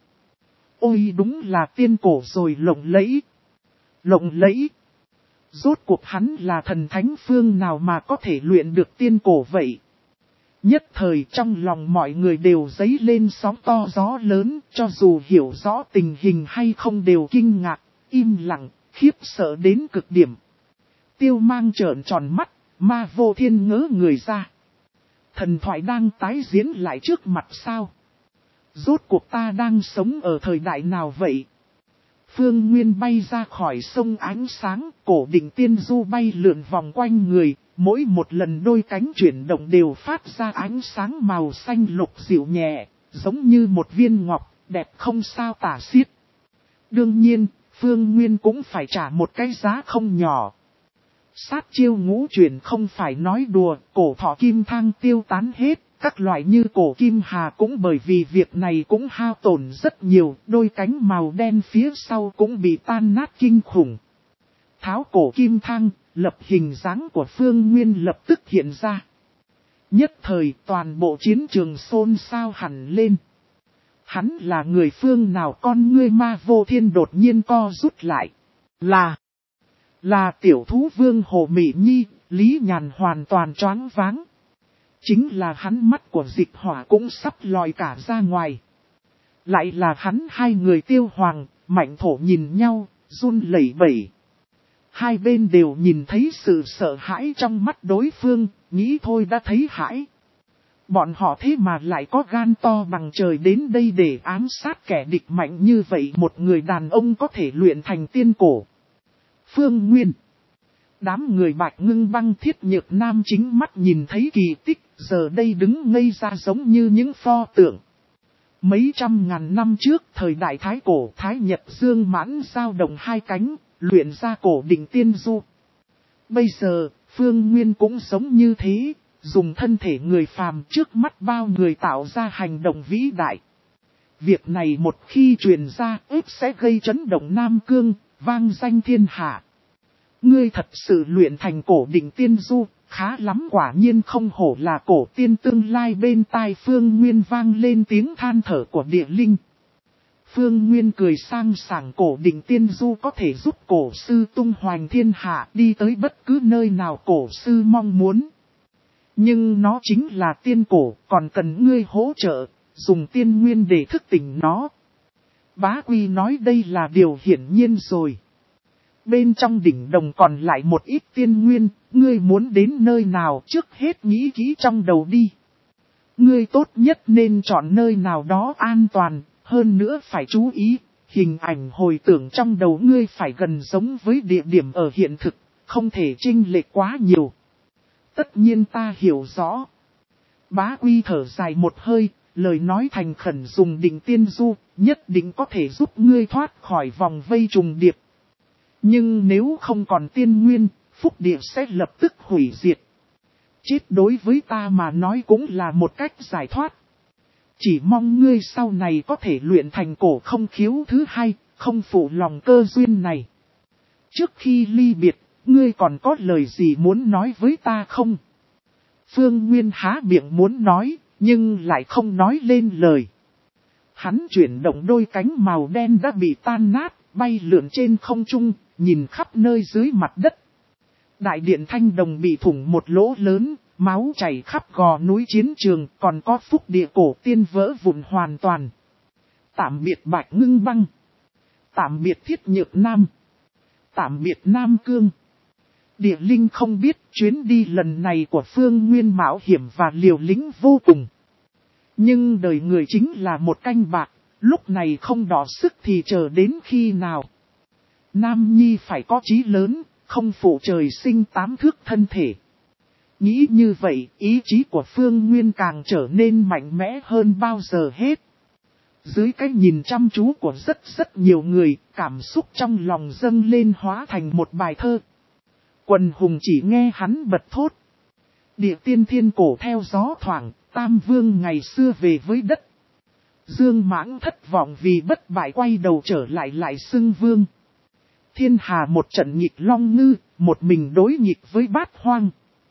Ôi đúng là tiên cổ rồi lộng lẫy. Lộng lẫy. Rốt cuộc hắn là thần thánh phương nào mà có thể luyện được tiên cổ vậy? Nhất thời trong lòng mọi người đều dấy lên sóng to gió lớn, cho dù hiểu rõ tình hình hay không đều kinh ngạc, im lặng, khiếp sợ đến cực điểm. Tiêu Mang trợn tròn mắt, Ma Vô Thiên ngỡ người ra. Thần thoại đang tái diễn lại trước mặt sao? Rốt cuộc ta đang sống ở thời đại nào vậy? Phương Nguyên bay ra khỏi sông ánh sáng, cổ đỉnh tiên du bay lượn vòng quanh người, mỗi một lần đôi cánh chuyển động đều phát ra ánh sáng màu xanh lục dịu nhẹ, giống như một viên ngọc, đẹp không sao tả xiết. Đương nhiên, Phương Nguyên cũng phải trả một cái giá không nhỏ. Sát chiêu ngũ chuyển không phải nói đùa, cổ thọ kim thang tiêu tán hết, Các loại như cổ kim hà cũng bởi vì việc này cũng hao tổn rất nhiều, đôi cánh màu đen phía sau cũng bị tan nát kinh khủng. Tháo cổ kim thang, lập hình dáng của Phương Nguyên lập tức hiện ra. Nhất thời toàn bộ chiến trường xôn xao hẳn lên. Hắn là người phương nào? Con ngươi Ma Vô Thiên đột nhiên co rút lại. Là, là tiểu thú vương Hồ Mị Nhi, Lý Nhàn hoàn toàn choáng váng. Chính là hắn, mắt của Dịch Hỏa cũng sắp lòi cả ra ngoài. Lại là hắn, hai người Tiêu Hoàng, Mạnh Thổ nhìn nhau, run lẩy bẩy. Hai bên đều nhìn thấy sự sợ hãi trong mắt đối phương, nghĩ thôi đã thấy hãi. Bọn họ thế mà lại có gan to bằng trời đến đây để ám sát kẻ địch mạnh như vậy, một người đàn ông có thể luyện thành tiên cổ. Phương Nguyên. Đám người Bạch Ngưng Băng, Thiết Nhược Nam chính mắt nhìn thấy kỳ tích, giờ đây đứng ngây ra giống như những pho tượng. Mấy trăm ngàn năm trước, thời đại Thái Cổ, Thái Nhật Dương Mãn giao động hai cánh, luyện ra cổ đỉnh tiên du. Bây giờ, Phương Nguyên cũng giống như thế, dùng thân thể người phàm trước mắt bao người tạo ra hành động vĩ đại. Việc này một khi truyền ra, ếp sẽ gây chấn động Nam Cương, vang danh thiên hạ. Ngươi thật sự luyện thành cổ đỉnh tiên du, khá lắm, quả nhiên không hổ là cổ tiên. Tương lai bên tai Phương Nguyên vang lên tiếng than thở của địa linh. Phương Nguyên cười sang sảng, cổ đỉnh tiên du có thể giúp cổ sư tung hoành thiên hạ, đi tới bất cứ nơi nào cổ sư mong muốn. Nhưng nó chính là tiên cổ, còn cần ngươi hỗ trợ, dùng tiên nguyên để thức tỉnh nó. Bá Quy nói đây là điều hiển nhiên rồi. Bên trong đỉnh đồng còn lại một ít tiên nguyên, ngươi muốn đến nơi nào trước hết nghĩ kỹ trong đầu đi. Ngươi tốt nhất nên chọn nơi nào đó an toàn, hơn nữa phải chú ý, hình ảnh hồi tưởng trong đầu ngươi phải gần giống với địa điểm ở hiện thực, không thể chênh lệch quá nhiều. Tất nhiên ta hiểu rõ. Bá Quy thở dài một hơi, lời nói thành khẩn, dùng đỉnh tiên du, nhất định có thể giúp ngươi thoát khỏi vòng vây trùng điệp. Nhưng nếu không còn tiên nguyên, phúc địa sẽ lập tức hủy diệt. Chết đối với ta mà nói cũng là một cách giải thoát. Chỉ mong ngươi sau này có thể luyện thành cổ không khiếu thứ hai, không phụ lòng cơ duyên này. Trước khi ly biệt, ngươi còn có lời gì muốn nói với ta không? Phương Nguyên há miệng muốn nói, nhưng lại không nói lên lời. Hắn chuyển động đôi cánh màu đen đã bị tan nát, bay lượn trên không trung, nhìn khắp nơi dưới mặt đất. Đại điện Thanh Đồng bị thủng một lỗ lớn, máu chảy khắp gò núi chiến trường, còn có phúc địa cổ tiên vỡ vụn hoàn toàn. Tạm biệt Bạch Ngưng Băng. Tạm biệt Thiết Nhược Nam. Tạm biệt Nam Cương. Địa linh không biết chuyến đi lần này của Phương Nguyên mạo hiểm và liều lĩnh vô cùng. Nhưng đời người chính là một canh bạc, lúc này không đỏ sức thì chờ đến khi nào. Nam Nhi phải có chí lớn, không phụ trời sinh tám thước thân thể. Nghĩ như vậy, ý chí của Phương Nguyên càng trở nên mạnh mẽ hơn bao giờ hết. Dưới cái nhìn chăm chú của rất rất nhiều người, cảm xúc trong lòng dâng lên hóa thành một bài thơ. Quần hùng chỉ nghe hắn bật thốt. Địa tiên thiên cổ theo gió thoảng, Tam Vương ngày xưa về với đất. Dương Mãng thất vọng vì bất bại, quay đầu trở lại lại xưng vương. Thiên hà một trận nghịch long ngư, một mình đối nghịch với bát hoang.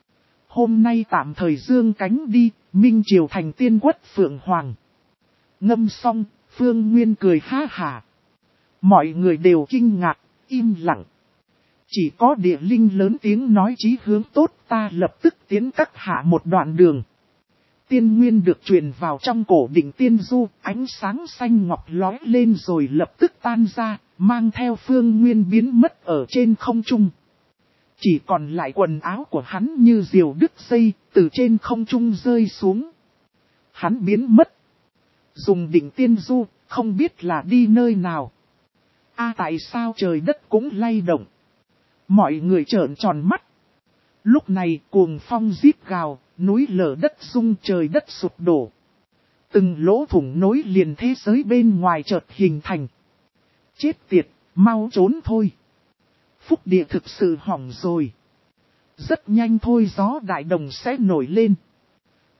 Hôm nay tạm thời dương cánh đi, minh triều thành tiên quất phượng hoàng. Ngâm xong, Phương Nguyên cười ha hả. Mọi người đều kinh ngạc, im lặng. Chỉ có địa linh lớn tiếng nói chí hướng tốt, ta lập tức tiến các hạ một đoạn đường. Tiên nguyên được truyền vào trong cổ đỉnh tiên du, ánh sáng xanh ngọc lóe lên rồi lập tức tan ra, mang theo Phương Nguyên biến mất ở trên không trung. Chỉ còn lại quần áo của hắn như diều đứt dây, từ trên không trung rơi xuống. Hắn biến mất. Dùng đỉnh tiên du, không biết là đi nơi nào. A à, tại sao trời đất cũng lay động? Mọi người trợn tròn mắt. Lúc này cuồng phong rít gào, núi lở đất rung, trời đất sụp đổ. Từng lỗ thủng nối liền thế giới bên ngoài chợt hình thành. Chết tiệt, mau trốn thôi. Phúc địa thực sự hỏng rồi. Rất nhanh thôi gió đại đồng sẽ nổi lên.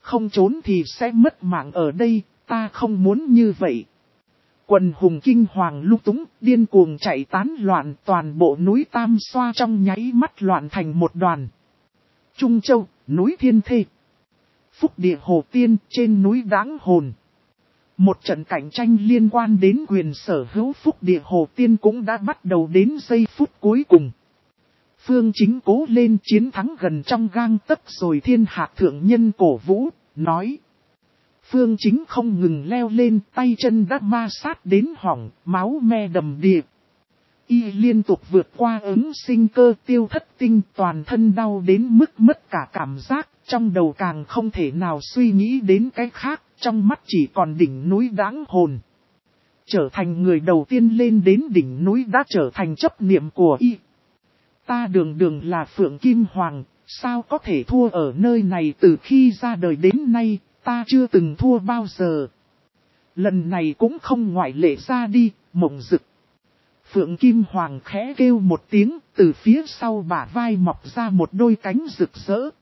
Không trốn thì sẽ mất mạng ở đây, ta không muốn như vậy. Quần hùng kinh hoàng lung túng, điên cuồng chạy tán loạn, toàn bộ núi Tam Xoa trong nháy mắt loạn thành một đoàn. Trung Châu, núi Thiên Thê. Phúc Địa Hồ Tiên, trên núi Đáng Hồn. Một trận cạnh tranh liên quan đến quyền sở hữu Phúc Địa Hồ Tiên cũng đã bắt đầu đến giây phút cuối cùng. Phương Chính cố lên, chiến thắng gần trong gang tấc rồi. Thiên Hạc thượng nhân cổ vũ, nói. Phương Chính không ngừng leo lên, tay chân đã ma sát đến hỏng, máu me đầm đìa. Y liên tục vượt qua ứng sinh cơ, tiêu thất tinh, toàn thân đau đến mức mất cả cảm giác, trong đầu càng không thể nào suy nghĩ đến cái khác, trong mắt chỉ còn đỉnh núi Đáng Hồn. Trở thành người đầu tiên lên đến đỉnh núi đã trở thành chấp niệm của Y. Ta đường đường là Phượng Kim Hoàng, sao có thể thua ở nơi này? Từ khi ra đời đến nay, ta chưa từng thua bao giờ. Lần này cũng không ngoại lệ. Ra đi, Mộng Dực. Phượng Kim Hoàng khẽ kêu một tiếng, từ phía sau bả vai mọc ra một đôi cánh rực rỡ.